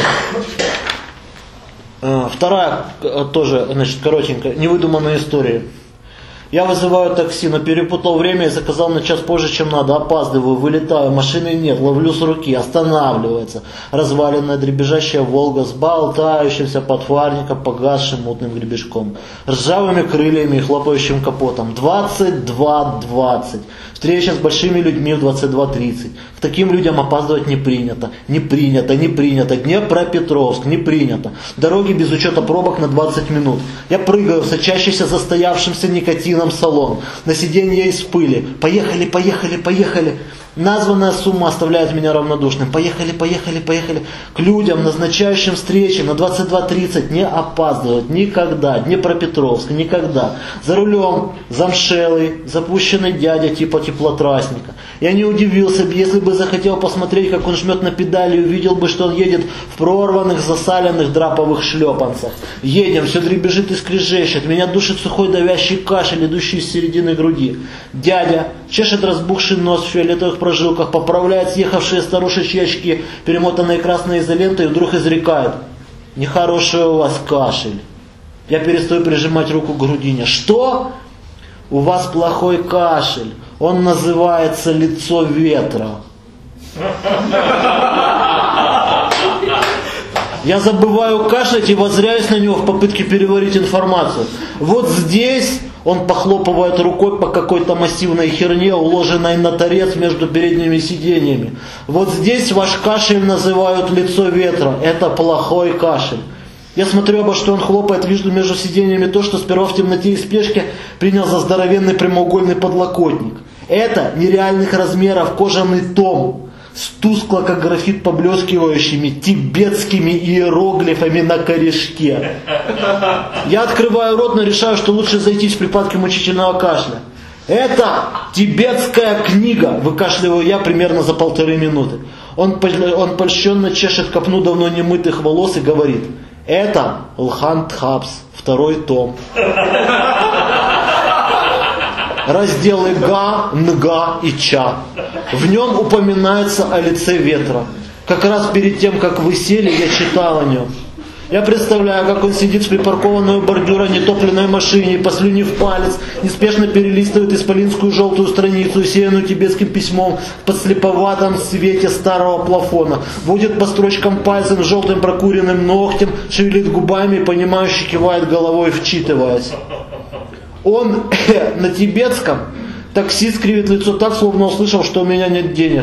Э, вторая, э, тоже, значит, коротенькая, «Невыдуманные истории». Я вызываю такси, но перепутал время и заказал на час позже, чем надо. Опаздываю, вылетаю, машины нет, ловлю с руки, останавливается. Разваленная дребезжащая «Волга» с болтающимся под фарником, погасшим мутным гребешком. Ржавыми крыльями и хлопающим капотом. двадцать два двадцать. Встреча с большими людьми в двадцать два тридцать. К таким людям опаздывать не принято. Не принято, не принято. Днепропетровск, не принято. Дороги без учета пробок на двадцать минут. Я прыгаю в сочащийся застоявшимся никотином салон. На сиденье из пыли. Поехали, поехали, поехали. Названная сумма оставляет меня равнодушным. Поехали, поехали, поехали. К людям, назначающим встречи на двадцать два тридцать, не опаздывать никогда. Днепропетровск, никогда. За рулем замшелый, запущенный дядя типа теплотрасника. Я не удивился бы, если бы захотел посмотреть, как он жмет на педали, и увидел бы, что он едет в прорванных, засаленных драповых шлепанцах. Едем, все дребезжит и скрежещет, меня душит сухой давящий кашель, идущий из середины груди. Дядя чешет разбухший нос в фиолетовых прожилках, поправляет съехавшие старушечьи очки, перемотанные красной изолентой, и вдруг изрекает: «Нехороший у вас кашель». Я перестаю прижимать руку к грудине. «Что? У вас плохой кашель. Он называется лицо ветра». Я забываю кашлять и воззряюсь на него в попытке переварить информацию. Вот здесь он похлопывает рукой по какой-то массивной херне, уложенной на торец между передними сиденьями. Вот здесь ваш кашель называют лицо ветра. Это плохой кашель. Я смотрю, обо что он хлопает, вижу между сиденьями то, что сперва в темноте и спешке принял за здоровенный прямоугольный подлокотник. Это нереальных размеров кожаный том с тускло, как графит, поблескивающими тибетскими иероглифами на корешке. Я открываю рот, но решаю, что лучше зайтись в припадке мучительного кашля. Это тибетская книга, выкашливаю я примерно за полторы минуты. Он, он польщенно чешет копну давно немытых волос и говорит: это Лхан Тхапс, второй том. Разделы Га, Нга и Ча. В нем упоминается о лице ветра. Как раз перед тем, как вы сели, я читал о нем. Я представляю, как он сидит в припаркованной у бордюра нетопленной машине, послюнив палец, неспешно перелистывает исполинскую желтую страницу, усеянную тибетским письмом в подслеповатом свете старого плафона, водит по строчкам пальцем с желтым прокуренным ногтем, шевелит губами и понимающе кивает головой, вчитываясь. Он на тибетском, таксист кривит лицо так, словно услышал, что у меня нет денег.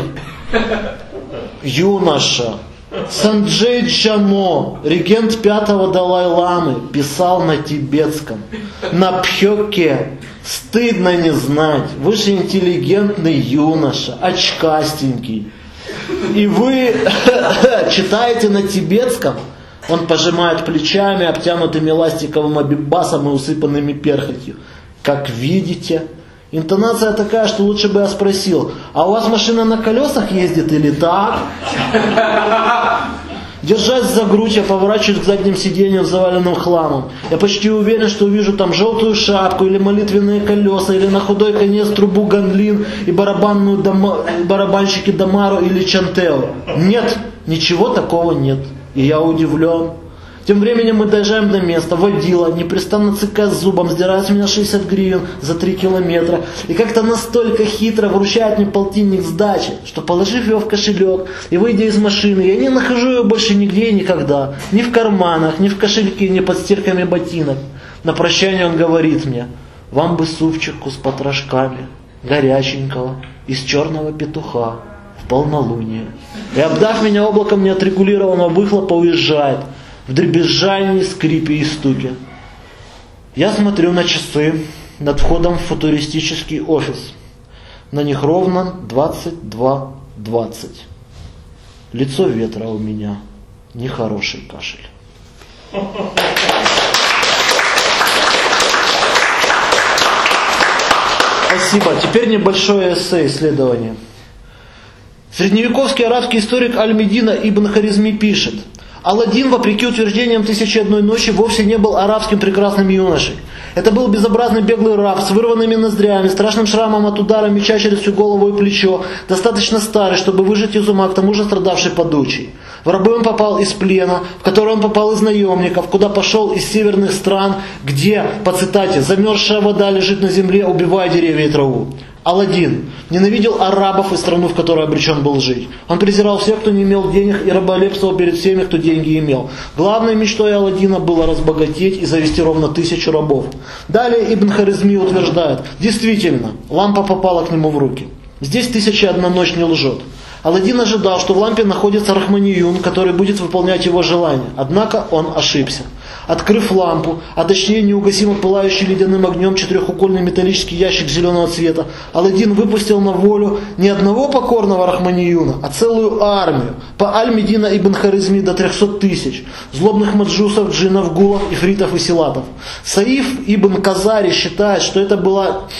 Юноша. Санджей Джамо, регент пятого Далай-ламы, писал на тибетском. На Пхёке. Стыдно не знать. Вы же интеллигентный юноша, очкастенький. И вы читаете на тибетском? Он пожимает плечами, обтянутыми ластиковым абибасом и усыпанными перхотью. Как видите, интонация такая, что лучше бы я спросил: а у вас машина на колесах ездит или так? Держась за грудь, я поворачиваюсь к задним сиденьям, заваленным хламом. Я почти уверен, что увижу там желтую шапку, или молитвенные колеса, или на худой конец трубу Ганлин и барабанную дома... барабанщики Дамару или Чантео. Нет, ничего такого нет. И я удивлен. Тем временем мы доезжаем до места. Водила, непрестанно цыкая зубом, сдирает с меня шестьдесят гривен за три километра. И как-то настолько хитро вручает мне полтинник сдачи, что, положив его в кошелек и выйдя из машины, я не нахожу ее больше нигде и никогда. Ни в карманах, ни в кошельке, ни под стирками ботинок. На прощание он говорит мне: вам бы супчику с потрошками, горяченького, из черного петуха, в полнолуние. И, обдав меня облаком неотрегулированного выхлопа, уезжает в дребезжании, скрипе и стуке. Я смотрю на часы над входом в футуристический офис. На них ровно двадцать два двадцать. Лицо ветра у меня. Нехороший кашель. Спасибо. Теперь небольшое эссе, исследование. Средневековский арабский историк Аль-Медина ибн Харизми пишет: Аладдин, вопреки утверждениям «Тысячи и одной ночи», вовсе не был арабским прекрасным юношей. Это был безобразный беглый раб с вырванными ноздрями, страшным шрамом от удара меча через всю голову и плечо, достаточно старый, чтобы выжить из ума, к тому же страдавший подучей. В рабы он попал из плена, в который он попал из наемников, куда пошел из северных стран, где, по цитате, «замерзшая вода лежит на земле, убивая деревья и траву». Аладдин ненавидел арабов и страну, в которой обречен был жить. Он презирал всех, кто не имел денег, и раболепствовал перед всеми, кто деньги имел. Главной мечтой Аладдина было разбогатеть и завести ровно тысячу рабов. Далее Ибн Харизми утверждает: действительно, лампа попала к нему в руки. Здесь «Тысяча и одна ночь» не лжет. Аладдин ожидал, что в лампе находится Рахманiyun, который будет выполнять его желания. Однако он ошибся. Открыв лампу, а точнее неугасимо пылающий ледяным огнем четырехугольный металлический ящик зеленого цвета, Аладдин выпустил на волю не одного покорного Рахманiyuna, а целую армию, по Аль-Медина ибн Харизми до трехсот тысяч, злобных маджусов, джиннов, гулов, ифритов и силатов. Саиф ибн Казари считает, что это была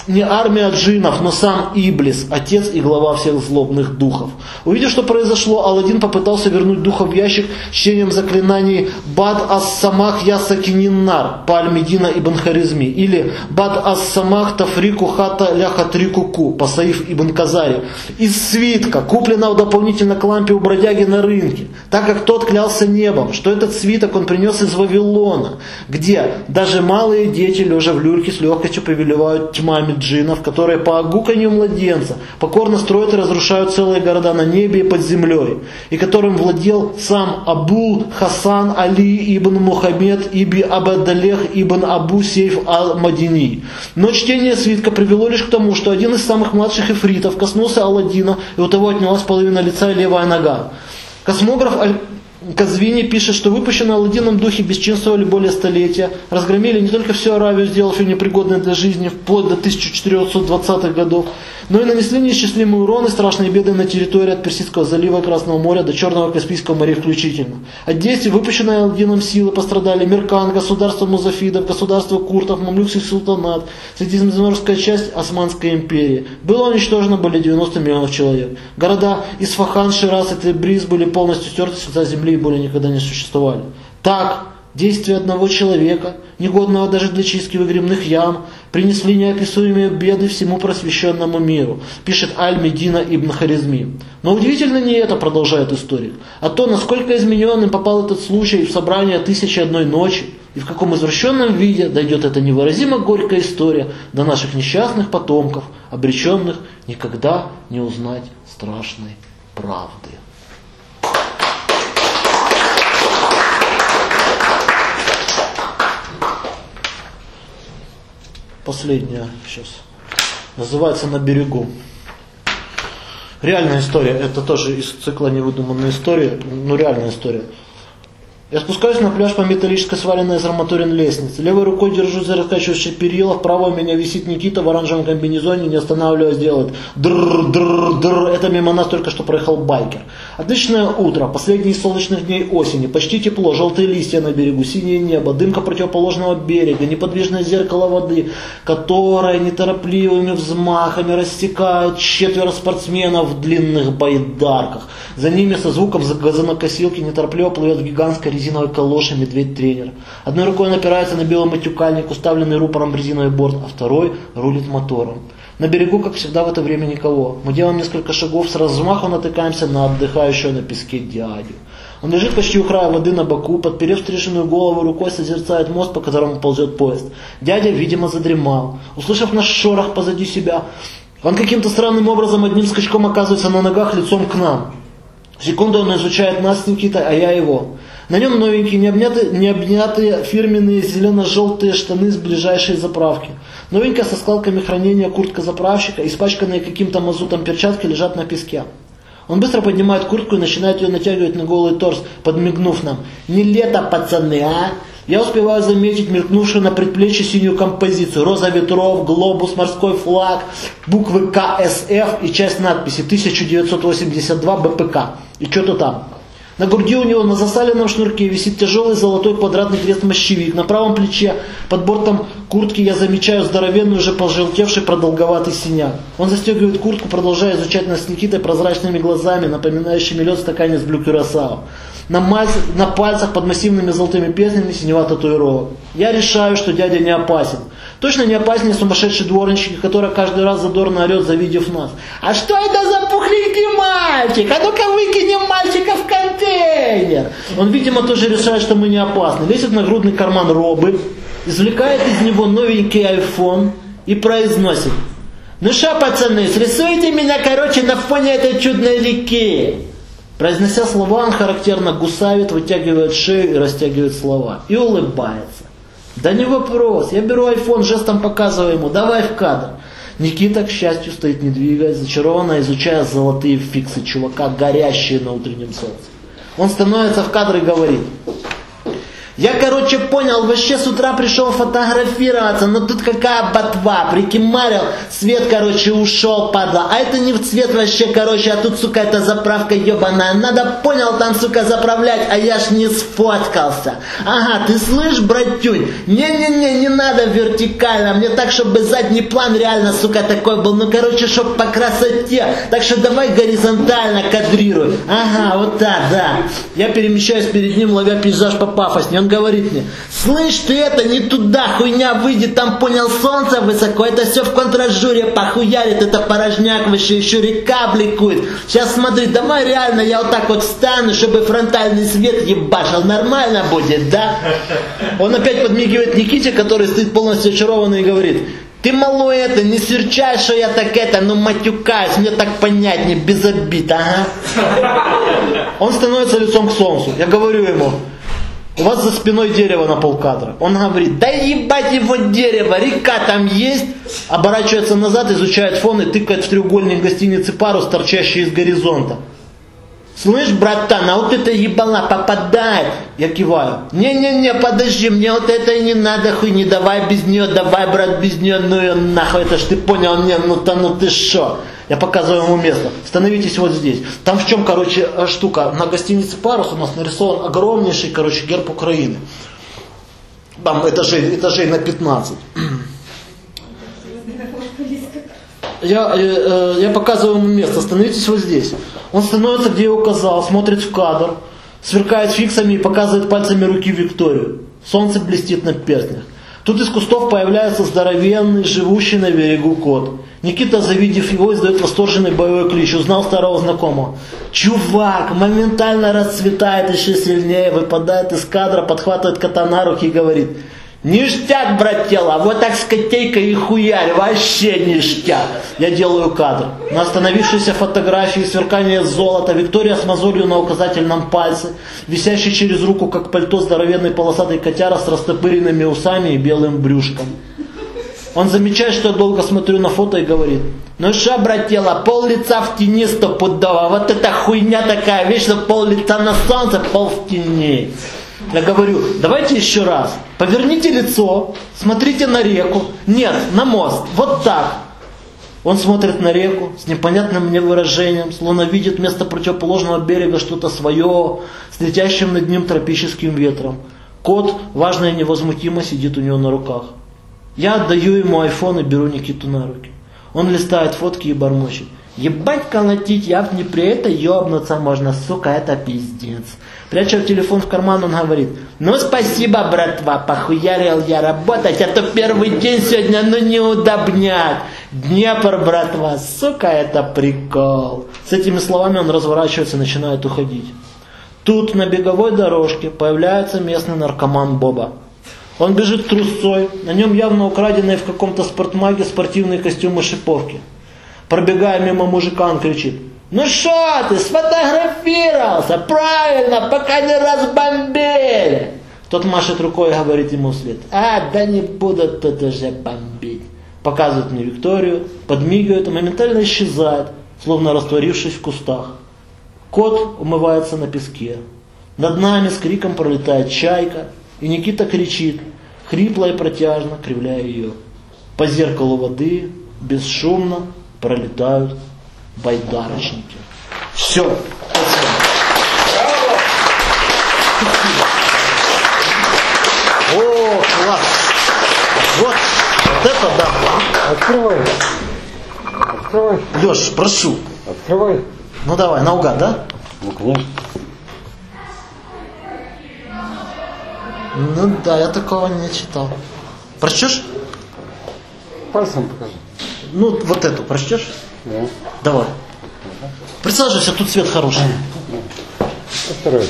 не армия джиннов, но сам Иблис, отец и глава всех злобных духов. Увидев, что произошло, Аладдин попытался вернуть духа в ящик чтением заклинаний Бад ас-Самах Ясакининнар по Аль-Медина ибн Харизми или Бад ас-Самах Тафрику Хата Ляхатрикуку по Саиф ибн Казари из свитка, купленного дополнительно к лампе у бродяги на рынке, так как тот клялся небом, что этот свиток он принес из Вавилона, где даже малые дети, лежа в люльке, с легкостью повелевают тьмами джиннов, которые по огуканью младенца покорно строят и разрушают целые города на небе и под землей, и которым владел сам Абул Хасан Али ибн Мухаммед ибн Абадалех ибн Абу Сейф ал-Мадини. Но чтение свитка привело лишь к тому, что один из самых младших эфритов коснулся Аладдина, и у того отнялась половина лица и левая нога. Космограф Казвини пишет, что выпущенные Аладдином духи бесчинствовали более столетия, разгромили не только всю Аравию, сделав ее непригодной для жизни вплоть до тысяча четыреста двадцатых годов, но и нанесли неисчислимые уроны, страшные беды на территории от Персидского залива, Красного моря до Черного Каспийского моря включительно. От действий выпущенные Аладдином силы пострадали Миркан, государство музафидов, государство куртов, мамлюкский султанат, средиземноморская часть Османской империи. Было уничтожено более девяноста миллионов человек. Города Исфахан, Шираз и Тебриз были полностью стерты с лица земли и более никогда не существовали. Так, действия одного человека, негодного даже для чистки выгребных ям, принесли неописуемые беды всему просвещенному миру, пишет Аль-Медина ибн Харизми. Но удивительно не это, продолжает историк, а то, насколько измененным попал этот случай в собрание «Тысячи одной ночи», и в каком извращенном виде дойдет эта невыразимо горькая история до наших несчастных потомков, обреченных никогда не узнать страшной правды. Последняя сейчас. Называется «На берегу». Реальная история. Это тоже из цикла «Невыдуманная история». Ну, реальная история. Я спускаюсь на пляж по металлической сваленной из арматурин лестнице. Левой рукой держусь за раскачивающее перила. Вправо у меня висит Никита в оранжевом комбинезоне, не останавливаясь, делает др-др-др. Это мимо нас только что проехал байкер. Отличное утро. Последние из солнечных дней осени. Почти тепло. Желтые листья на берегу. Синее небо. Дымка противоположного берега. Неподвижное зеркало воды, которое неторопливыми взмахами рассекают четверо спортсменов в длинных байдарках. За ними со звуком газонокосилки неторопливо плывет гигантская резиновой калоши медведь-тренер. Одной рукой он опирается на белый матюкальник, уставленный рупором в резиновый борт, а второй рулит мотором. На берегу, как всегда, в это время никого. Мы делаем несколько шагов, с размаху натыкаемся на отдыхающего на песке дядю. Он лежит почти у края воды на боку, подперев стриженную голову рукой, созерцает мост, по которому ползет поезд. Дядя, видимо, задремал. Услышав наш шорох позади себя, он каким-то странным образом одним скачком оказывается на ногах лицом к нам. Секунду он изучает нас с Никитой, а я его. На нем новенькие, необнятые, необнятые фирменные зелено-желтые штаны с ближайшей заправки. Новенькая со складками хранения куртка заправщика, испачканные каким-то мазутом перчатки лежат на песке. Он быстро поднимает куртку и начинает ее натягивать на голый торс, подмигнув нам. «Не лето, пацаны, а?» Я успеваю заметить мелькнувшую на предплечье синюю композицию. Роза ветров, глобус, морской флаг, буквы ка эс эф и часть надписи тысяча девятьсот восемьдесят два бэ пэ ка. И что-то там. На груди у него на засаленном шнурке висит тяжелый золотой квадратный крест-мощевик. На правом плече под бортом куртки я замечаю здоровенный, уже пожелтевший продолговатый синяк. Он застегивает куртку, продолжая изучать нас с Никитой прозрачными глазами, напоминающими лед в стакане с блю кюрасао. На, мальц... на пальцах под массивными золотыми песнями синева татуировок. Я решаю, что дядя не опасен. Точно не опаснее сумасшедшей дворнички, которая каждый раз задорно орет, завидев нас. «А что это за пухленький мальчик? А ну-ка выкинем мальчика в контейнер!» Он, видимо, тоже решает, что мы не опасны. Лезет на грудный карман робы, извлекает из него новенький айфон и произносит: «Ну шо, пацаны, срисуйте меня, короче, на фоне этой чудной реки!» Произнося слова, он характерно гусавит, вытягивает шею и растягивает слова. И улыбается. «Да не вопрос, я беру айфон, жестом показываю ему, давай в кадр». Никита, к счастью, стоит не двигаясь, зачарованно изучая золотые фиксы чувака, горящие на утреннем солнце. Он становится в кадр и говорит: Я, короче, понял, вообще с утра пришел фотографироваться, но тут какая ботва, прикимарил, свет, короче, ушел, падла. А это не в цвет вообще, короче, а тут, сука, эта заправка ебаная. Надо, понял, там, сука, заправлять, а я ж не сфоткался. Ага, ты слышь, братюнь? Не-не-не, не надо вертикально, мне так, чтобы задний план реально, сука, такой был. Ну, короче, чтоб по красоте. Так что давай горизонтально кадрируй. Ага, вот так, да. Я перемещаюсь перед ним, ловя пейзаж по пафоснее. Он говорит мне: слышь, ты это не туда, хуйня выйдет, там, понял, солнце высоко, это все в контражуре похуярит, это порожняк вообще, еще река бликует. Сейчас смотри, давай реально я вот так вот встану, чтобы фронтальный свет ебашил, нормально будет, да? Он опять подмигивает Никите, который стоит полностью очарованный, и говорит: ты, малой, это, не серчай, что я так это, ну матюкаюсь, мне так понятнее, без обид, ага. Он становится лицом к солнцу. Я говорю ему: у вас за спиной дерево на полкадра. Он говорит: да ебать его дерево, река там есть. Оборачивается назад, изучает фон и тыкает в треугольник гостиницы «Парус», торчащий из горизонта. Слышь, братан, а вот это ебала попадает. Я киваю: не-не-не, подожди, мне вот это и не надо, хуй, не давай без нее, давай, брат, без нее, ну ее нахуй, это ж ты понял, не, ну-то, ну ты шо. Я показываю ему место. Становитесь вот здесь. Там в чем, короче, штука. На гостинице «Парус» у нас нарисован огромнейший, короче, герб Украины. Там этажей, этажей на пятнадцать. Я, э, я показываю ему место. Становитесь вот здесь. Он становится, где я указал, смотрит в кадр, сверкает фиксами и показывает пальцами руки Викторию. Солнце блестит на перстнях. Тут из кустов появляется здоровенный, живущий на берегу кот. Никита, завидев его, издает восторженный боевой клич. Узнал старого знакомого. Чувак моментально расцветает еще сильнее, выпадает из кадра, подхватывает кота на руки и говорит: ништяк, братела, вот так с котейкой и хуярь, вообще ништяк. Я делаю кадр. На остановившейся фотографии сверкание золота, Виктория с мозолью на указательном пальце, висящий через руку, как пальто, здоровенный полосатый котяра с растопыренными усами и белым брюшком. Он замечает, что я долго смотрю на фото и говорит: ну что, братела, пол лица в тени стопудово, вот эта хуйня такая, вечно пол лица на солнце, пол в тени. Я говорю: давайте еще раз, поверните лицо, смотрите на реку, нет, на мост, вот так. Он смотрит на реку с непонятным мне выражением, словно видит вместо противоположного берега что-то свое, с летящим над ним тропическим ветром. Кот, важно и невозмутимо, сидит у него на руках. Я отдаю ему айфон и беру Никиту на руки. Он листает фотки и бормочет: ебать колотить, я в Днепре, это ебнуться можно, сука, это пиздец. Пряча телефон в карман, он говорит: ну спасибо, братва, похуярил я работать, а то первый день сегодня, ну неудобняк. Днепр, братва, сука, это прикол. С этими словами он разворачивается и начинает уходить. Тут на беговой дорожке появляется местный наркоман Боба. Он бежит трусцой, на нем явно украденные в каком-то спортмаге спортивные костюмы шиповки. Пробегая мимо мужика, он кричит: ну шо ты, сфотографировался, правильно, пока не разбомбили. Тот машет рукой и говорит ему вслед: а, да не будут тут уже бомбить. Показывает мне Викторию, подмигивает и моментально исчезает, словно растворившись в кустах. Кот умывается на песке. Над нами с криком пролетает чайка, и Никита кричит, хрипло и протяжно, кривляя ее. По зеркалу воды бесшумно пролетают байдарочники. Все. О, класс. Вот, вот это да. Открывай. Открывай. Леш, прошу. Открывай. Ну давай, наугад, да? Ну, конечно. Ну да, я такого не читал. Прочтешь? Пальцем покажи. Ну, вот эту прочтешь? Да. Давай. Присаживайся, тут свет хороший. Постараюсь.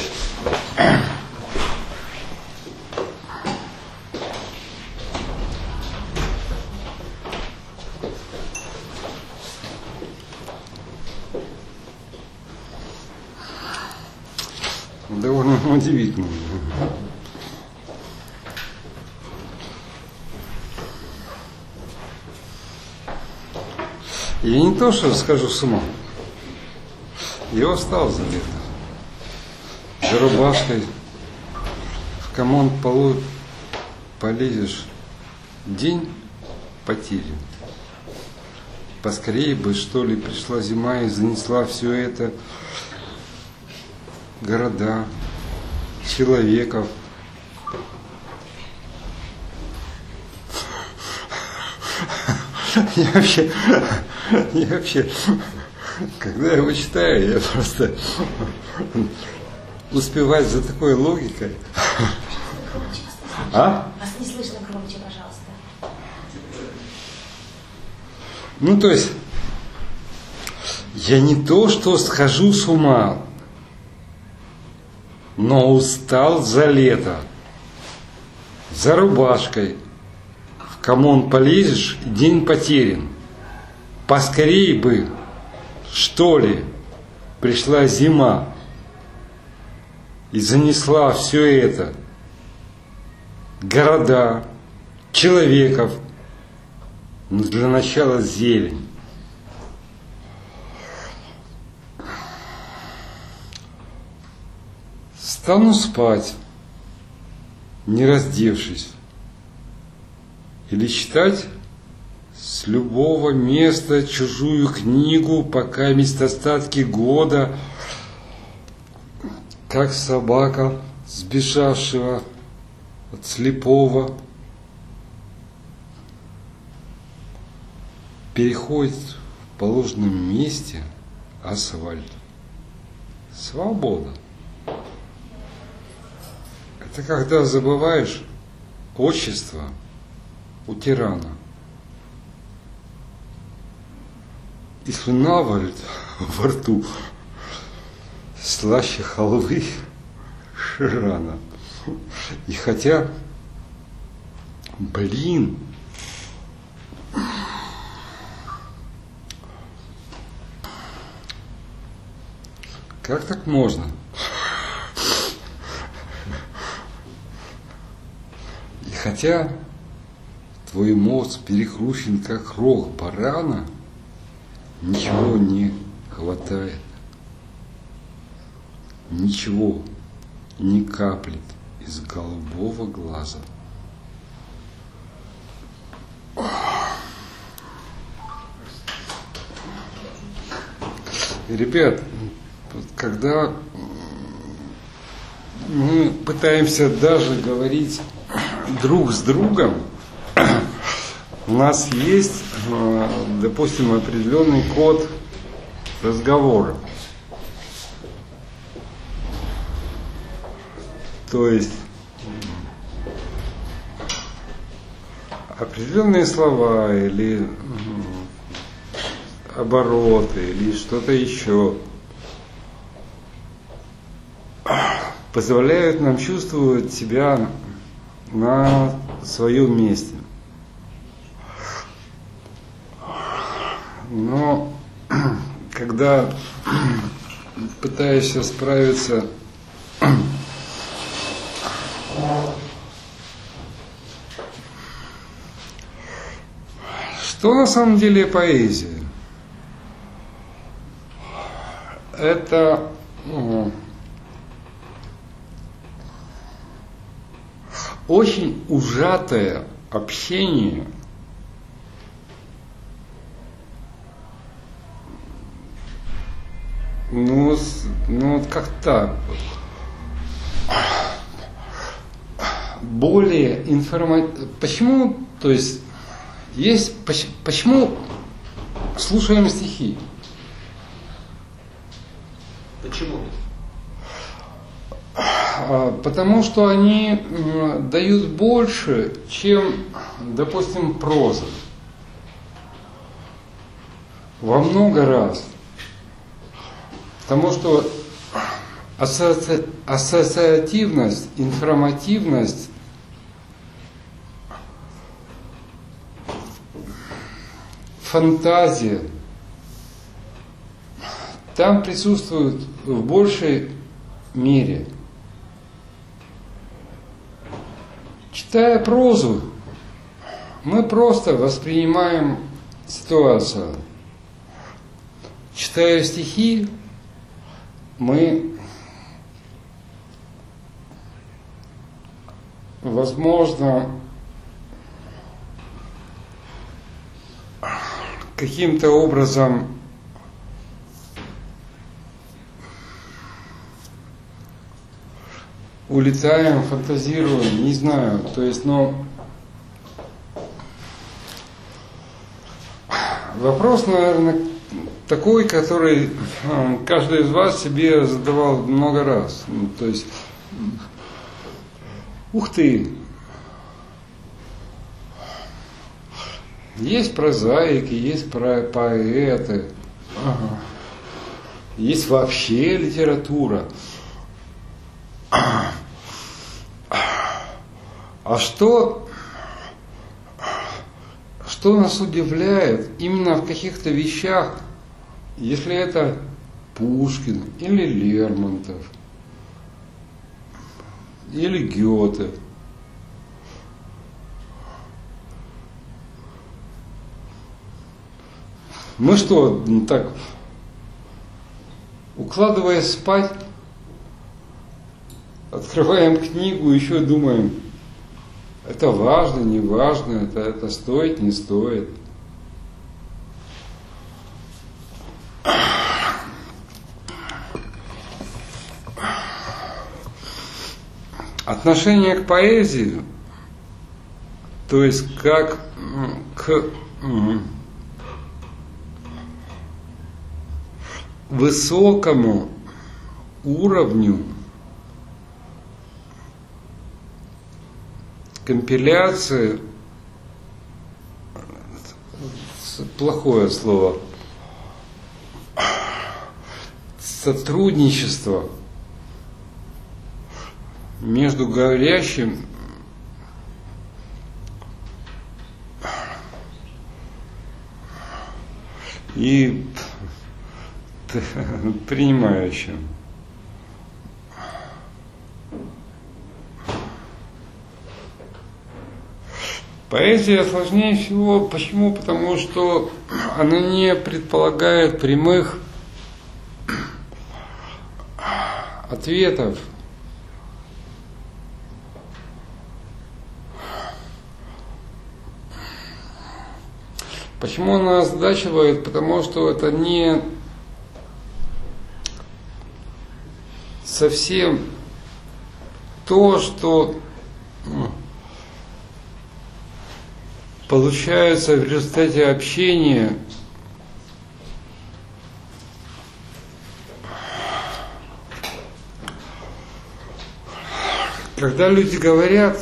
Довольно удивительно. Я не то, что скажу с ума. Я устал за это. За рубашкой камон полу полезешь, день потерян. Поскорее бы, что ли, пришла зима и занесла все это, города, человеков. Я вообще, я вообще, когда я его читаю, я просто успевать за такой логикой. А? Вас не слышно громче, пожалуйста. Ну, то есть, я не то, что схожу с ума, но устал за лето, за рубашкой. В камон полезешь, день потерян. Поскорей бы, что ли, пришла зима и занесла все это, города, человеков, но для начала зелень. Стану спать, не раздевшись, или читать с любого места чужую книгу, пока вместо остатки года, как собака, сбежавшего от слепого, переходит в положенном месте асфальт. Свобода. Это когда забываешь отчество у тирана. И слюна валит во рту слаще халвы Ширана. И хотя, блин, как так можно? И хотя твой мозг перекручен, как рог барана, ничего не хватает. Ничего не каплет из голубого глаза. Ребят, когда мы пытаемся даже говорить друг с другом, у нас есть, допустим, определенный код разговора. То есть определенные слова или обороты или что-то еще позволяют нам чувствовать себя на своем месте. Но когда пытаешься справиться что на самом деле поэзия? Это ну, очень ужатое общение ну, ну вот как так более информативно. Почему, то есть, есть, почему слушаем стихи? Почему? Потому что они дают больше, чем, допустим, проза. Во много раз. Потому что асоци... ассоциативность, информативность фантазия там присутствует в большей мере. Читая прозу, мы просто воспринимаем ситуацию. Читая стихи, мы возможно, каким-то образом улетаем, фантазируем, не знаю. То есть, ну, вопрос, наверное, такой, который каждый из вас себе задавал много раз. Ну, то есть, ух ты, есть прозаики, есть про поэты, ага. Есть вообще литература. А что, что нас удивляет именно в каких-то вещах, если это Пушкин или Лермонтов, или Гёте. Мы что, так, укладываясь спать, открываем книгу, еще думаем, это важно, не важно, это, это стоит, не стоит. Отношение к поэзии, то есть как к высокому уровню компиляции, плохое слово, сотрудничество между говорящим и принимающим. Поэзия сложнее всего. Почему? Потому что она не предполагает прямых ответов. Почему она озадачивает? Потому что это не совсем то, что получается в результате общения когда люди говорят,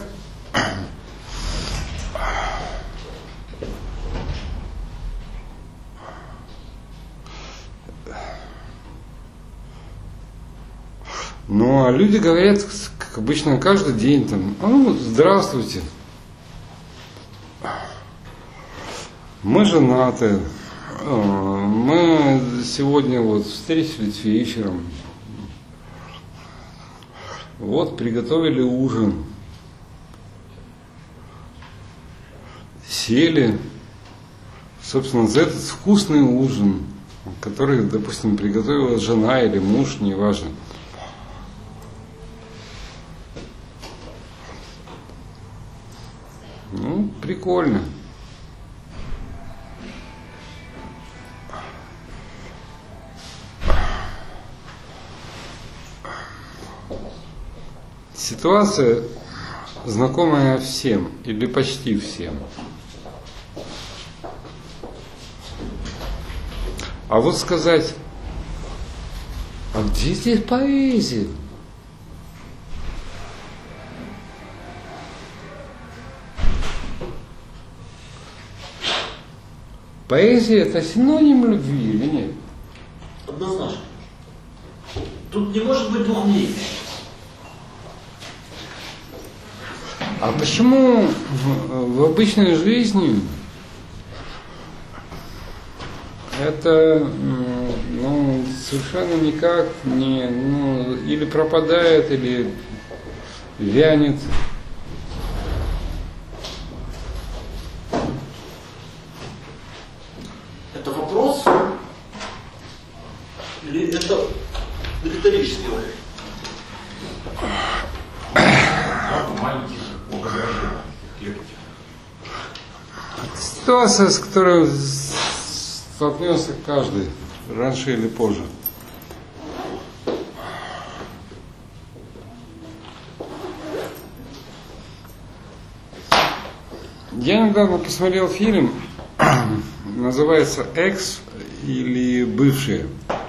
ну а люди говорят, как обычно, каждый день там, ну, здравствуйте. Мы женаты, мы сегодня вот встретились вечером, вот приготовили ужин, сели, собственно, за этот вкусный ужин, который, допустим, приготовила жена или муж, неважно. Ну, прикольно. Ситуация, знакомая всем или почти всем. А вот сказать, а где здесь поэзия? Поэзия – это синоним любви или нет? Однозначно. Тут не может быть двух мнений. А почему в, в обычной жизни это ну, совершенно никак не, ну, или пропадает, или вянет? Это вопрос или это риторический вопрос? Маленький закон. ситуация, с которой столкнется каждый, раньше или позже. Я недавно посмотрел фильм, называется «Экс» или «Бывшие».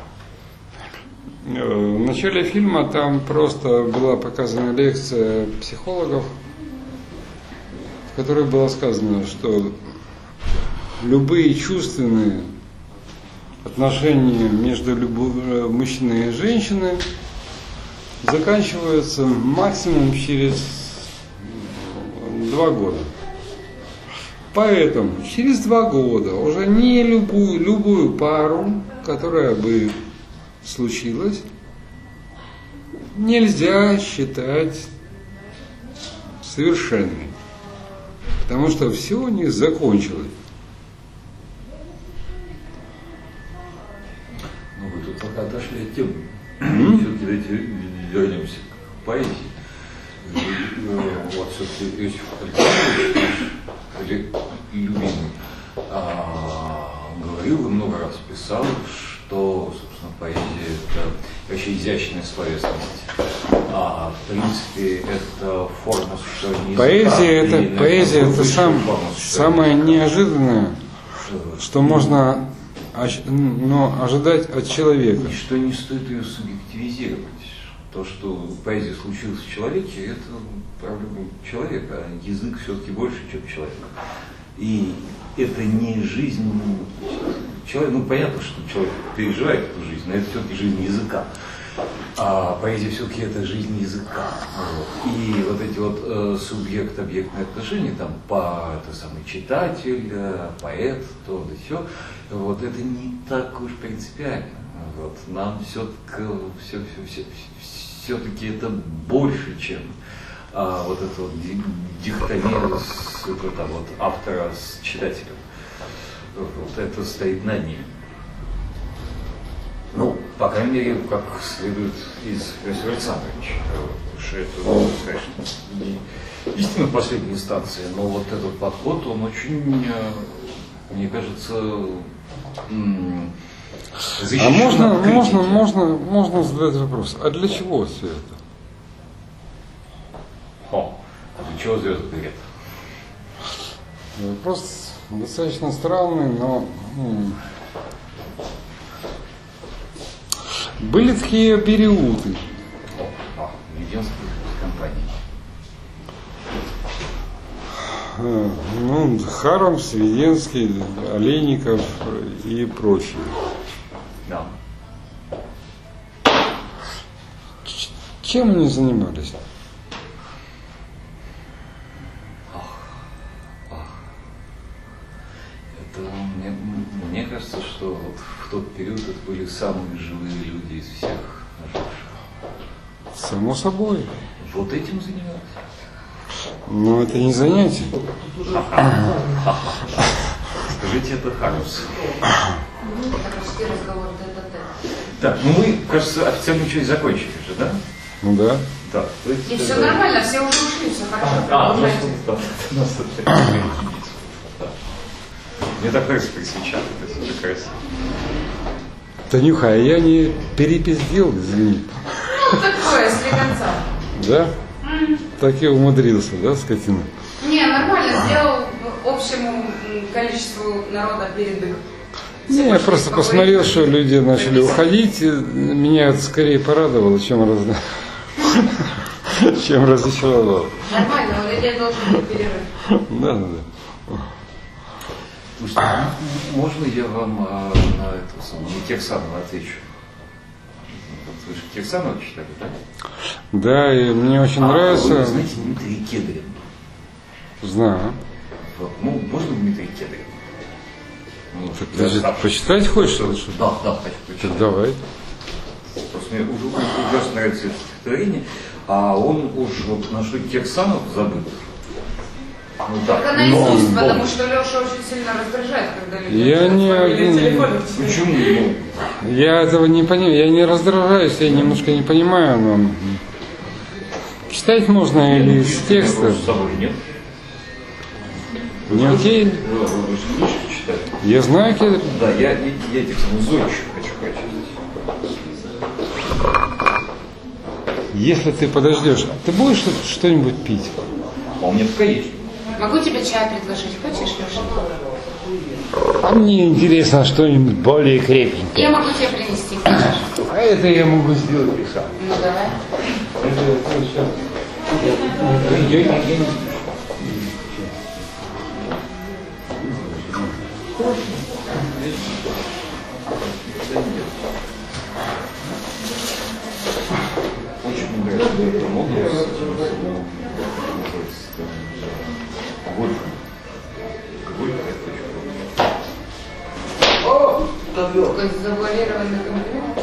В начале фильма там просто была показана лекция психологов, в которой было сказано, что любые чувственные отношения между мужчиной и женщиной заканчиваются максимум через два года. Поэтому через два года уже не любую, любую пару, которая бы случилась, нельзя считать совершенной. Потому что все у них закончилось. Ну, вы тут пока отошли от темы. Все-таки давайте вернемся к поэзии. Вот все-таки Иосиф Александрович, наш любимый, говорил и много раз писал, что, собственно, поэзия – это вообще изящная словесность. А в принципе это форма существования. Поэзия – это, поэзия – это сам, самое неожиданное, что можно но ожидать от человека. Ничто не стоит ее субъективизировать. То, что поэзия случилась в человеке, это проблема человека, а язык все-таки больше, чем человек. И это не жизнь человека. Ну, понятно, что человек переживает эту жизнь, но это все-таки жизнь языка. А поэзия все-таки это жизнь языка. Вот. И вот эти вот э, субъект-объектные отношения, там, по, это самый читатель, э, поэт, то да все, вот это не так уж принципиально. Вот. Нам все-таки все, все, все, все-таки это больше, чем а, вот эта вот дихотомия с, вот, вот, автора с читателем. Вот это стоит над ним. Ну, по крайней мере, как следует из Иосифа Александровича. Потому что это, конечно, не истина последней инстанции, но вот этот подход, он очень, мне кажется, а можно, можно, можно, можно задать вопрос, а для чего все это? О, а для чего звезды горят? Вопрос достаточно странный, но м- были такие периоды. О, медицинские компании. Ну, Хармс, Веденский, Олейников и прочие. Да. Чем они занимались? Ах, ах. Это мне, мне кажется, что вот в тот период это были самые живые люди из всех оживших. Само собой. Вот этим занимались. Но это не занятие. Скажите это Хармс. Почти разговор тет-а-тет. Так, ну мы, кажется, официальную часть закончили же, да? Ну да. Да. И все нормально, все уже ушли, все хорошо. А, ну, да, нас это мне так нравится, как свеча, это все красиво. Танюха, а я не перепиздил, извини. Ну, такое, с конца. Да? Mm. Так и умудрился, да, скотина? Не, нормально, сделал общему количеству народа передых. Не, я просто посмотрел, что люди начали уходить, и меня это скорее порадовало, чем, раз... чем разочаровало. Нормально, у людей должен быть перерыв. Да, да, да. Слушайте, можно я вам а, на это самое, не Кирсанова отвечу? Вы же Кирсанова читали, да? Да, и мне очень а, нравится. Вы знаете Дмитрий Кедрин? Знаю. Вот, ну, можно Дмитрий Кедрин? Ну, так, даже почитать хочешь? Да, да, хочу почитать. Так давай. Просто мне ужасно нравится это стихотворение, а он уж вот на что Кирсанов забыл. Ну, так, так, она наизусть, потому что Леша очень сильно раздражает, когда люди я не, не, почему? Я этого не понимаю, я не раздражаюсь, я немножко не понимаю, но читать можно или из текста. С собой нет. Не окей? Вы, вы же книжки читали? Я знаю кедр. Да, я, я, я этих самых зодчих хочу прочитать. Если ты подождешь, ты будешь что- что-нибудь пить? А у меня пока есть. Могу тебе чай предложить? Хочешь, Леша? А мне интересно что-нибудь более крепенькое. Я могу тебе принести. Хочешь? А это я могу сделать и сам. Ну давай. Это, это сейчас. Я, я, я не... Очень мне нравится эта область. Горько. Горько это очень О! Такой завуалированный комплимент.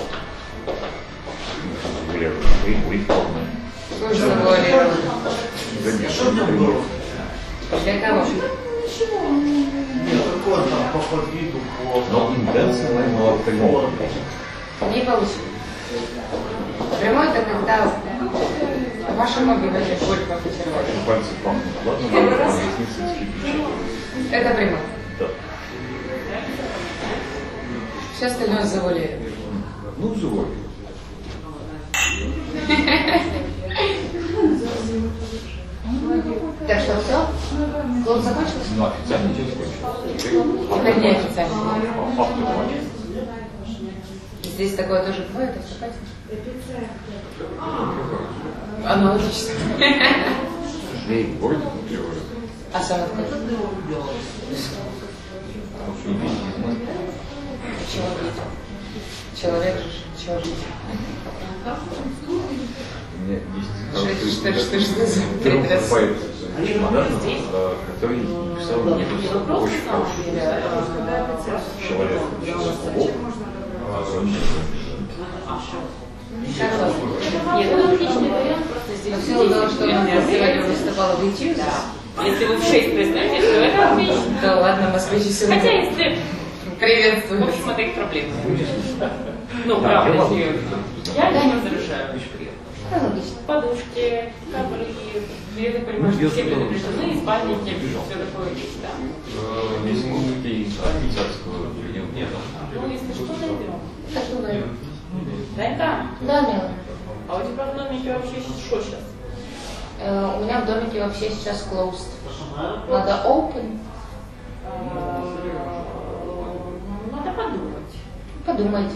Завуалированный. Тоже завуалированный. Да нет, что не принимал. Для кого? Нет, какой там по подвиду, по... Но интенция моего прямого. Не получилось. Прямой это когда ваши ноги в этих горьком консервации. Пальцы пахнут. Ладно, Первый раз? ресницы скрипичи. Это прямой. Да. Все остальное завуалировано. Ну, живой. Так что все? Клуб закончился? Ну, официально здесь закончился. Теперь не официально. По факту молодец. Здесь такое тоже бывает, отступать? Аналогично. Я и в городе привожу. А сам откуда? Чего видел? Человек же, чего видел? У меня есть Что, что, что, что за друг прекрасно? бывает чемодан, который написал мне очень хороший человек. Нет, это отличный вариант, просто здесь в силу того, что я сегодня выступала в YouTube. Если вы в шесть представите, то это отлично. Да ладно, москвичи сегодня. Хотя если... Приветствую. В общем, это их проблема. Ну, правда, серьезно. Я не возражаю. Подушки, ковры, я так понимаю, что все предупреждены, спальники, все такое есть, да. Если музыки офицерского нет. Ну, если что, найдем. Так что найдем. Да, да. Да, мило. А у тебя в домике вообще что сейчас? Э, у меня в домике вообще сейчас closed. Надо open. Надо подумать. Подумайте.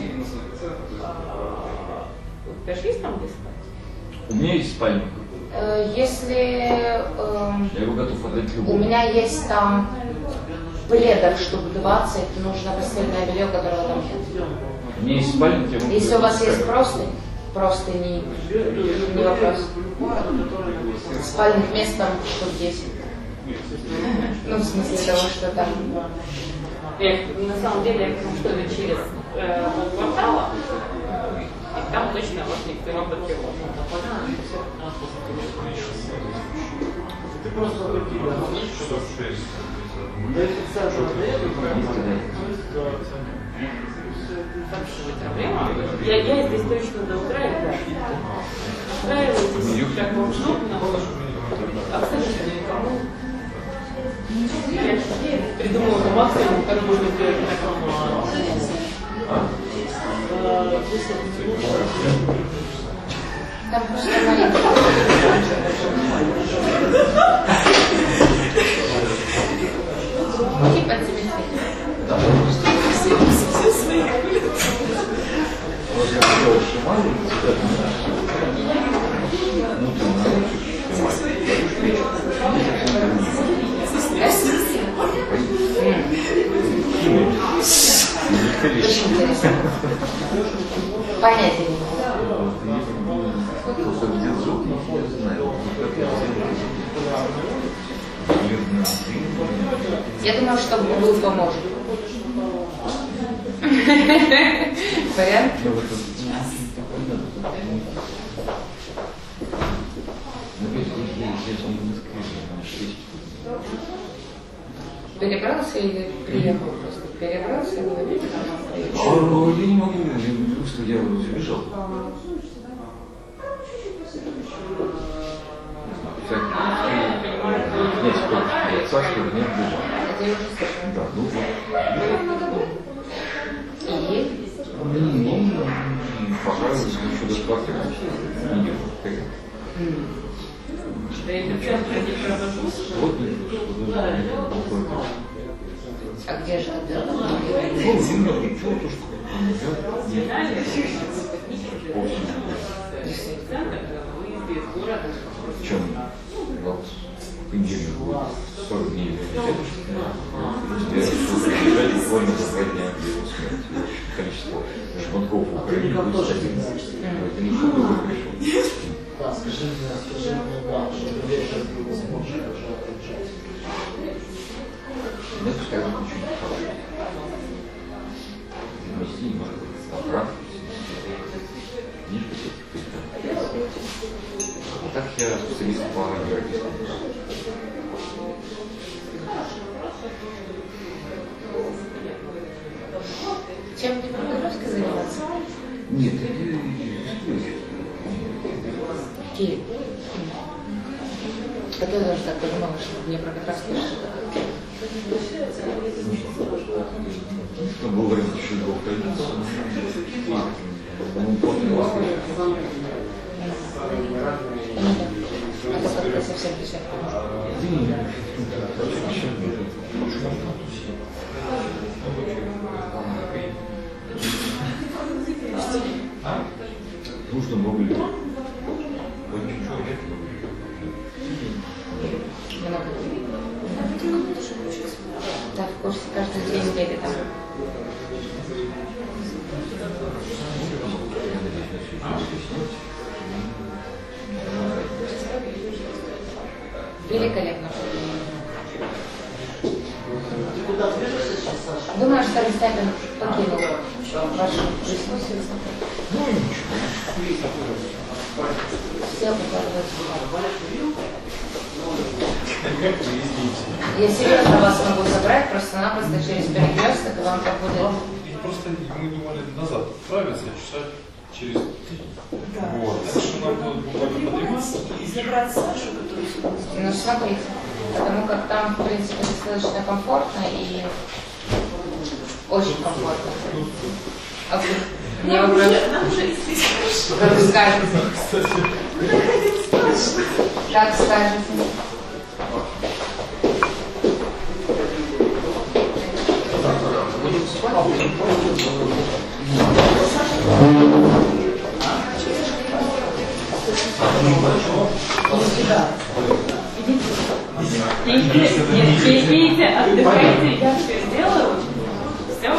У тебя же есть там где спать? У меня есть спальник. Э, если э, Я его готов отдать у любому. меня есть там пледов штук двадцать, нужно постельное белье, которого там нет. У меня есть спальник, я могу... Если у вас есть простынь, простыни, не вопрос. Спальных мест там штук десять. Ну, в смысле того, что там... Я, на самом деле, я потому что это через э, полквартала, и там точно вас никто не подпевал. Ты просто что Проблема. Я, я здесь точно до утра играю. Устраивайтесь, как вам удобно. Абсолютно никому. Я придумала максимум, как можно сделать на таком. Там просто маленький. И под себе Да, просто все свои вот я хотел шимали, ну ты научишь Очень интересно. Понятия не Только где зуб, я знаю, как я сделаю. Я думаю, что Google поможет. Вариант? Перебрался или приехал просто? Перебрался или А, я не могу, я просто я сбежал. поднять скорость царства нет бумаг. Это я уже слышала. Да, ну вот. И? Ну, и понравилось, ну, что досматривать. Не повторяю. Вот не А где же тогда? Ну, ничего, то, что чем вот неделю будет сорок дней я решил приезжать буквально за два дня до его смерти. Количество жмутков в Украине будет одиннадцать. Это не что другое пришел. Да, скажи мне, скажи мне, да, что вечер ты не сможешь уже отвечать. Ну, скажем, ничего не хорошего. Вместе не может быть поправки. Книжка тут. Вот так я специалист по европейскому. Чем ты продолжаешь заниматься? Нет, это в Киеве. Так я даже так подумала, что мне про Петровский что-то. Ну, был вариант еще двух традиций. Ну, после вас. Это как-то совсем без нужно много людей. Да, в курсе каждые две недели там. Великолепно. Куда движешься сейчас, Саша? Думаю, что Сталин покинул вашу дискуссию. Ну, ничего. Все укладываются. Я серьезно вас могу забрать просто-напросто через перекресток, и вам так будет... Просто мы думали назад отправиться, часа через... Да. Вот. Это что нам будет буквально подниматься. И забрать Сашу, который сюда. Ну, смотрите, потому как там, в принципе, достаточно комфортно и очень комфортно. А вы? Мне вопрос... Как скажете? Как скажете? Будем спать? Идите, отдыхайте, я все сделаю. Все.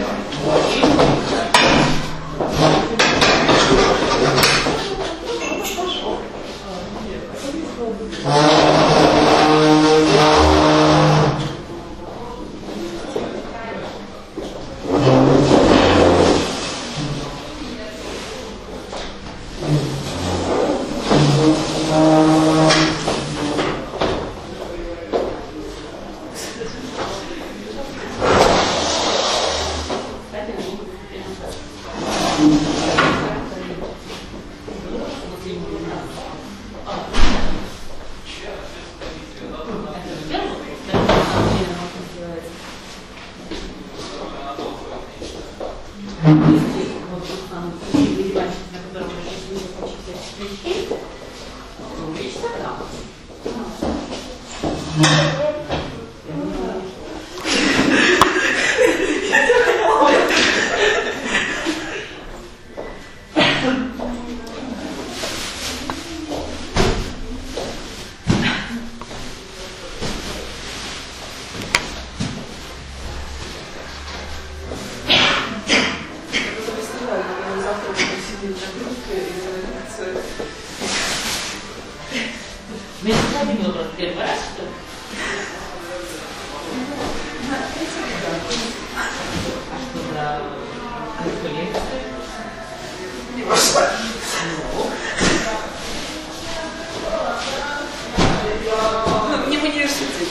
Не в университете.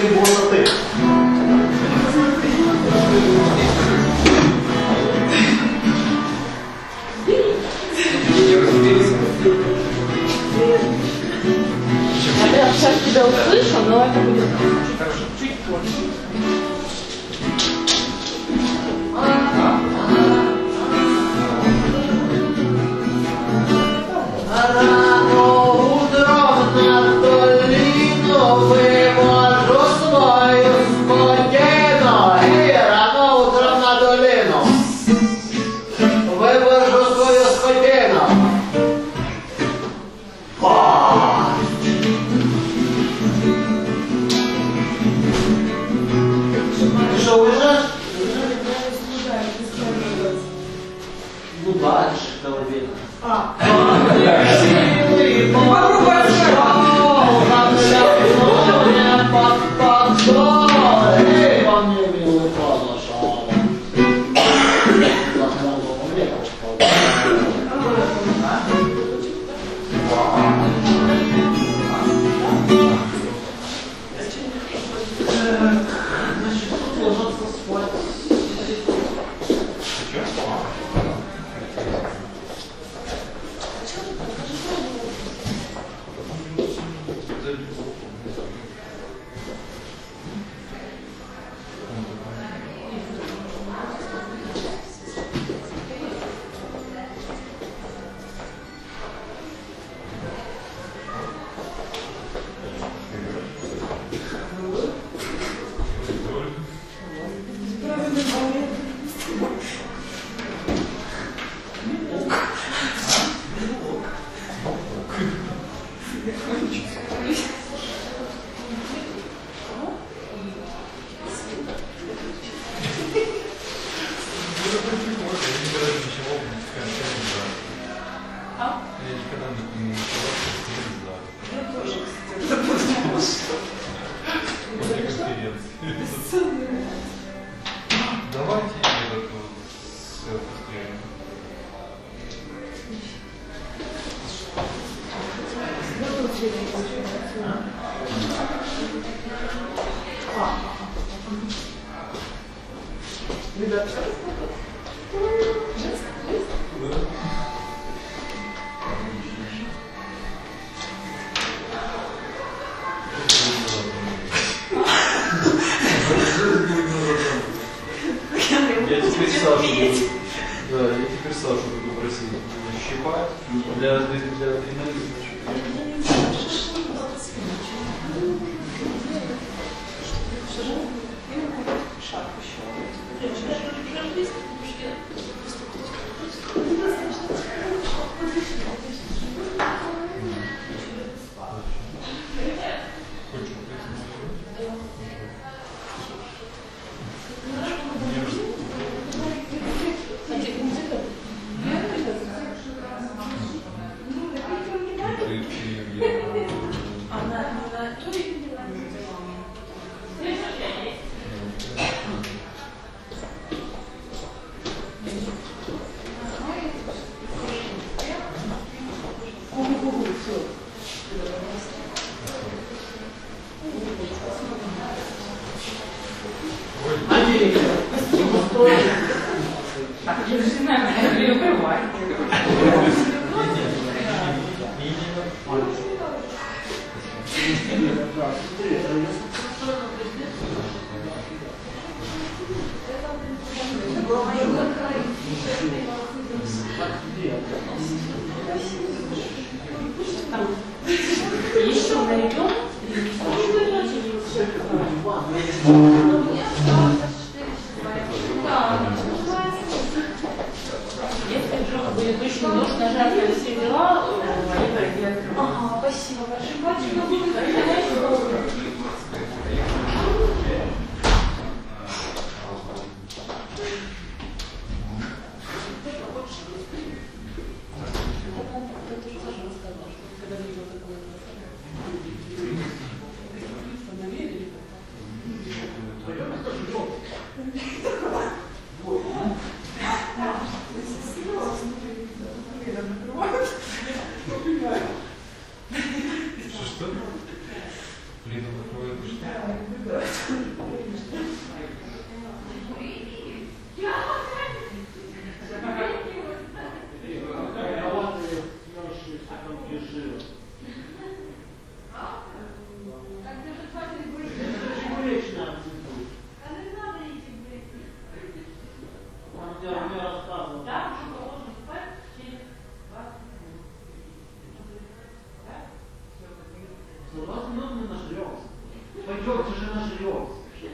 либо высоты. Я прям сейчас тебя услышу, но это будет чуть позже. Рано утром на долину вывожу свою скотину. И рано утром на долину вывожу свою скотину. Ба! Ты что, уезжаешь? Ну да, это же колыбельная. А. Давайте этот вот с этой Я теперь Сашу буду, да, я теперь Сашу буду просить щипать для, для, для адреналина. Еще найдем. Если вдруг будет очень нужно нажать на все дела, они пройдут. Ага, спасибо большое. Что? Лена накрывает что? Пойдемте же нажрем.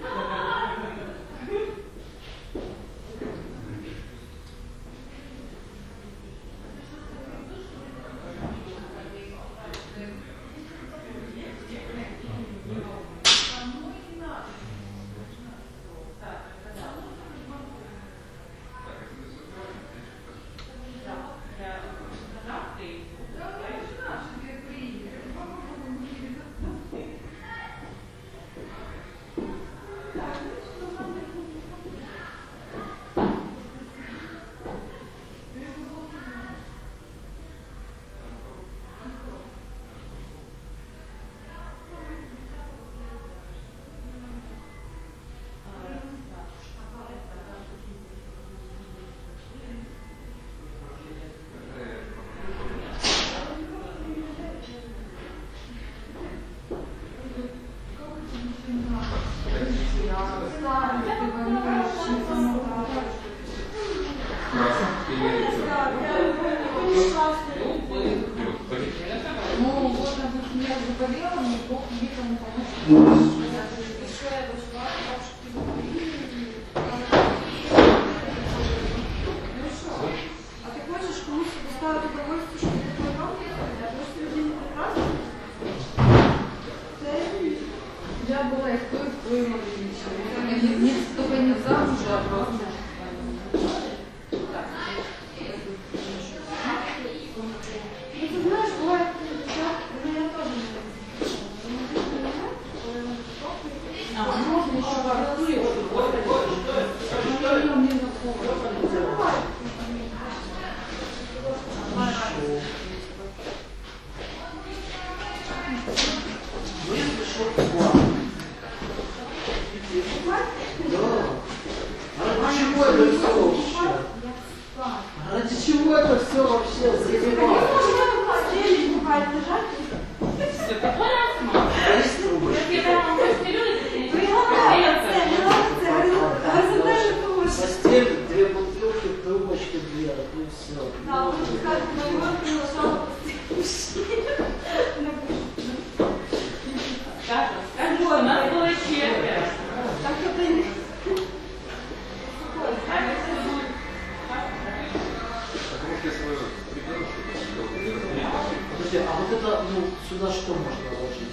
А вот это, ну, сюда что можно ложить?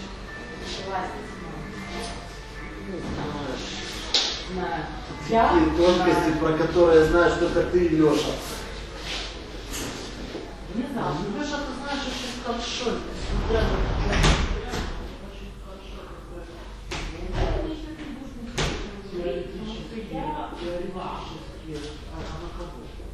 Такие тонкости, про которые знаешь только ты и Леша. Не знаю, ну Леша, ты знаешь очень хорошо. Теоретически, теоретически, а на кого?